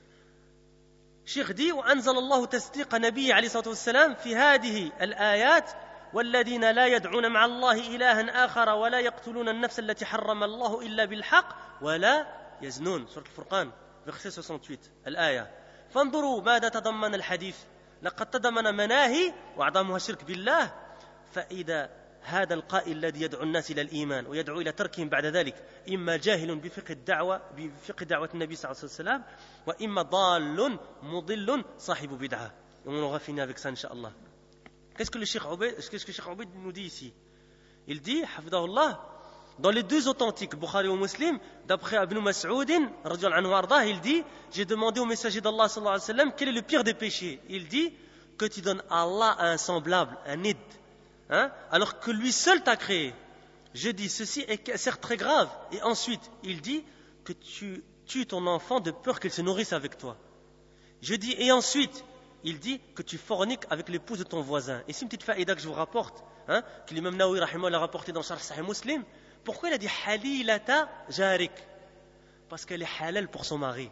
شيخ دي وأنزل الله تصديق نبي عليه الصلاة والسلام في هذه الآيات: والذين لا يدعون مع الله إلها آخر ولا يقتلون النفس التي حرم الله إلا بالحق ولا يزنون. سورة الفرقان verset soixante-huit الآية. فانظروا ماذا تضمن الحديث. لقد تضمن مناهي وأعظمها الشرك بالله. فإذا هذا القائل الذي يدعو الناس إلى الإيمان ويدعو إلى تركهم بعد ذلك إما جاهل بفقه الدعوة بفقه دعوة النبي صلى الله عليه وسلم وإما ضال مضل صاحب بدعة. On aura fini avec ça, Inch'Allah. Qu'est-ce que le Cheikh Obeid, qu'est-ce que le Cheikh Obeid nous dit ici? Il dit, hafidahullah, dans les deux authentiques, Bukhari ou Muslim, d'après Ibn Mas'ud, radiyallahu anhu ardah, il dit, j'ai demandé au messager d'Allah sallallahu alayhi wa sallam quel est le pire des péchés. Il dit que tu donnes à Allah un semblable, un nid. Hein? Alors que lui seul t'a créé. Je dis, ceci est certes très grave. Et ensuite, il dit que tu tues ton enfant de peur qu'il se nourrisse avec toi. Je dis, et ensuite, il dit que tu forniques avec l'épouse de ton voisin. Et c'est une petite faïda que je vous rapporte, hein, que l'imam Nawawi rahimahullah l'a rapporté dans Sharh Sahih Muslim. Pourquoi il a dit halilata jarik? Parce qu'elle est halal pour son mari.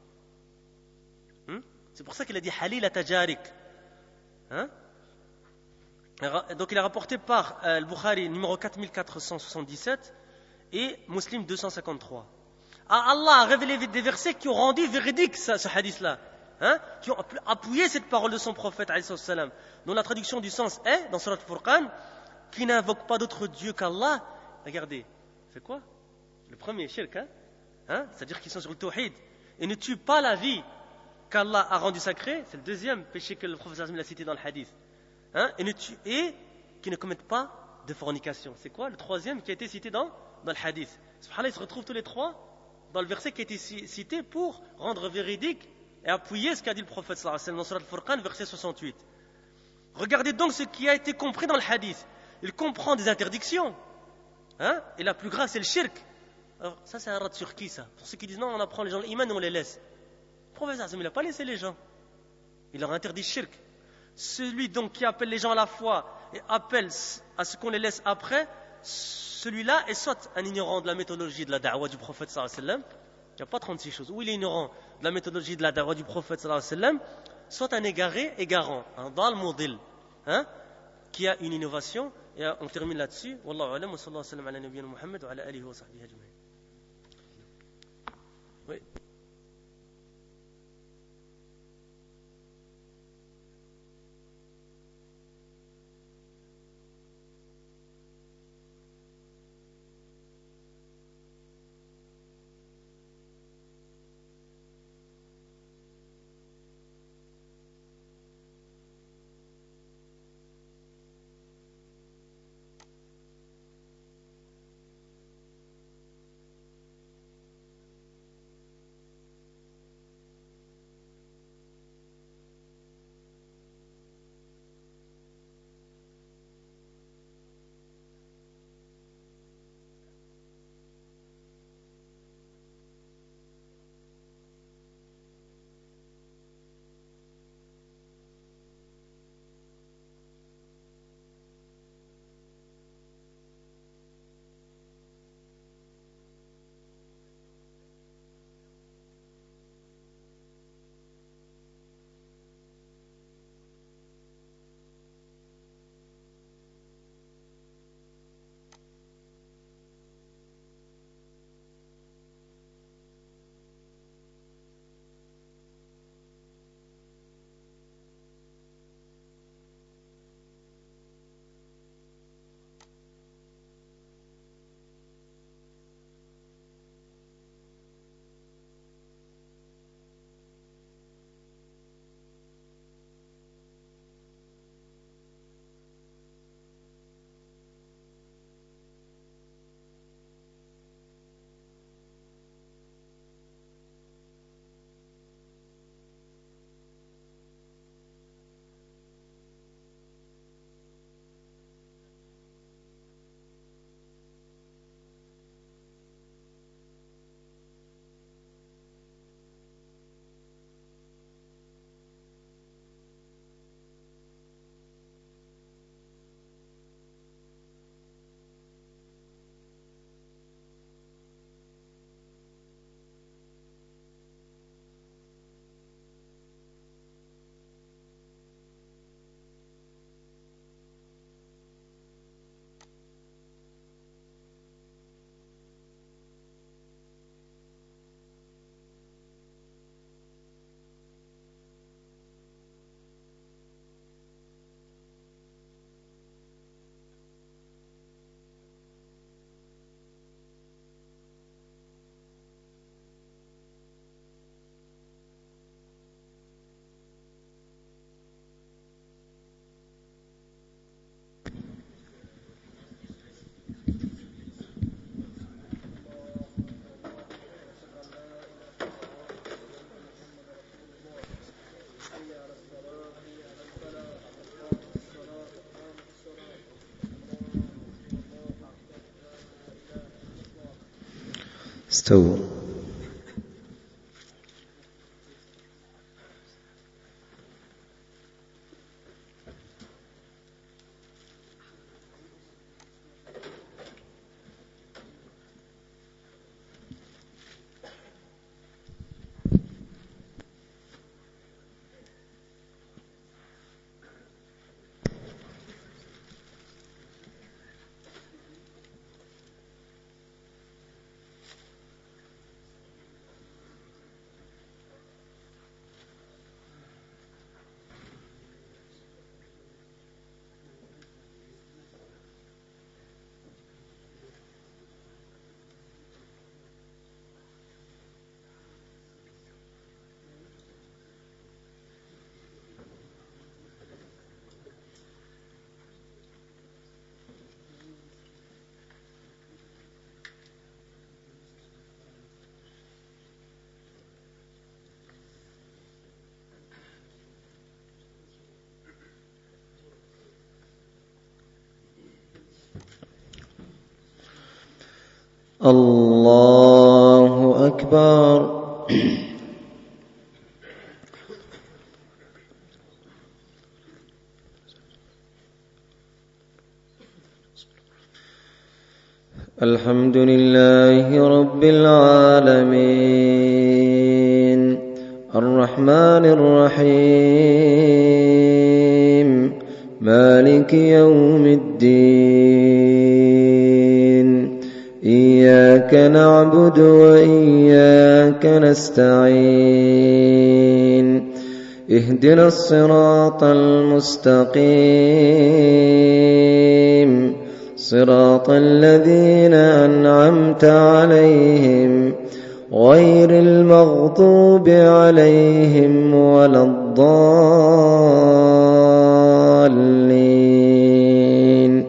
Hein? C'est pour ça qu'il a dit halilata jarik. Hein? Donc il est rapporté par euh, le Bukhari numéro quatre mille quatre cent soixante-dix-sept et Muslim deux cent cinquante-trois. Ah, Allah a révélé des versets qui ont rendu véridique ce, ce hadith-là, hein, qui ont appuyé cette parole de son prophète alayhi salam, dont la traduction du sens est, dans Surat Al-Furqan, qui n'invoque pas d'autre Dieu qu'Allah. Regardez, c'est quoi? Le premier shirk, hein, hein, c'est-à-dire qu'ils sont sur le tawhid et ne tuent pas la vie qu'Allah a rendue sacrée. C'est le deuxième péché que le prophète a cité dans le hadith. Hein, et, ne tu, et qui ne commettent pas de fornication. C'est quoi le troisième qui a été cité dans, dans le hadith? Subhanallah, ils se retrouvent tous les trois dans le verset qui a été cité pour rendre véridique et appuyer ce qu'a dit le prophète sallallahu alayhi wa sallam dans Surat Al-Furqan, verset soixante-huit. Regardez donc ce qui a été compris dans le hadith. Il comprend des interdictions. Hein, et la plus grave, c'est le shirk. Alors, ça, c'est un rat sur qui, ça? Pour ceux qui disent non, on apprend les gens l'iman et on les laisse. Le prophète sallallahu alayhi wa sallam, il n'a pas laissé les gens. Il leur a interdit le shirk. Celui donc qui appelle les gens à la foi et appelle à ce qu'on les laisse après, celui-là est soit un ignorant de la méthodologie de la da'wa du prophète sallallahu alayhi wa sallam, il n'y a pas trente-six choses, ou il est ignorant de la méthodologie de la da'wa du prophète sallallahu alayhi wa sallam, soit un égaré, égarant, un dal modil, hein, qui a une innovation. Et on termine là-dessus. Wallahu alam wa sallallahu alayhi wa sallam ala nabiyyina Muhammad wa ala alihi wa sahbihi ajma'in. Oui. استووا. الله أكبر. الحمد لله رب العالمين الرحمن الرحيم مالك يوم الدين إياك نعبد وإياك نستعين اهدنا الصراط المستقيم صراط الذين أنعمت عليهم غير المغضوب عليهم ولا الضالين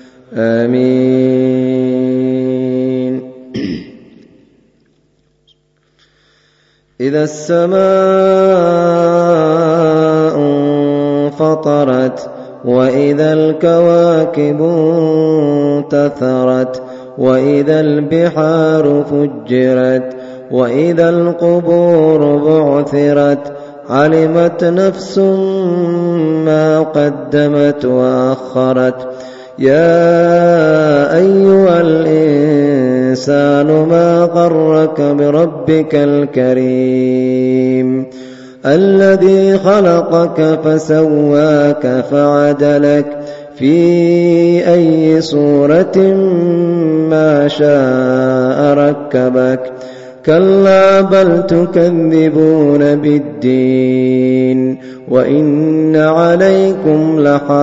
آمين. إذا السماء انفطرت وإذا الكواكب انتثرت وإذا البحار فجرت وإذا القبور بعثرت علمت نفس ما قدمت وأخرت. يا أيها الإنسان ما غرك بربك الكريم الذي خلقك فسواك فعدلك في أي صورة ما شاء ركبك. كلا بل تكذبون بالدين وإن عليكم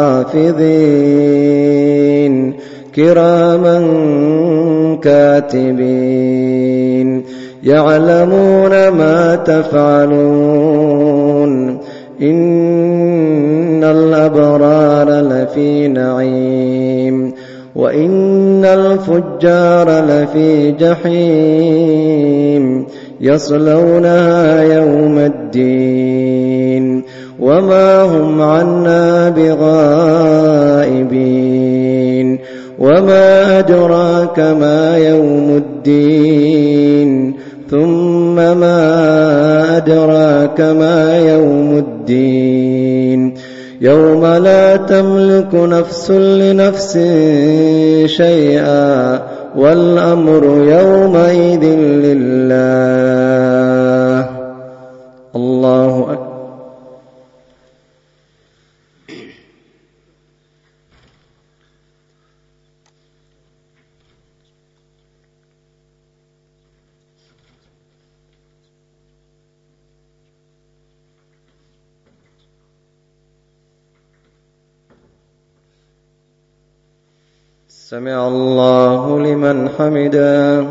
لحافظين كراما كاتبين يعلمون ما تفعلون. إن الأبرار لفي نعيم وإن الفجار لفي جحيم يصلونها يوم الدين وما هم عنا بغائبين. وما أدراك ما يوم الدين ثم ما أدراك ما يوم الدين يوم لا تملك نفس لنفس شيئا والأمر يومئذ لله. الله أكبر. سمع الله لمن حمده.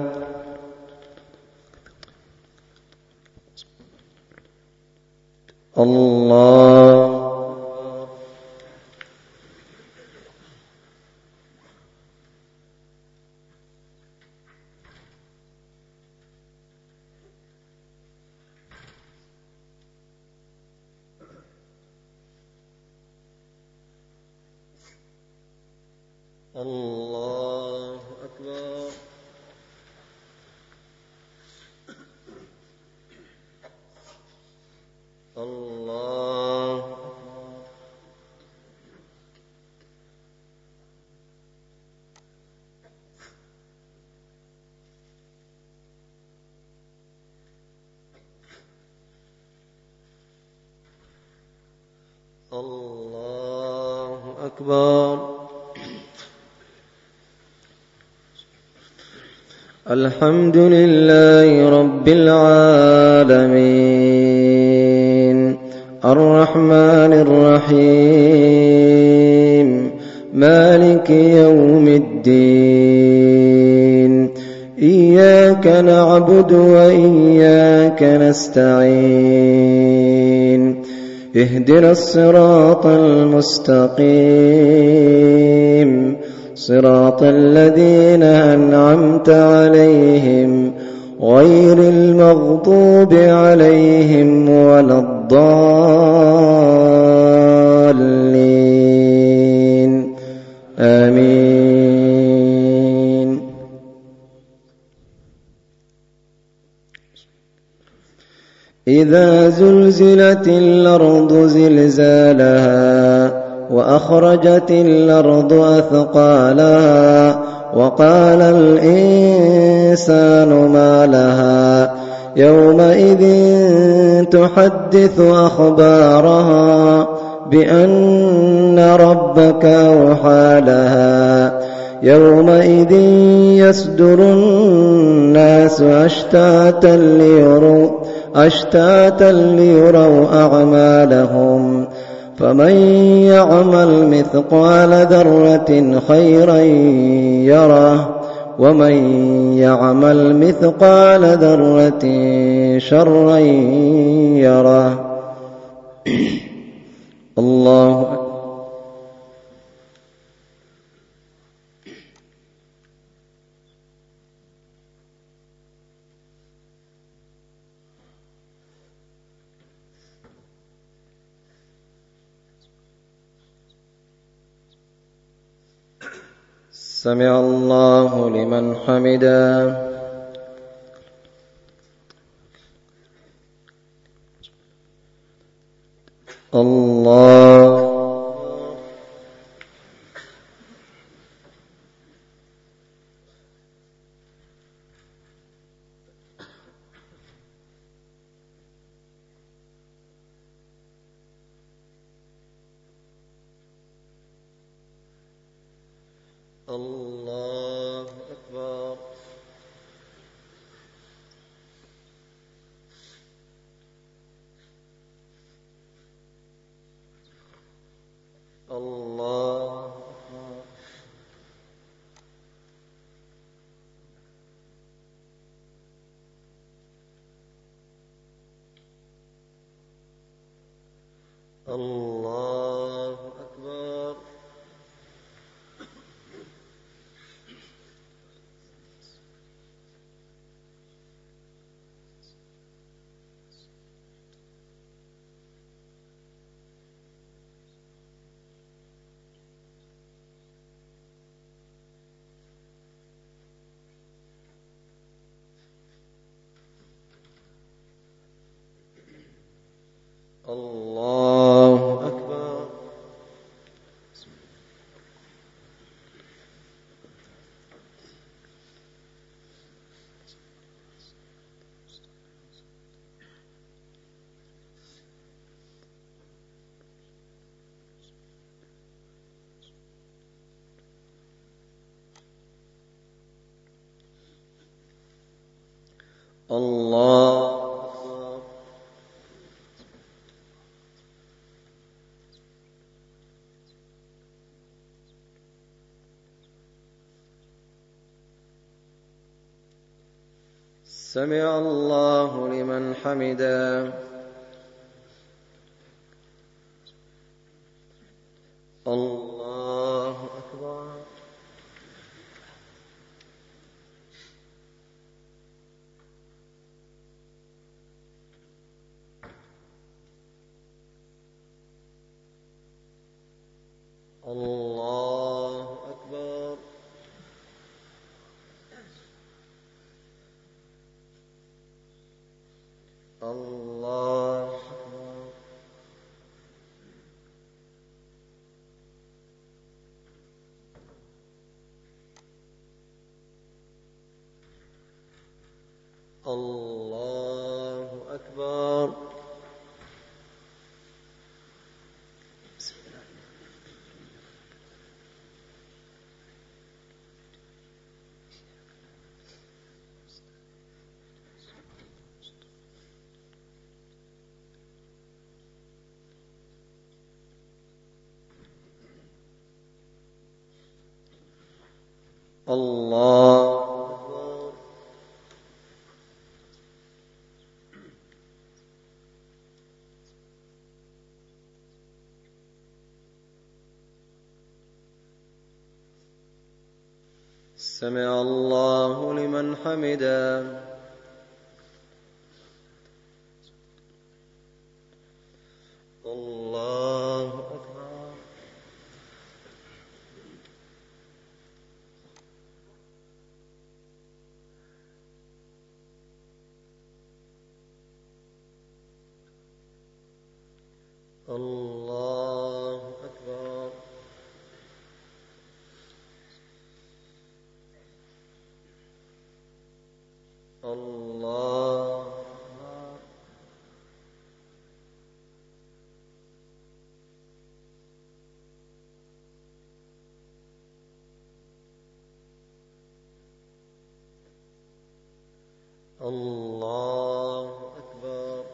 الله الله أكبر. الله أكبر. الحمد لله رب العالمين الرحمن الرحيم مالك يوم الدين إياك نعبد وإياك نستعين اهدنا الصراط المستقيم صراط الذين أنعمت عليهم غير المغضوب عليهم ولا الضالين آمين. إذا زلزلت الأرض زلزالها وأخرجت الأرض أثقالها وقال الإنسان ما لها يومئذ تحدث أخبارها بأن ربك أوحى لها يومئذ يصدر الناس أشتاتا ليروا أشتاتا ليروا أعمالهم فمن يعمل مثقال ذرة خيرا يره ومن يعمل مثقال ذرة شرا يره. الله أكبر. سمع الله لمن حمده. الله الله أكبر. الله أكبر. الله أكبر. الله أكبر. الله سمع الله لمن حمده. الله أكبر. الله أكبر. الله أكبر. الله أكبر. الله أكبر. سمع الله لمن حمده. الله أكبر. الله أكبر. الله أكبر. الله أكبر.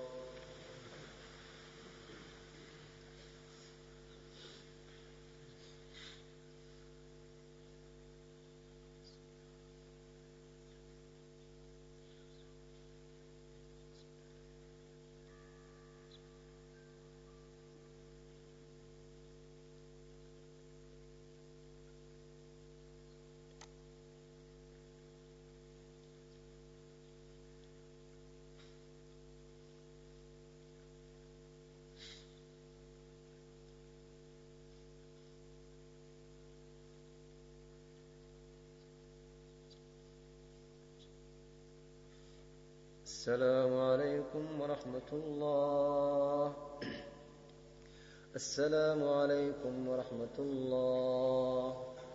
السلام عليكم ورحمة الله. السلام عليكم ورحمة الله.